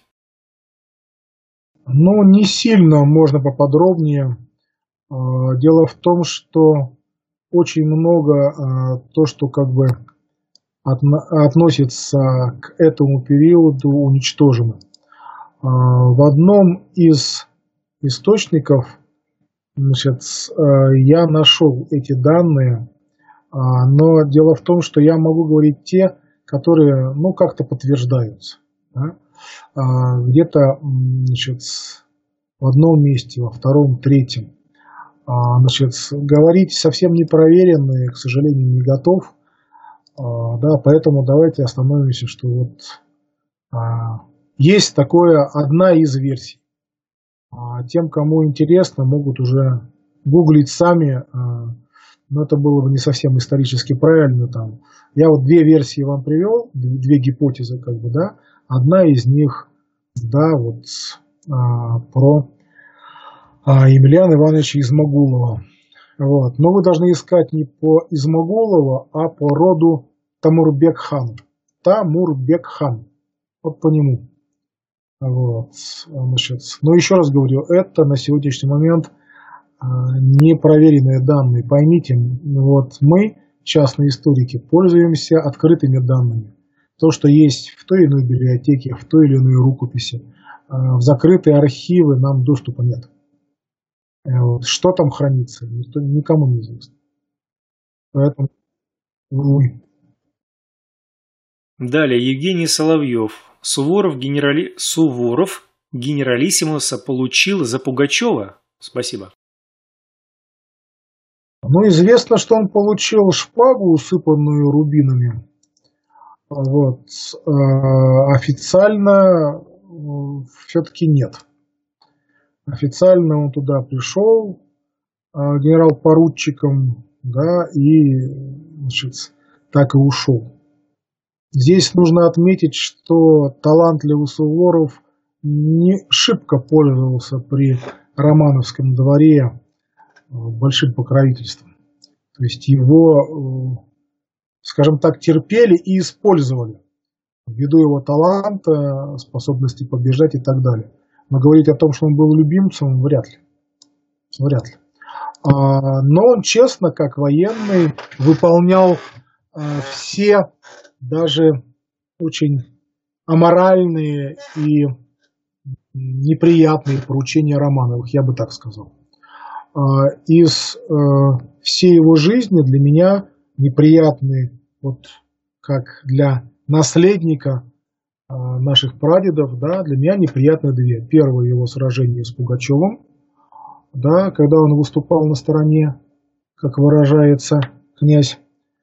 Ну, не сильно можно поподробнее. Дело в том, что очень много то, что как бы относится к этому периоду, уничтожено. В одном из источников, значит, я нашел эти данные, но дело в том, что я могу говорить те, которые, ну, как-то подтверждаются. Да? Где-то, значит, в одном месте, во втором, третьем. Значит, говорить совсем непроверенные, к сожалению, не готов. Да, поэтому давайте остановимся, что вот есть такое, одна из версий. Тем, кому интересно, могут уже гуглить сами, но это было бы не совсем исторически правильно. Там. Я вот две версии вам привел, две гипотезы, как бы, да. Одна из них, да, вот про Емельяна Ивановича Измагулова. Вот. Но вы должны искать не по Измагулова, а по роду Тамурбек-хан. Тамурбек-хан. Вот по нему. Вот. Значит, но еще раз говорю, это на сегодняшний момент непроверенные данные. Поймите, вот мы, частные историки, пользуемся открытыми данными. То, что есть в той или иной библиотеке, в той или иной рукописи, в закрытые архивы нам доступа нет. Вот. Что там хранится, никому не известно. Поэтому Далее Евгений Соловьев. Суворов генералиссимуса получил за Пугачева? Спасибо. Но известно, что он получил шпагу, усыпанную рубинами. Вот. Официально все-таки нет. Официально он туда пришел генерал-поручиком, да, и, значит, так и ушел. Здесь нужно отметить, что талантливый Суворов не шибко пользовался при Романовском дворе большим покровительством. То есть его, скажем так, терпели и использовали ввиду его таланта, способности побеждать и так далее. Но говорить о том, что он был любимцем, вряд ли. Вряд ли. Но он честно, как военный, выполнял все даже очень аморальные и неприятные поручения Романовых, я бы так сказал. Из всей его жизни для меня неприятные, вот как для наследника наших прадедов, да, для меня неприятны две. Первое его сражение с Пугачевым, да, когда он выступал на стороне, как выражается князь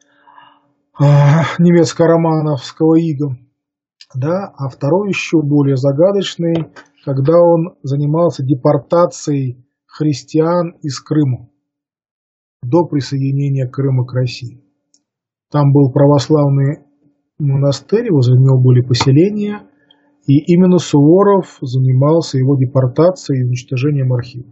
немецко-романовского ига, да, а второй еще более загадочный, когда он занимался депортацией христиан из Крыма до присоединения Крыма к России. Там был православный монастырь, возле него были поселения, и именно Суворов занимался его депортацией и уничтожением архивов.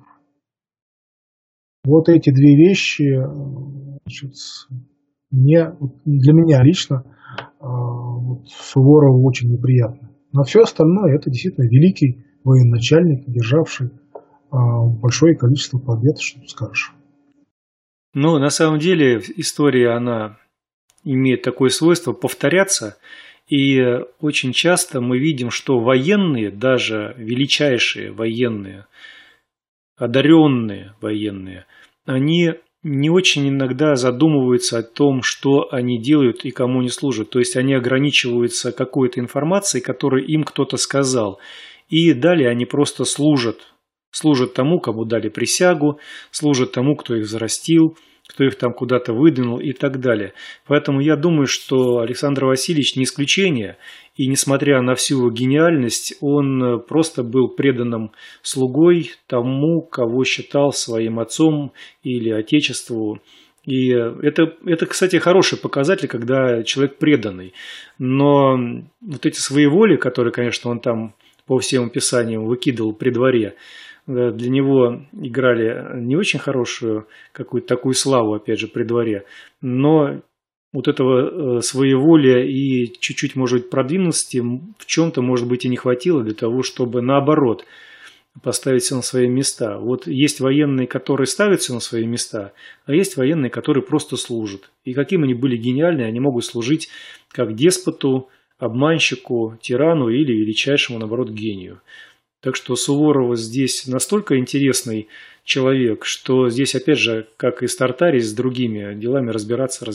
Вот эти две вещи, значит, для меня лично Суворову очень неприятно. Но все остальное это действительно великий военачальник, державший большое количество побед, что тут скажешь. Ну, на самом деле история, она имеет такое свойство повторяться, и очень часто мы видим, что военные, даже величайшие военные, одаренные военные, они не очень иногда задумываются о том, что они делают и кому они служат. То есть они ограничиваются какой-то информацией, которую им кто-то сказал. И далее они просто служат тому, кому дали присягу, служат тому, кто их взрастил, кто их там куда-то выдвинул и так далее. Поэтому я думаю, что Александр Васильевич не исключение, и несмотря на всю его гениальность, он просто был преданным слугой тому, кого считал своим отцом или отечеству. И это, кстати, хороший показатель, когда человек преданный. Но вот эти своеволия, которые, конечно, он там по всем описаниям выкидывал при дворе, для него играли не очень хорошую какую-то такую славу, опять же, при дворе, но вот этого своеволия и чуть-чуть, может быть, продвинутости в чем-то, может быть, и не хватило для того, чтобы, наоборот, поставить все на свои места. Вот есть военные, которые ставят все на свои места, а есть военные, которые просто служат. И каким они были гениальны, они могут служить как деспоту, обманщику, тирану или величайшему, наоборот, гению. Так что Суворов здесь настолько интересный человек, что здесь, опять же, как и с Тартари, с другими делами разбираться.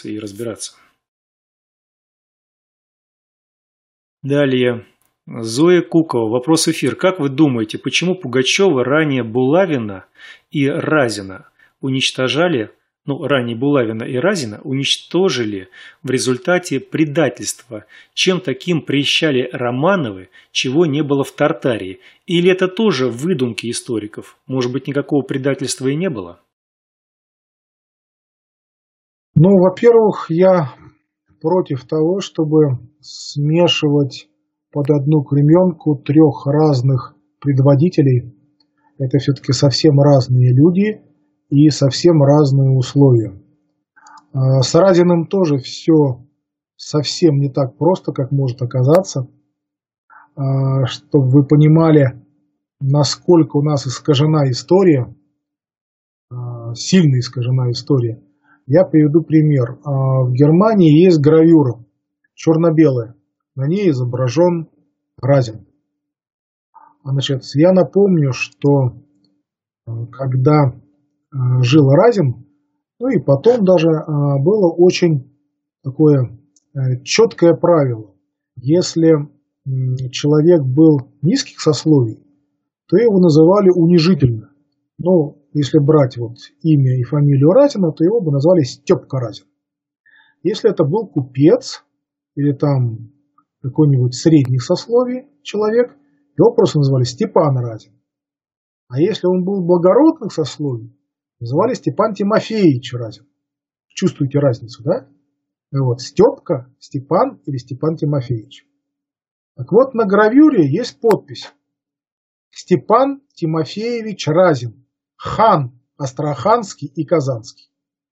Далее. Зоя Кукова. Вопрос эфир. Как вы думаете, почему Пугачева ранее Булавина и Разина уничтожили в результате предательства? Чем таким прельщали Романовы, чего не было в Тартарии? Или это тоже выдумки историков? Может быть, никакого предательства и не было? Ну, во-первых, я против того, чтобы смешивать под одну кременку трех разных предводителей. Это все-таки совсем разные люди и совсем разные условия. С Разиным тоже все совсем не так просто, как может оказаться. Чтобы вы понимали, насколько у нас искажена история, сильно искажена история, я приведу пример. В Германии есть гравюра черно-белая. На ней изображен Разин. Значит, я напомню, что когда жил Разин, ну и потом даже было очень такое четкое правило. Если человек был низких сословий, то его называли унижительно. Ну, если брать вот имя и фамилию Разина, то его бы назвали Степка Разин. Если это был купец или там какой-нибудь средних сословий человек, его просто называли Степан Разин. А если он был благородных сословий, называли Степан Тимофеевич Разин. Чувствуете разницу, да? Вот, Степка, Степан или Степан Тимофеевич. Так вот, на гравюре есть подпись: Степан Тимофеевич Разин, хан Астраханский и Казанский.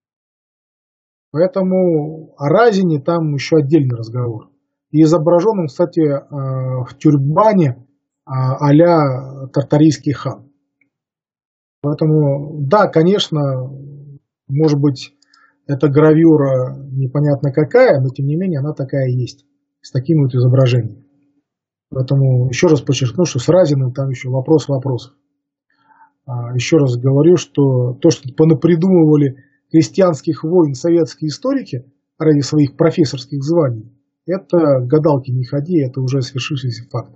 Поэтому о Разине там еще отдельный разговор. И изображен он, кстати, в тюрбане а-ля тартарийский хан. Поэтому, да, конечно, может быть, эта гравюра непонятно какая, но тем не менее она такая есть, с таким вот изображением. Поэтому еще раз подчеркну, что с Разиным там еще вопрос вопросов. Еще раз говорю, что то, что понапридумывали крестьянских войн советские историки ради своих профессорских званий, это гадалки не ходи, это уже свершившийся факт.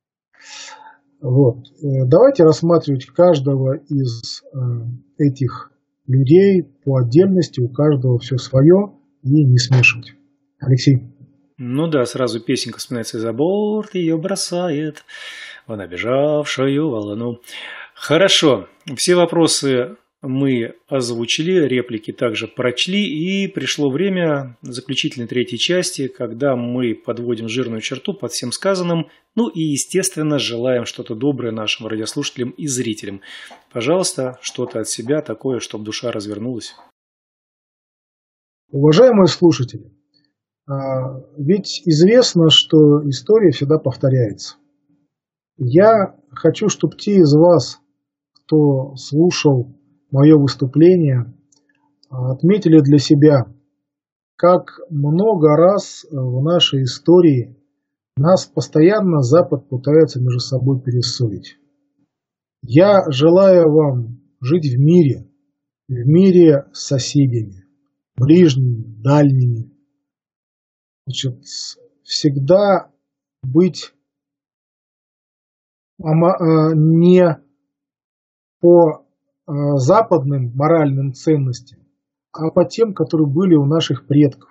Вот. Давайте рассматривать каждого из этих людей по отдельности, у каждого все свое, и не смешивать. Алексей. Ну да, сразу песенка вспоминается: «За борт ее бросает в набежавшую волну». Хорошо, все вопросы мы озвучили, реплики также прочли, и пришло время заключительной третьей части, когда мы подводим жирную черту под всем сказанным, ну и, естественно, желаем что-то доброе нашим радиослушателям и зрителям. Пожалуйста, что-то от себя такое, чтобы душа развернулась. Уважаемые слушатели, ведь известно, что история всегда повторяется. Я хочу, чтобы те из вас, кто слушал мое выступление, отметили для себя, как много раз в нашей истории нас постоянно Запад пытается между собой перессорить. Я желаю вам жить в мире с соседями, ближними, дальними. Значит, всегда быть не по западным моральным ценностям, а по тем, которые были у наших предков.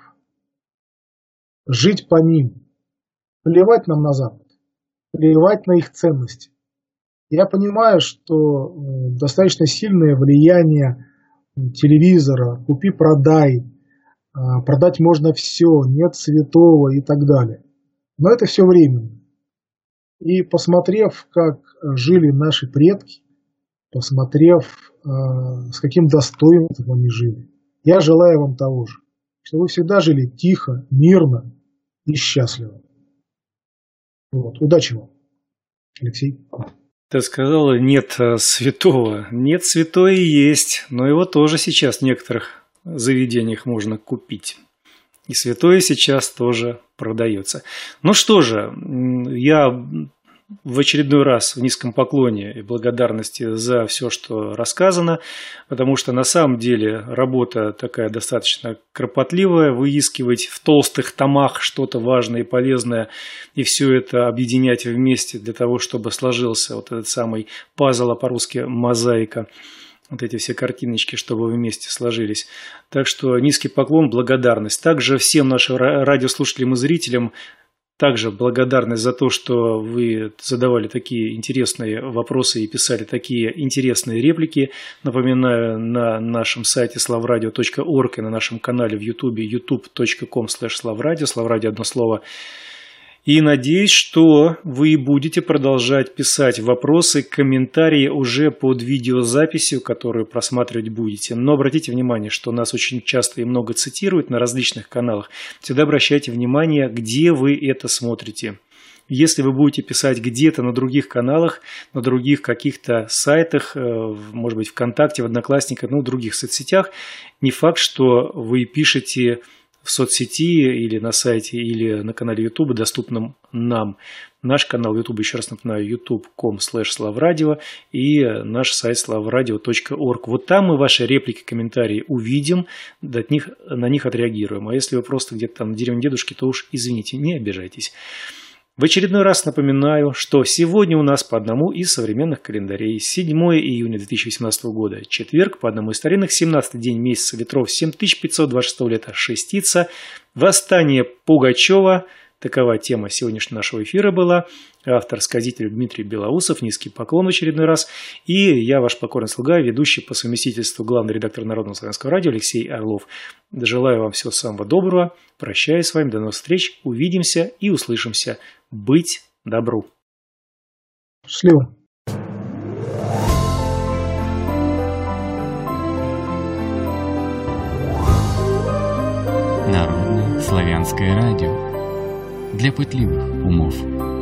Жить по ним. Плевать нам на Запад. Плевать на их ценности. Я понимаю, что достаточно сильное влияние телевизора, купи-продай, продать можно все, нет святого и так далее. Но это все временно. И посмотрев, как жили наши предки, посмотрев, с каким достоинством они жили, я желаю вам того же, чтобы вы всегда жили тихо, мирно и счастливо. Вот. Удачи вам, Алексей. Ты сказала, нет святого. Нет, святое есть, но его тоже сейчас в некоторых заведениях можно купить. И святое сейчас тоже продается. Ну что же, я в очередной раз в низком поклоне и благодарности за все, что рассказано, потому что на самом деле работа такая достаточно кропотливая, выискивать в толстых томах что-то важное и полезное, и все это объединять вместе для того, чтобы сложился вот этот самый пазл, а по-русски мозаика, вот эти все картиночки, чтобы вместе сложились. Так что низкий поклон, благодарность. Также всем нашим радиослушателям и зрителям также благодарность за то, что вы задавали такие интересные вопросы и писали такие интересные реплики. Напоминаю, на нашем сайте slavradio.org и на нашем канале в YouTube youtube.com/slavradio, Slavradio одно слово. И надеюсь, что вы будете продолжать писать вопросы, комментарии уже под видеозаписью, которую просматривать будете. Но обратите внимание, что нас очень часто и много цитируют на различных каналах. Всегда обращайте внимание, где вы это смотрите. Если вы будете писать где-то на других каналах, на других каких-то сайтах, может быть, ВКонтакте, в Одноклассниках, в других соцсетях, не факт, что вы пишете в соцсети или на сайте, или на канале YouTube, доступном нам. Наш канал YouTube, еще раз напоминаю, youtube.com/slavradio и наш сайт slavradio.org. Вот там мы ваши реплики, комментарии увидим, на них отреагируем. А если вы просто где-то там на деревне дедушки, то уж извините, не обижайтесь. В очередной раз напоминаю, что сегодня у нас по одному из современных календарей 7 июня 2018 года, четверг, по одному из старинных 17-й день месяца ветров 7526 лета шестица, восстание Пугачева. Такова тема сегодняшнего нашего эфира была. Автор-сказитель Дмитрий Белоусов. Низкий поклон в очередной раз. И я, ваш покорный слуга, ведущий по совместительству главный редактор Народного славянского радио Алексей Орлов. Желаю вам всего самого доброго. Прощаюсь с вами. До новых встреч. Увидимся и услышимся. Быть добру. Счастливо. Народное славянское радио. Для пытливых умов.